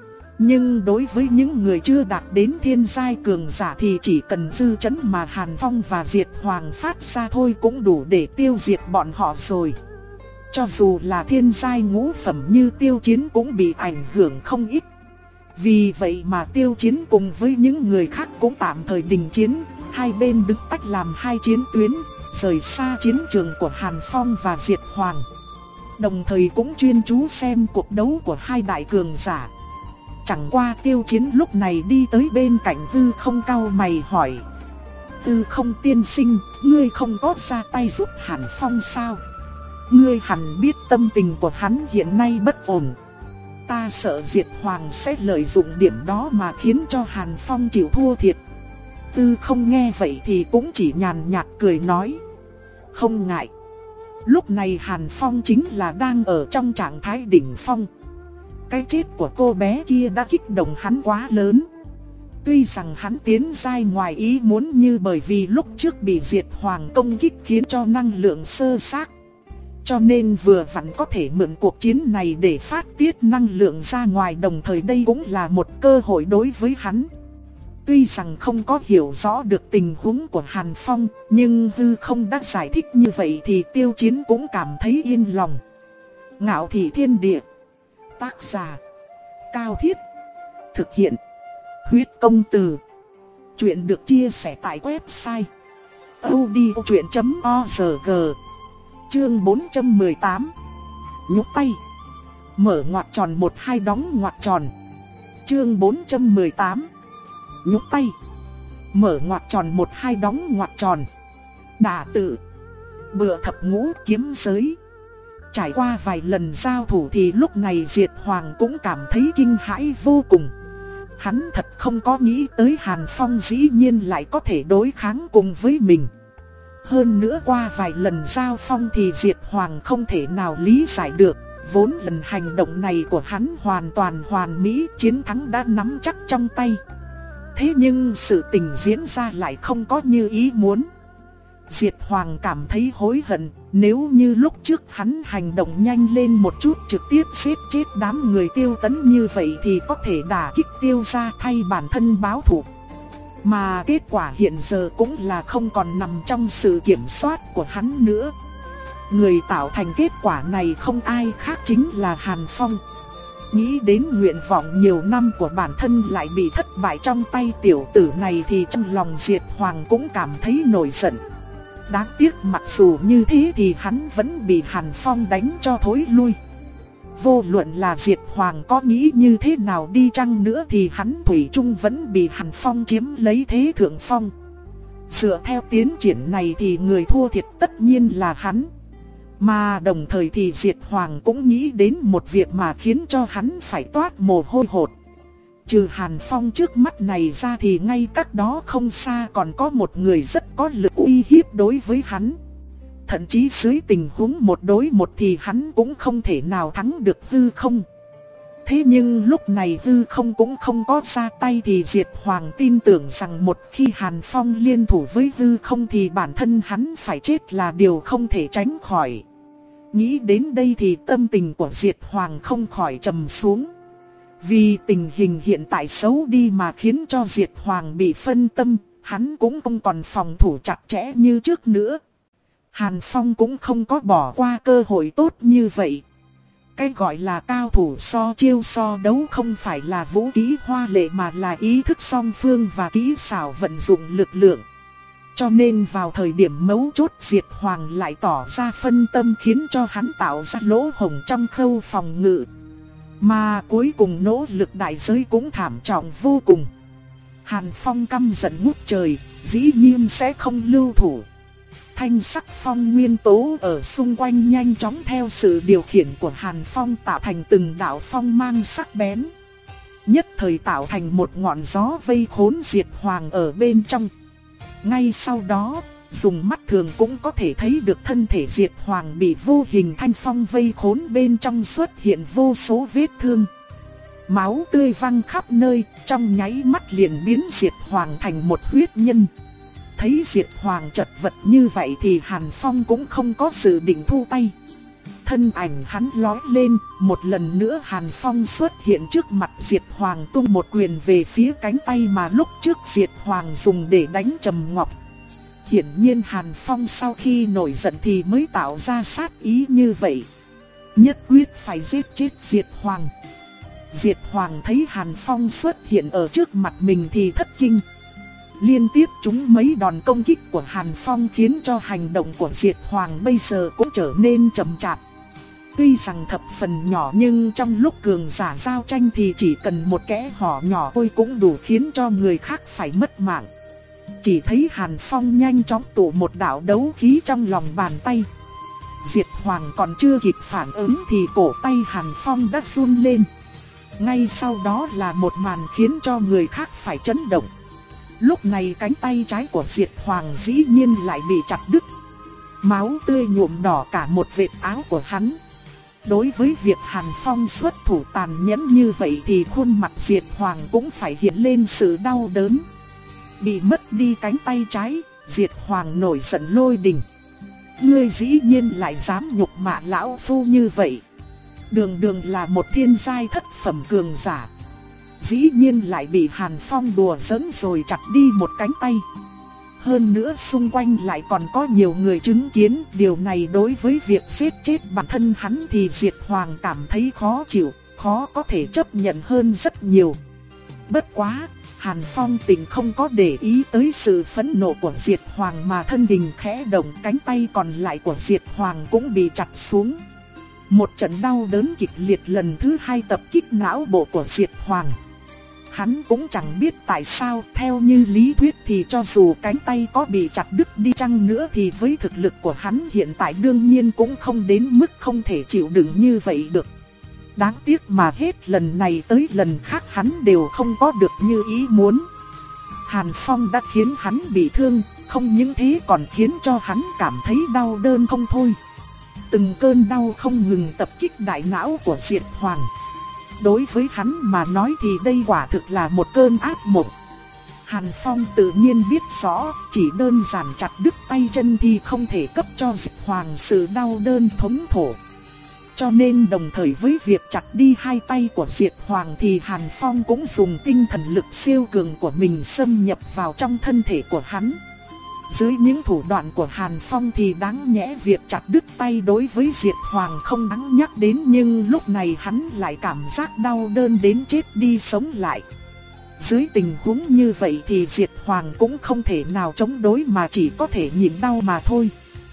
Nhưng đối với những người chưa đạt đến thiên giai cường giả thì chỉ cần dư chấn mà Hàn Phong và Diệt Hoàng phát ra thôi cũng đủ để tiêu diệt bọn họ rồi. Cho dù là thiên giai ngũ phẩm như Tiêu Chiến cũng bị ảnh hưởng không ít. Vì vậy mà Tiêu Chiến cùng với những người khác cũng tạm thời đình chiến, hai bên đứng tách làm hai chiến tuyến, rời xa chiến trường của Hàn Phong và Diệt Hoàng. Đồng thời cũng chuyên chú xem cuộc đấu của hai đại cường giả. Chẳng qua Tiêu Chiến lúc này đi tới bên cạnh Tư Không cau mày hỏi: Tư Không tiên sinh, ngươi không có ra tay giúp Hàn Phong sao? Ngươi hẳn biết tâm tình của hắn hiện nay bất ổn. Ta sợ Diệt Hoàng sẽ lợi dụng điểm đó mà khiến cho Hàn Phong chịu thua thiệt. Tư Không nghe vậy thì cũng chỉ nhàn nhạt cười nói: Không ngại. Lúc này Hàn Phong chính là đang ở trong trạng thái đỉnh phong. Cái chết của cô bé kia đã kích động hắn quá lớn. Tuy rằng hắn tiến giai ngoài ý muốn như bởi vì lúc trước bị Diệt Hoàng công kích khiến cho năng lượng sơ xác. Cho nên vừa vặn có thể mượn cuộc chiến này để phát tiết năng lượng ra ngoài, đồng thời đây cũng là một cơ hội đối với hắn. Tuy rằng không có hiểu rõ được tình huống của Hàn Phong, nhưng Hư Không đã giải thích như vậy thì Tiêu Chiến cũng cảm thấy yên lòng. Ngạo thị thiên địa. Tác giả Cao Thiết. Thực hiện Huyết Công Từ. Chuyện được chia sẻ tại website audiochuyện chấm org. Chương bốn trăm mười tám. Nhúc tay. Mở ngoặc tròn một hai đóng ngoặc tròn. Chương bốn trăm mười tám. Nhúc tay. Mở ngoặc tròn một hai đóng ngoặc tròn. Đả tự. Bựa thập ngũ kiếm giới. Trải qua vài lần giao thủ thì lúc này Diệt Hoàng cũng cảm thấy kinh hãi vô cùng. Hắn thật không có nghĩ tới Hàn Phong dĩ nhiên lại có thể đối kháng cùng với mình. Hơn nữa qua vài lần giao phong thì Diệt Hoàng không thể nào lý giải được. Vốn lần hành động này của hắn hoàn toàn hoàn mỹ, chiến thắng đã nắm chắc trong tay. Thế nhưng sự tình diễn ra lại không có như ý muốn. Diệt Hoàng cảm thấy hối hận, nếu như lúc trước hắn hành động nhanh lên một chút trực tiếp giết chết đám người Tiêu Tấn như vậy thì có thể đả kích Tiêu gia thay bản thân báo thù. Mà kết quả hiện giờ cũng là không còn nằm trong sự kiểm soát của hắn nữa. Người tạo thành kết quả này không ai khác chính là Hàn Phong. Nghĩ đến nguyện vọng nhiều năm của bản thân lại bị thất bại trong tay tiểu tử này thì trong lòng Diệt Hoàng cũng cảm thấy nổi giận. Đáng tiếc mặc dù như thế thì hắn vẫn bị Hàn Phong đánh cho thối lui. Vô luận là Diệt Hoàng có nghĩ như thế nào đi chăng nữa thì hắn thủy chung vẫn bị Hàn Phong chiếm lấy thế thượng phong. Dựa theo tiến triển này thì người thua thiệt tất nhiên là hắn. Mà đồng thời thì Diệt Hoàng cũng nghĩ đến một việc mà khiến cho hắn phải toát mồ hôi hột. Trừ Hàn Phong trước mắt này ra thì ngay cách đó không xa còn có một người rất có lực uy hiếp đối với hắn. Thậm chí dưới tình huống một đối một thì hắn cũng không thể nào thắng được Hư Không. Thế nhưng lúc này Hư Không cũng không có ra tay thì Diệt Hoàng tin tưởng rằng một khi Hàn Phong liên thủ với Hư Không thì bản thân hắn phải chết là điều không thể tránh khỏi. Nghĩ đến đây thì tâm tình của Diệt Hoàng không khỏi trầm xuống. Vì tình hình hiện tại xấu đi mà khiến cho Diệt Hoàng bị phân tâm, hắn cũng không còn phòng thủ chặt chẽ như trước nữa. Hàn Phong cũng không có bỏ qua cơ hội tốt như vậy. Cái gọi là cao thủ so chiêu so đấu không phải là vũ khí hoa lệ mà là ý thức song phương và kỹ xảo vận dụng lực lượng. Cho nên vào thời điểm mấu chốt Diệt Hoàng lại tỏ ra phân tâm khiến cho hắn tạo ra lỗ hổng trong khâu phòng ngự. Mà cuối cùng nỗ lực đại giới cũng thảm trọng vô cùng. Hàn Phong căm giận ngút trời, dĩ nhiên sẽ không lưu thủ. Thanh sắc phong nguyên tố ở xung quanh nhanh chóng theo sự điều khiển của Hàn Phong tạo thành từng đạo phong mang sắc bén. Nhất thời tạo thành một ngọn gió vây khốn Diệt Hoàng ở bên trong. Ngay sau đó, dùng mắt thường cũng có thể thấy được thân thể Diệt Hoàng bị vô hình thanh phong vây khốn bên trong xuất hiện vô số vết thương. Máu tươi văng khắp nơi, trong nháy mắt liền biến Diệt Hoàng thành một huyết nhân. Thấy Diệt Hoàng chật vật như vậy thì Hàn Phong cũng không có dự định thu tay. Thân ảnh hắn lói lên, một lần nữa Hàn Phong xuất hiện trước mặt Diệt Hoàng tung một quyền về phía cánh tay mà lúc trước Diệt Hoàng dùng để đánh Trầm Ngọc. Hiển nhiên Hàn Phong sau khi nổi giận thì mới tạo ra sát ý như vậy. Nhất quyết phải giết chết Diệt Hoàng. Diệt Hoàng thấy Hàn Phong xuất hiện ở trước mặt mình thì thất kinh. Liên tiếp trúng mấy đòn công kích của Hàn Phong khiến cho hành động của Diệt Hoàng bây giờ cũng trở nên chậm chạp. Tuy rằng thập phần nhỏ nhưng trong lúc cường giả giao tranh thì chỉ cần một kẽ hở nhỏ thôi cũng đủ khiến cho người khác phải mất mạng. Chỉ thấy Hàn Phong nhanh chóng tụ một đạo đấu khí trong lòng bàn tay. Diệt Hoàng còn chưa kịp phản ứng thì cổ tay Hàn Phong đã run lên. Ngay sau đó là một màn khiến cho người khác phải chấn động. Lúc này cánh tay trái của Diệt Hoàng dĩ nhiên lại bị chặt đứt. Máu tươi nhuộm đỏ cả một vệt áo của hắn. Đối với việc Hàn Phong xuất thủ tàn nhẫn như vậy thì khuôn mặt Diệt Hoàng cũng phải hiện lên sự đau đớn. Bị mất đi cánh tay trái, Diệt Hoàng nổi giận lôi đình. Ngươi dĩ nhiên lại dám nhục mạ lão phu như vậy. Đường đường là một thiên giai thất phẩm cường giả, dĩ nhiên lại bị Hàn Phong đùa giỡn rồi chặt đi một cánh tay. Hơn nữa xung quanh lại còn có nhiều người chứng kiến, điều này đối với việc giết chết bản thân hắn thì Diệt Hoàng cảm thấy khó chịu, khó có thể chấp nhận hơn rất nhiều. Bất quá, Hàn Phong tình không có để ý tới sự phẫn nộ của Diệt Hoàng mà thân hình khẽ động, cánh tay còn lại của Diệt Hoàng cũng bị chặt xuống. Một trận đau đớn kịch liệt lần thứ hai tập kích não bộ của Diệt Hoàng. Hắn cũng chẳng biết tại sao, theo như lý thuyết thì cho dù cánh tay có bị chặt đứt đi chăng nữa thì với thực lực của hắn hiện tại đương nhiên cũng không đến mức không thể chịu đựng như vậy được. Đáng tiếc mà hết lần này tới lần khác hắn đều không có được như ý muốn. Hàn Phong đã khiến hắn bị thương, không những thế còn khiến cho hắn cảm thấy đau đớn không thôi. Từng cơn đau không ngừng tập kích đại não của Diệt Hoàng. Đối với hắn mà nói thì đây quả thực là một cơn ác mộng. Hàn Phong tự nhiên biết rõ, chỉ đơn giản chặt đứt tay chân thì không thể cấp cho Diệt Hoàng sự đau đớn thống thổ. Cho nên đồng thời với việc chặt đi hai tay của Diệt Hoàng thì Hàn Phong cũng dùng tinh thần lực siêu cường của mình xâm nhập vào trong thân thể của hắn. Dưới những thủ đoạn của Hàn Phong thì đáng nhẽ việc chặt đứt tay đối với Diệt Hoàng không đáng nhắc đến, nhưng lúc này hắn lại cảm giác đau đớn đến chết đi sống lại. Dưới tình huống như vậy thì Diệt Hoàng cũng không thể nào chống đối mà chỉ có thể nhịn đau mà thôi.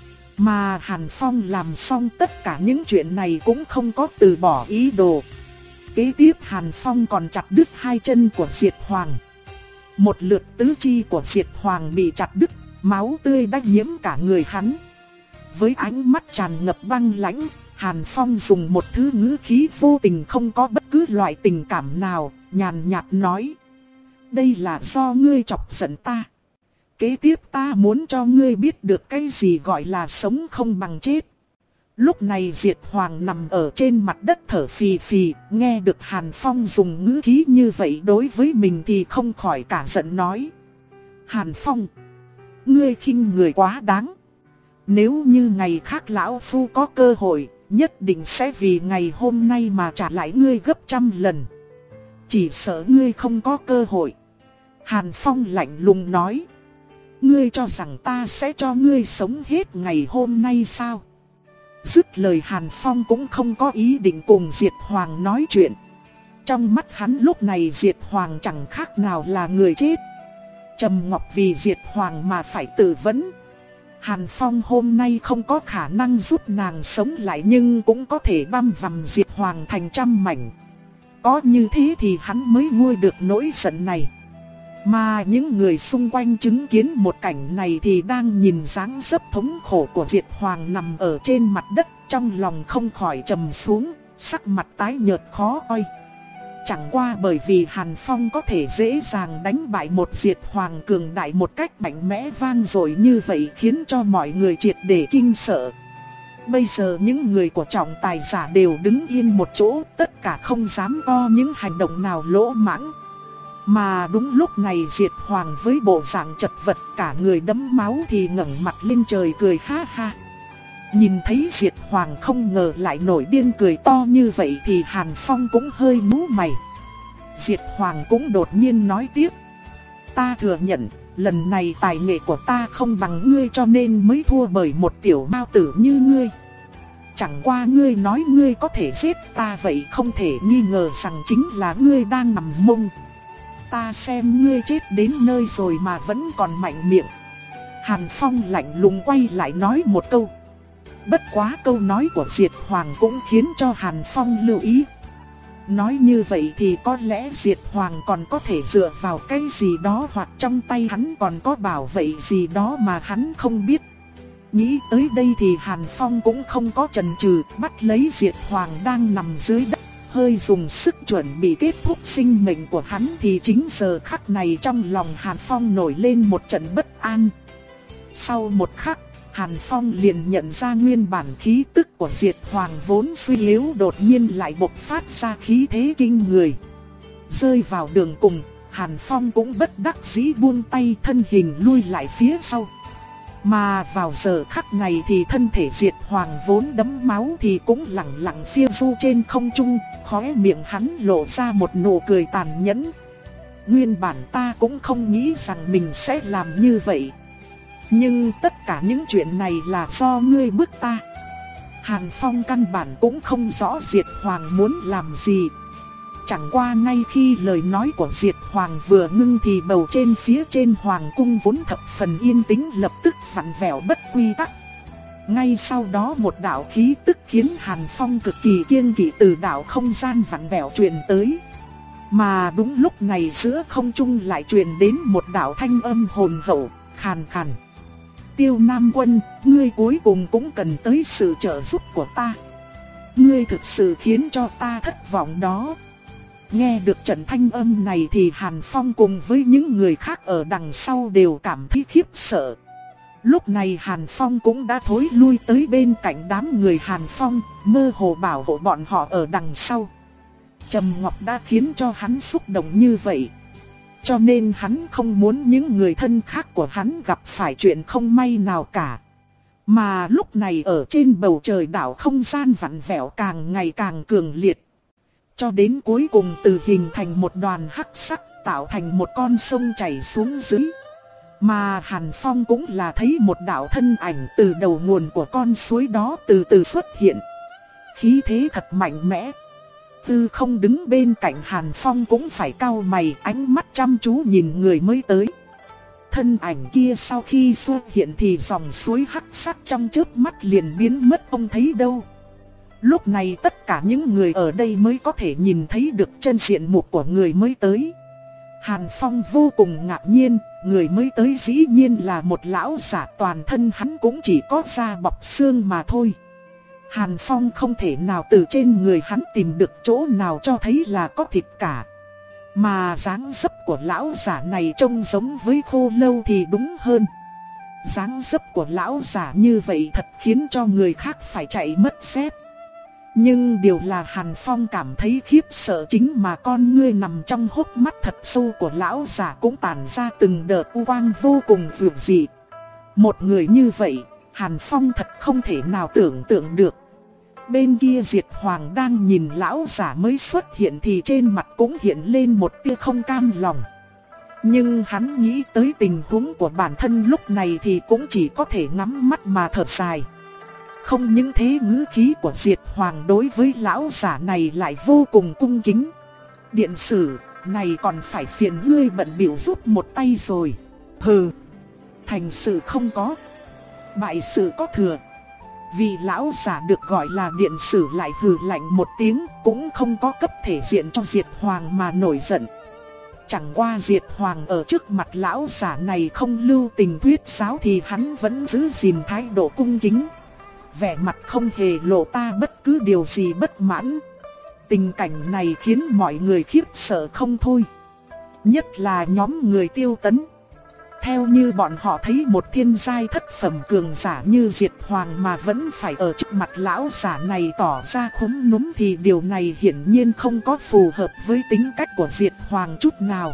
Mà Hàn Phong làm xong tất cả những chuyện này cũng không có từ bỏ ý đồ. Kế tiếp Hàn Phong còn chặt đứt hai chân của Diệt Hoàng. Một lượt tứ chi của Diệt Hoàng bị chặt đứt, máu tươi đã nhiễm cả người hắn. Với ánh mắt tràn ngập băng lãnh, Hàn Phong dùng một thứ ngữ khí vô tình không có bất cứ loại tình cảm nào, nhàn nhạt nói: đây là do ngươi chọc giận ta. Kế tiếp ta muốn cho ngươi biết được cái gì gọi là sống không bằng chết. Lúc này Diệt Hoàng nằm ở trên mặt đất thở phì phì, nghe được Hàn Phong dùng ngữ khí như vậy đối với mình thì không khỏi cả giận nói: Hàn Phong, ngươi khinh người quá đáng. Nếu như ngày khác lão phu có cơ hội, nhất định sẽ vì ngày hôm nay mà trả lại ngươi gấp trăm lần. Chỉ sợ ngươi không có cơ hội. Hàn Phong lạnh lùng nói: ngươi cho rằng ta sẽ cho ngươi sống hết ngày hôm nay sao? Dứt lời Hàn Phong cũng không có ý định cùng Diệt Hoàng nói chuyện. Trong mắt hắn lúc này Diệt Hoàng chẳng khác nào là người chết. Trầm Ngọc vì Diệt Hoàng mà phải tự vấn. Hàn Phong hôm nay không có khả năng giúp nàng sống lại nhưng cũng có thể băm vằm Diệt Hoàng thành trăm mảnh. Có như thế thì hắn mới nguôi được nỗi giận này. Mà những người xung quanh chứng kiến một cảnh này thì đang nhìn dáng dấp thống khổ của Diệt Hoàng nằm ở trên mặt đất, trong lòng không khỏi trầm xuống, sắc mặt tái nhợt khó coi. Chẳng qua bởi vì Hàn Phong có thể dễ dàng đánh bại một Diệt Hoàng cường đại một cách mạnh mẽ vang dội như vậy khiến cho mọi người triệt để kinh sợ. Bây giờ những người của trọng tài giả đều đứng yên một chỗ, tất cả không dám có những hành động nào lỗ mãng. Mà đúng lúc này Diệt Hoàng với bộ dạng chật vật cả người đẫm máu thì ngẩng mặt lên trời cười ha ha. Nhìn thấy Diệt Hoàng không ngờ lại nổi điên cười to như vậy thì Hàn Phong cũng hơi nhíu mày. Diệt Hoàng cũng đột nhiên nói tiếp: ta thừa nhận, lần này tài nghệ của ta không bằng ngươi cho nên mới thua bởi một tiểu mao tử như ngươi. Chẳng qua ngươi nói ngươi có thể giết ta vậy không thể nghi ngờ rằng chính là ngươi đang nằm mông. Ta xem ngươi chết đến nơi rồi mà vẫn còn mạnh miệng. Hàn Phong lạnh lùng quay lại nói một câu. Bất quá câu nói của Diệt Hoàng cũng khiến cho Hàn Phong lưu ý. Nói như vậy thì có lẽ Diệt Hoàng còn có thể dựa vào cái gì đó hoặc trong tay hắn còn có bảo vệ gì đó mà hắn không biết. Nghĩ tới đây thì Hàn Phong cũng không có chần chừ, bắt lấy Diệt Hoàng đang nằm dưới đất, hơi dùng sức chuẩn bị kết thúc sinh mệnh của hắn thì chính giờ khắc này trong lòng Hàn Phong nổi lên một trận bất an. Sau một khắc, Hàn Phong liền nhận ra nguyên bản khí tức của Diệt Hoàng vốn suy yếu đột nhiên lại bộc phát ra khí thế kinh người. Rơi vào đường cùng, Hàn Phong cũng bất đắc dĩ buông tay thân hình lui lại phía sau. Mà vào giờ khắc này thì thân thể Diệt Hoàng vốn đẫm máu thì cũng lặng lặng phiêu du trên không trung, khóe miệng hắn lộ ra một nụ cười tàn nhẫn. Nguyên bản ta cũng không nghĩ rằng mình sẽ làm như vậy. Nhưng tất cả những chuyện này là do ngươi bức ta. Hàn Phong căn bản cũng không rõ Diệt Hoàng muốn làm gì. Chẳng qua ngay khi lời nói của Diệt Hoàng vừa ngưng thì bầu trên phía trên Hoàng cung vốn thập phần yên tĩnh lập tức vặn vẹo bất quy tắc. Ngay sau đó một đạo khí tức khiến Hàn Phong cực kỳ kiêng kỵ từ đạo không gian vặn vẹo truyền tới. Mà đúng lúc này giữa không trung lại truyền đến một đạo thanh âm hồn hậu, khàn khàn. Tiêu Nam Quân, ngươi cuối cùng cũng cần tới sự trợ giúp của ta. Ngươi thực sự khiến cho ta thất vọng đó. Nghe được trận thanh âm này thì Hàn Phong cùng với những người khác ở đằng sau đều cảm thấy khiếp sợ. Lúc này Hàn Phong cũng đã thối lui tới bên cạnh đám người Hàn Phong, mơ hồ bảo hộ bọn họ ở đằng sau. Trầm Ngọc đã khiến cho hắn xúc động như vậy. Cho nên hắn không muốn những người thân khác của hắn gặp phải chuyện không may nào cả. Mà lúc này ở trên bầu trời đảo không gian vặn vẹo càng ngày càng cường liệt. Cho đến cuối cùng từ hình thành một đoàn hắc sắc tạo thành một con sông chảy xuống dưới. Mà Hàn Phong cũng là thấy một đạo thân ảnh từ đầu nguồn của con suối đó từ từ xuất hiện. Khí thế thật mạnh mẽ. Tư không đứng bên cạnh Hàn Phong cũng phải cau mày, ánh mắt chăm chú nhìn người mới tới. Thân ảnh kia sau khi xuất hiện thì dòng suối hắc sắc trong chớp mắt liền biến mất không thấy đâu. Lúc này tất cả những người ở đây mới có thể nhìn thấy được chân diện mục của người mới tới. Hàn Phong vô cùng ngạc nhiên, người mới tới dĩ nhiên là một lão giả, toàn thân hắn cũng chỉ có da bọc xương mà thôi. Hàn Phong không thể nào từ trên người hắn tìm được chỗ nào cho thấy là có thịt cả. Mà dáng dấp của lão giả này trông giống với khô lâu thì đúng hơn. Dáng dấp của lão giả như vậy thật khiến cho người khác phải chạy mất dép. Nhưng điều là Hàn Phong cảm thấy khiếp sợ chính mà con ngươi nằm trong hốc mắt thật sâu của lão giả cũng tản ra từng đợt u quang vô cùng dịu dị. Một người như vậy, Hàn Phong thật không thể nào tưởng tượng được. Bên kia Diệt Hoàng đang nhìn lão giả mới xuất hiện thì trên mặt cũng hiện lên một tia không cam lòng. Nhưng hắn nghĩ tới tình huống của bản thân lúc này thì cũng chỉ có thể ngắm mắt mà thở dài. Không những thế, ngữ khí của Diệt Hoàng đối với lão giả này lại vô cùng cung kính. Điện sử, này còn phải phiền ngươi bận bịu giúp một tay rồi. Hừ, thành sự không có, bại sự có thừa. Vì lão giả được gọi là điện sử lại hừ lạnh một tiếng, cũng không có cấp thể diện cho Diệt Hoàng mà nổi giận. Chẳng qua Diệt Hoàng ở trước mặt lão giả này không lưu tình thuyết giáo thì hắn vẫn giữ gìn thái độ cung kính. Vẻ mặt không hề lộ ta bất cứ điều gì bất mãn. Tình cảnh này khiến mọi người khiếp sợ không thôi. Nhất là nhóm người Tiêu Tấn. Theo như bọn họ thấy một thiên giai thất phẩm cường giả như Diệt Hoàng mà vẫn phải ở trước mặt lão giả này tỏ ra khúm núm thì điều này hiển nhiên không có phù hợp với tính cách của Diệt Hoàng chút nào.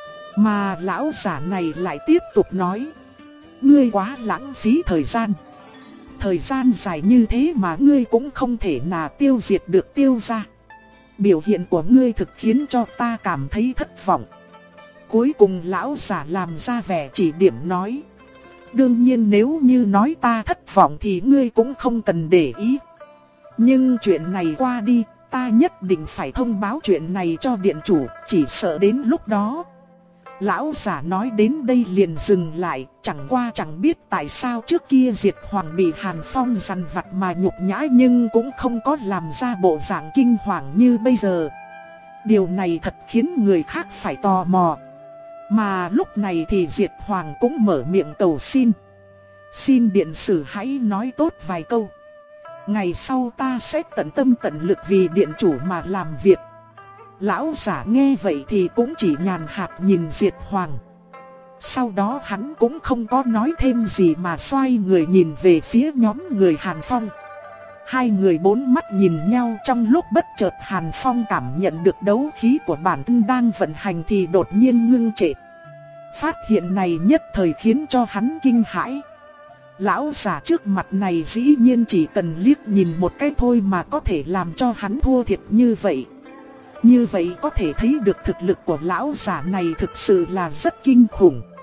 Mà lão giả này lại tiếp tục nói: ngươi quá lãng phí thời gian. Thời gian dài như thế mà ngươi cũng không thể nào tiêu diệt được Tiêu gia. Biểu hiện của ngươi thực khiến cho ta cảm thấy thất vọng. Cuối cùng lão giả làm ra vẻ chỉ điểm nói: đương nhiên nếu như nói ta thất vọng thì ngươi cũng không cần để ý. Nhưng chuyện này qua đi, ta nhất định phải thông báo chuyện này cho điện chủ, chỉ sợ đến lúc đó. Lão giả nói đến đây liền dừng lại, chẳng qua chẳng biết tại sao trước kia Diệt Hoàng bị Hàn Phong dằn vặt mà nhục nhã nhưng cũng không có làm ra bộ dạng kinh hoàng như bây giờ. Điều này thật khiến người khác phải tò mò. Mà lúc này thì Diệt Hoàng cũng mở miệng cầu xin: xin điện sử hãy nói tốt vài câu. Ngày sau ta sẽ tận tâm tận lực vì điện chủ mà làm việc. Lão giả nghe vậy thì cũng chỉ nhàn nhạt nhìn Diệt Hoàng. Sau đó hắn cũng không có nói thêm gì mà xoay người nhìn về phía nhóm người Hàn Phong. Hai người bốn mắt nhìn nhau, trong lúc bất chợt Hàn Phong cảm nhận được đấu khí của bản thân đang vận hành thì đột nhiên ngưng trệ. Phát hiện này nhất thời khiến cho hắn kinh hãi. Lão giả trước mặt này dĩ nhiên chỉ cần liếc nhìn một cái thôi mà có thể làm cho hắn thua thiệt như vậy. Như vậy có thể thấy được thực lực của lão giả này thực sự là rất kinh khủng.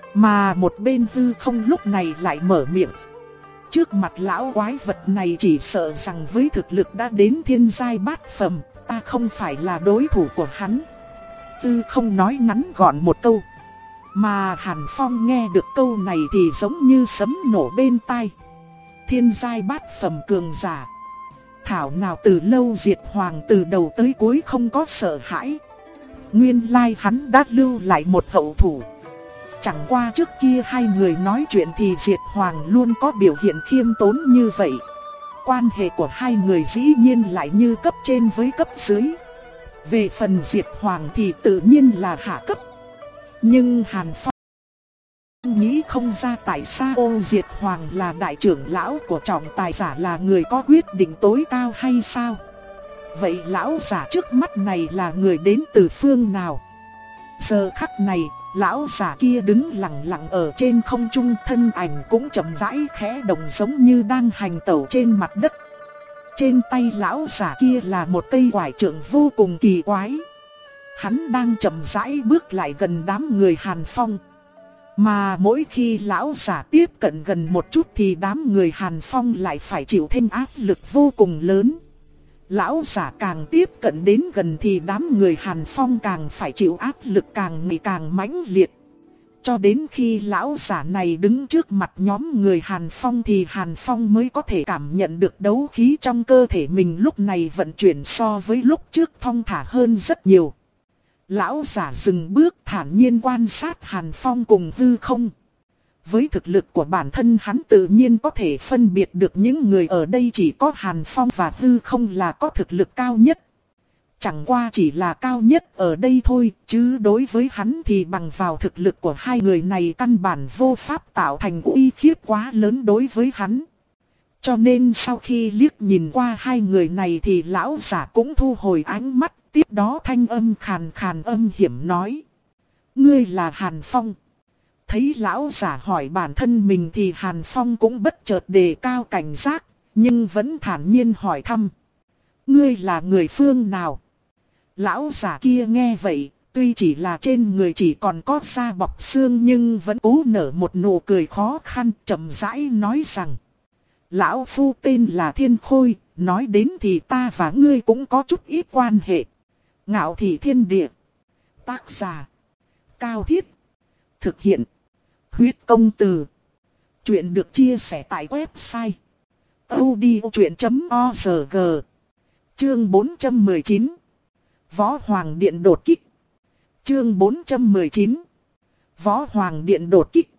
Mà một bên Tư Không lúc này lại mở miệng. Trước mặt lão quái vật này chỉ sợ rằng với thực lực đã đến thiên giai bát phẩm, ta không phải là đối thủ của hắn. Tư Không nói ngắn gọn một câu. Mà Hàn Phong nghe được câu này thì giống như sấm nổ bên tai. Thiên giai bát phẩm cường giả. Thảo nào từ lâu Diệt Hoàng từ đầu tới cuối không có sợ hãi. Nguyên lai hắn đã lưu lại một hậu thủ. Chẳng qua trước kia hai người nói chuyện thì Diệt Hoàng luôn có biểu hiện khiêm tốn như vậy. Quan hệ của hai người dĩ nhiên lại như cấp trên với cấp dưới. Về phần Diệt Hoàng thì tự nhiên là hạ cấp. Nhưng Hàn Phong nghĩ không ra tại sao Diệt Hoàng là đại trưởng lão của trọng tài giả là người có quyết định tối cao hay sao? Vậy lão giả trước mắt này là người đến từ phương nào? Giờ khắc này, lão giả kia đứng lặng lặng ở trên không trung, thân ảnh cũng chậm rãi khẽ động giống như đang hành tẩu trên mặt đất. Trên tay lão giả kia là một cây quải trượng vô cùng kỳ quái. Hắn đang chậm rãi bước lại gần đám người Hàn Phong. Mà mỗi khi lão giả tiếp cận gần một chút thì đám người Hàn Phong lại phải chịu thêm áp lực vô cùng lớn. Lão giả càng tiếp cận đến gần thì đám người Hàn Phong càng phải chịu áp lực càng ngày càng mãnh liệt. Cho đến khi lão giả này đứng trước mặt nhóm người Hàn Phong thì Hàn Phong mới có thể cảm nhận được đấu khí trong cơ thể mình lúc này vận chuyển so với lúc trước thong thả hơn rất nhiều. Lão giả dừng bước thản nhiên quan sát Hàn Phong cùng Hư Không. Với thực lực của bản thân hắn tự nhiên có thể phân biệt được những người ở đây chỉ có Hàn Phong và Hư Không là có thực lực cao nhất. Chẳng qua chỉ là cao nhất ở đây thôi, chứ đối với hắn thì bằng vào thực lực của hai người này căn bản vô pháp tạo thành uy khiếp quá lớn đối với hắn. Cho nên sau khi liếc nhìn qua hai người này thì lão giả cũng thu hồi ánh mắt, tiếp đó thanh âm khàn khàn âm hiểm nói. Ngươi là Hàn Phong. Thấy lão giả hỏi bản thân mình thì Hàn Phong cũng bất chợt đề cao cảnh giác, nhưng vẫn thản nhiên hỏi thăm. Ngươi là người phương nào? Lão giả kia nghe vậy, tuy chỉ là trên người chỉ còn có da bọc xương nhưng vẫn cố nở một nụ cười khó khăn, chậm rãi nói rằng. Lão phu tên là Thiên Khôi, nói đến thì ta và ngươi cũng có chút ít quan hệ. Ngạo Thị Thiên Địa. Tác giả. Cao Thiết. Thực hiện. Huyết Công Từ. Chuyện được chia sẻ tại website audiochuyện chấm org. Chương bốn trăm mười chín. Võ Hoàng Điện đột kích. Chương bốn trăm mười chín. Võ Hoàng Điện đột kích.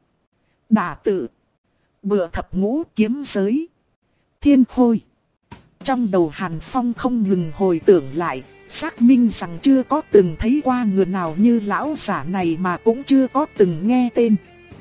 Đả tự. Bựa thập ngũ kiếm giới. Thiên Khôi. Trong đầu Hàn Phong không ngừng hồi tưởng lại, xác minh rằng chưa có từng thấy qua người nào như lão giả này mà cũng chưa có từng nghe tên.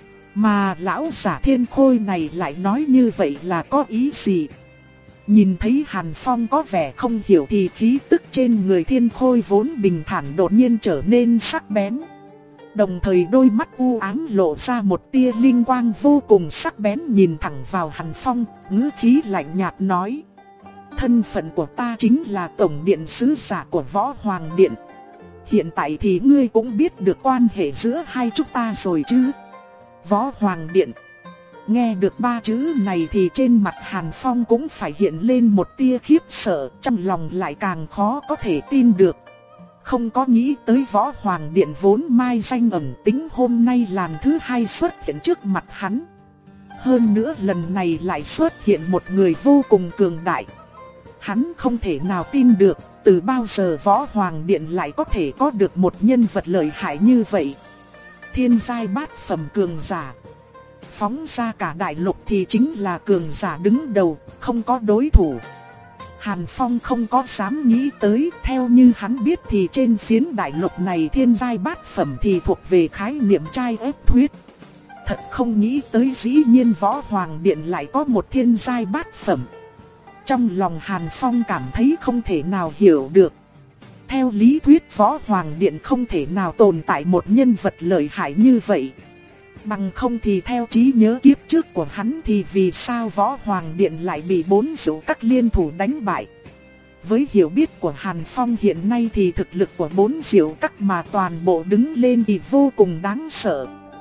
Mà lão giả Thiên Khôi này lại nói như vậy là có ý gì? Nhìn thấy Hàn Phong có vẻ không hiểu thì khí tức trên người Thiên Khôi vốn bình thản đột nhiên trở nên sắc bén. Đồng thời đôi mắt u ám lộ ra một tia linh quang vô cùng sắc bén nhìn thẳng vào Hàn Phong, ngữ khí lạnh nhạt nói. Thân phận của ta chính là Tổng Điện Sứ Giả của Võ Hoàng Điện. Hiện tại thì ngươi cũng biết được quan hệ giữa hai chúng ta rồi chứ? Võ Hoàng Điện. Nghe được ba chữ này thì trên mặt Hàn Phong cũng phải hiện lên một tia khiếp sợ, trong lòng lại càng khó có thể tin được. Không có nghĩ tới Võ Hoàng Điện vốn mai danh ẩn tính hôm nay lần thứ hai xuất hiện trước mặt hắn. Hơn nữa lần này lại xuất hiện một người vô cùng cường đại. Hắn không thể nào tin được, từ bao giờ Võ Hoàng Điện lại có thể có được một nhân vật lợi hại như vậy. Thiên giai bát phẩm cường giả. Phóng ra cả đại lục thì chính là cường giả đứng đầu, không có đối thủ. Hàn Phong không có dám nghĩ tới, theo như hắn biết thì trên phiến đại lục này thiên giai bát phẩm thì thuộc về khái niệm trai ép thuyết. Thật không nghĩ tới dĩ nhiên Võ Hoàng Điện lại có một thiên giai bát phẩm. Trong lòng Hàn Phong cảm thấy không thể nào hiểu được. Theo lý thuyết Võ Hoàng Điện không thể nào tồn tại một nhân vật lợi hại như vậy. Bằng không thì theo trí nhớ kiếp trước của hắn thì vì sao Võ Hoàng Điện lại bị bốn diệu các liên thủ đánh bại. Với hiểu biết của Hàn Phong hiện nay thì thực lực của bốn diệu các mà toàn bộ đứng lên thì vô cùng đáng sợ.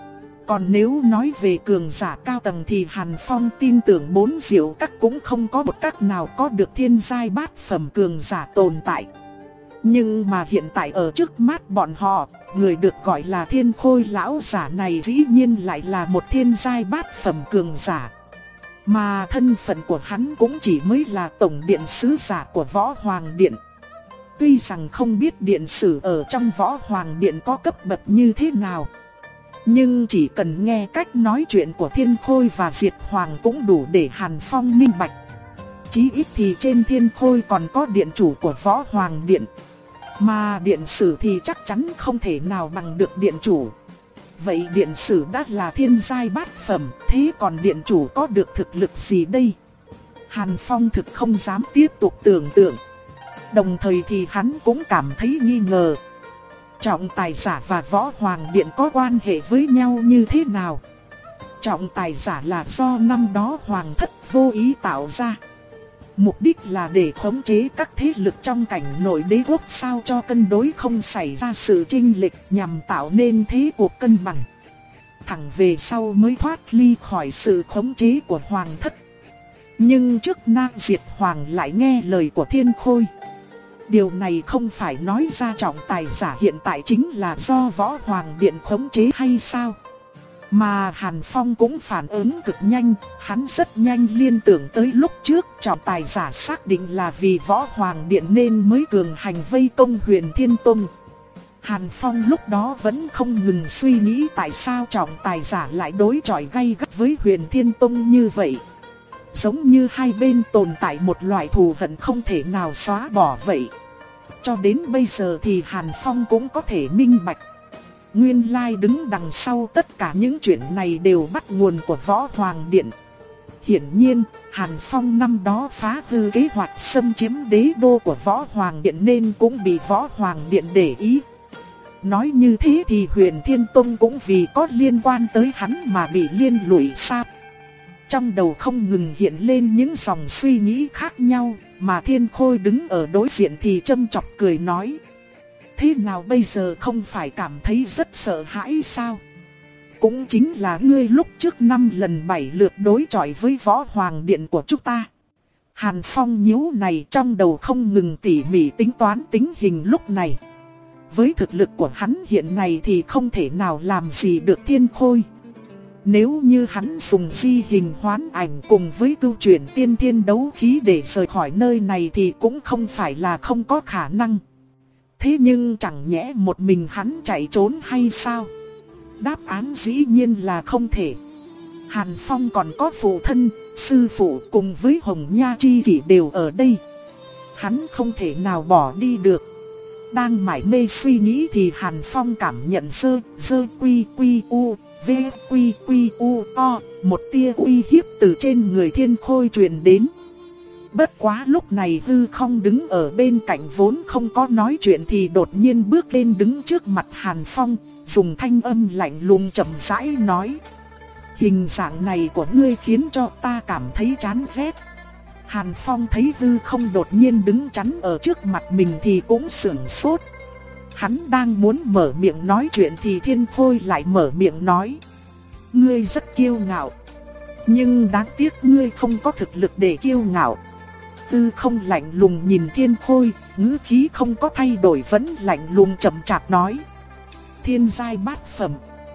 Còn nếu nói về cường giả cao tầng thì Hàn Phong tin tưởng bốn diệu các cũng không có một các nào có được thiên giai bát phẩm cường giả tồn tại. Nhưng mà hiện tại ở trước mắt bọn họ, người được gọi là Thiên Khôi lão giả này dĩ nhiên lại là một thiên giai bát phẩm cường giả. Mà thân phận của hắn cũng chỉ mới là tổng điện sứ giả của Võ Hoàng Điện. Tuy rằng không biết điện sử ở trong Võ Hoàng Điện có cấp bậc như thế nào, nhưng chỉ cần nghe cách nói chuyện của Thiên Khôi và Diệt Hoàng cũng đủ để Hàn Phong minh bạch. Chí ít thì trên Thiên Khôi còn có điện chủ của Võ Hoàng Điện, mà điện sử thì chắc chắn không thể nào bằng được điện chủ. Vậy điện sử đã là thiên giai bát phẩm, thế còn điện chủ có được thực lực gì đây? Hàn Phong thực không dám tiếp tục tưởng tượng. Đồng thời thì hắn cũng cảm thấy nghi ngờ. Trọng tài giả và Võ Hoàng Điện có quan hệ với nhau như thế nào? Trọng tài giả là do năm đó Hoàng thất vô ý tạo ra. Mục đích là để khống chế các thế lực trong cảnh nội đế quốc sao cho cân đối không xảy ra sự chênh lệch, nhằm tạo nên thế cuộc cân bằng. Thẳng về sau mới thoát ly khỏi sự khống chế của Hoàng thất. Nhưng trước Nam Diệt Hoàng lại nghe lời của Thiên Khôi. Điều này không phải nói ra trọng tài giả hiện tại chính là do Võ Hoàng Điện khống chế hay sao? Mà Hàn Phong cũng phản ứng cực nhanh, hắn rất nhanh liên tưởng tới lúc trước trọng tài giả xác định là vì Võ Hoàng Điện nên mới cường hành vây công Huyền Thiên Tông. Hàn Phong lúc đó vẫn không ngừng suy nghĩ tại sao trọng tài giả lại đối chọi gay gắt với Huyền Thiên Tông như vậy. Giống như hai bên tồn tại một loại thù hận không thể nào xóa bỏ vậy. Cho đến bây giờ thì Hàn Phong cũng có thể minh bạch. Nguyên lai đứng đằng sau tất cả những chuyện này đều bắt nguồn của Võ Hoàng Điện. Hiển nhiên, Hàn Phong năm đó phá hư kế hoạch xâm chiếm đế đô của Võ Hoàng Điện nên cũng bị Võ Hoàng Điện để ý. Nói như thế thì Huyền Thiên Tông cũng vì có liên quan tới hắn mà bị liên lụy sao? Trong đầu không ngừng hiện lên những dòng suy nghĩ khác nhau, mà Thiên Khôi đứng ở đối diện thì châm chọc cười nói. Thế nào bây giờ không phải cảm thấy rất sợ hãi sao? Cũng chính là ngươi lúc trước năm lần bảy lượt đối chọi với Võ Hoàng Điện của chúng ta. Hàn Phong nhíu này trong đầu không ngừng tỉ mỉ tính toán tính hình lúc này. Với thực lực của hắn hiện nay thì không thể nào làm gì được Thiên Khôi. Nếu như hắn dùng di hình hoán ảnh cùng với cưu chuyển tiên thiên đấu khí để rời khỏi nơi này thì cũng không phải là không có khả năng. Thế nhưng chẳng nhẽ một mình hắn chạy trốn hay sao? Đáp án dĩ nhiên là không thể. Hàn Phong còn có phụ thân, sư phụ cùng với Hồng Nha Chi Kỷ đều ở đây. Hắn không thể nào bỏ đi được. Đang mải mê suy nghĩ thì Hàn Phong cảm nhận sơ, sơ quy quy u, v quy quy u o, một tia uy hiếp từ trên người Thiên Khôi truyền đến. Bất quá lúc này Hư Không đứng ở bên cạnh vốn không có nói chuyện thì đột nhiên bước lên đứng trước mặt Hàn Phong, dùng thanh âm lạnh lùng chậm rãi nói. Hình dạng này của ngươi khiến cho ta cảm thấy chán ghét. Hàn Phong thấy Hư Không đột nhiên đứng chắn ở trước mặt mình thì cũng sửng sốt. Hắn đang muốn mở miệng nói chuyện thì Thiên Khôi lại mở miệng nói. Ngươi rất kiêu ngạo, nhưng đáng tiếc ngươi không có thực lực để kiêu ngạo. Hư Không lạnh lùng nhìn Thiên Khôi, ngữ khí không có thay đổi vẫn lạnh lùng chậm chạp nói. Thiên giai bát phẩm.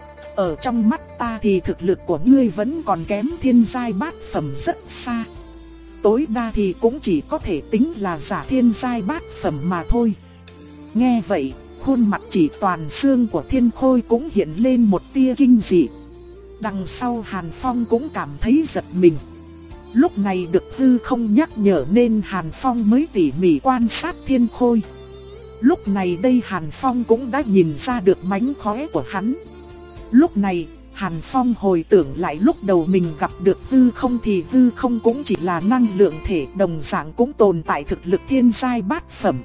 Ở trong mắt ta thì thực lực của ngươi vẫn còn kém thiên giai bát phẩm rất xa. Tối đa thì cũng chỉ có thể tính là giả thiên giai bát phẩm mà thôi. Nghe vậy, khuôn mặt chỉ toàn xương của Thiên Khôi cũng hiện lên một tia kinh dị. Đằng sau Hàn Phong cũng cảm thấy giật mình. Lúc này được Hư Không nhắc nhở nên Hàn Phong mới tỉ mỉ quan sát Thiên Khôi. Lúc này đây Hàn Phong cũng đã nhìn ra được mánh khóe của hắn. Lúc này, Hàn Phong hồi tưởng lại lúc đầu mình gặp được Hư Không thì Hư Không cũng chỉ là năng lượng thể, đồng dạng cũng tồn tại thực lực thiên giai bát phẩm.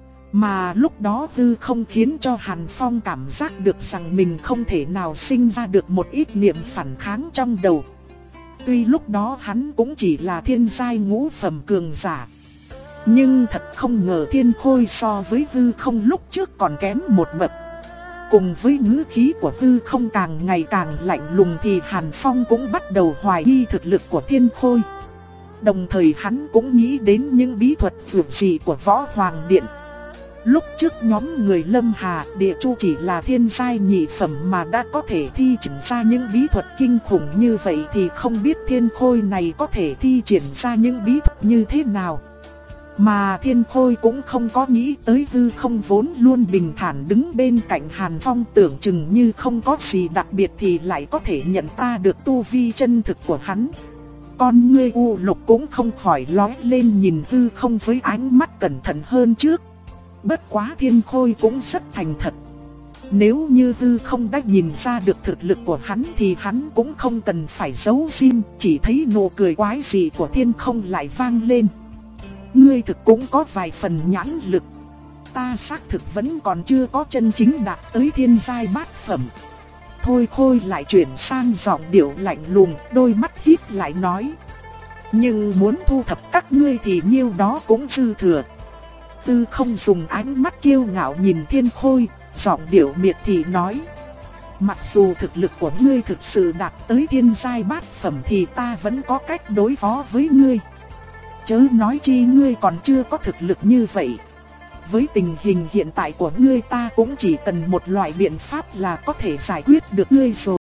Mà lúc đó Hư Không khiến cho Hàn Phong cảm giác được rằng mình không thể nào sinh ra được một ít niệm phản kháng trong đầu. Tuy lúc đó hắn cũng chỉ là thiên giai ngũ phẩm cường giả, nhưng thật không ngờ Thiên Khôi so với Hư Không lúc trước còn kém một bậc. cùng với ngữ khí của Tư Không càng ngày càng lạnh lùng thì Hàn Phong cũng bắt đầu hoài nghi thực lực của Thiên Khôi. Đồng thời hắn cũng nghĩ đến những bí thuật vượt dị của Võ Hoàng Điện. Lúc trước nhóm người Lâm Hà Địa Chu chỉ là thiên giai nhị phẩm mà đã có thể thi triển ra những bí thuật kinh khủng như vậy thì không biết Thiên Khôi này có thể thi triển ra những bí thuật như thế nào. Mà Thiên Khôi cũng không có nghĩ tới Tư Không vốn luôn bình thản đứng bên cạnh Hàn Phong, tưởng chừng như không có gì đặc biệt thì lại có thể nhận ra được tu vi chân thực của hắn. Con ngươi U Lục cũng không khỏi lóe lên nhìn Tư Không với ánh mắt cẩn thận hơn trước. Bất quá Thiên Khôi cũng rất thành thật. Nếu như Tư Không đã nhìn ra được thực lực của hắn thì hắn cũng không cần phải giấu giếm, chỉ thấy nụ cười quái dị của Thiên Không lại vang lên. Ngươi thực cũng có vài phần nhãn lực. Ta xác thực vẫn còn chưa có chân chính đạt tới thiên giai bát phẩm. Thôi Khôi lại chuyển sang giọng điệu lạnh lùng, đôi mắt híp lại nói. Nhưng muốn thu thập các ngươi thì nhiêu đó cũng dư thừa. Tư Không dùng ánh mắt kiêu ngạo nhìn Thiên Khôi, giọng điệu miệt thị nói. Mặc dù thực lực của ngươi thực sự đạt tới thiên giai bát phẩm thì ta vẫn có cách đối phó với ngươi. Chớ nói chi ngươi còn chưa có thực lực như vậy. Với tình hình hiện tại của ngươi ta cũng chỉ cần một loại biện pháp là có thể giải quyết được ngươi rồi.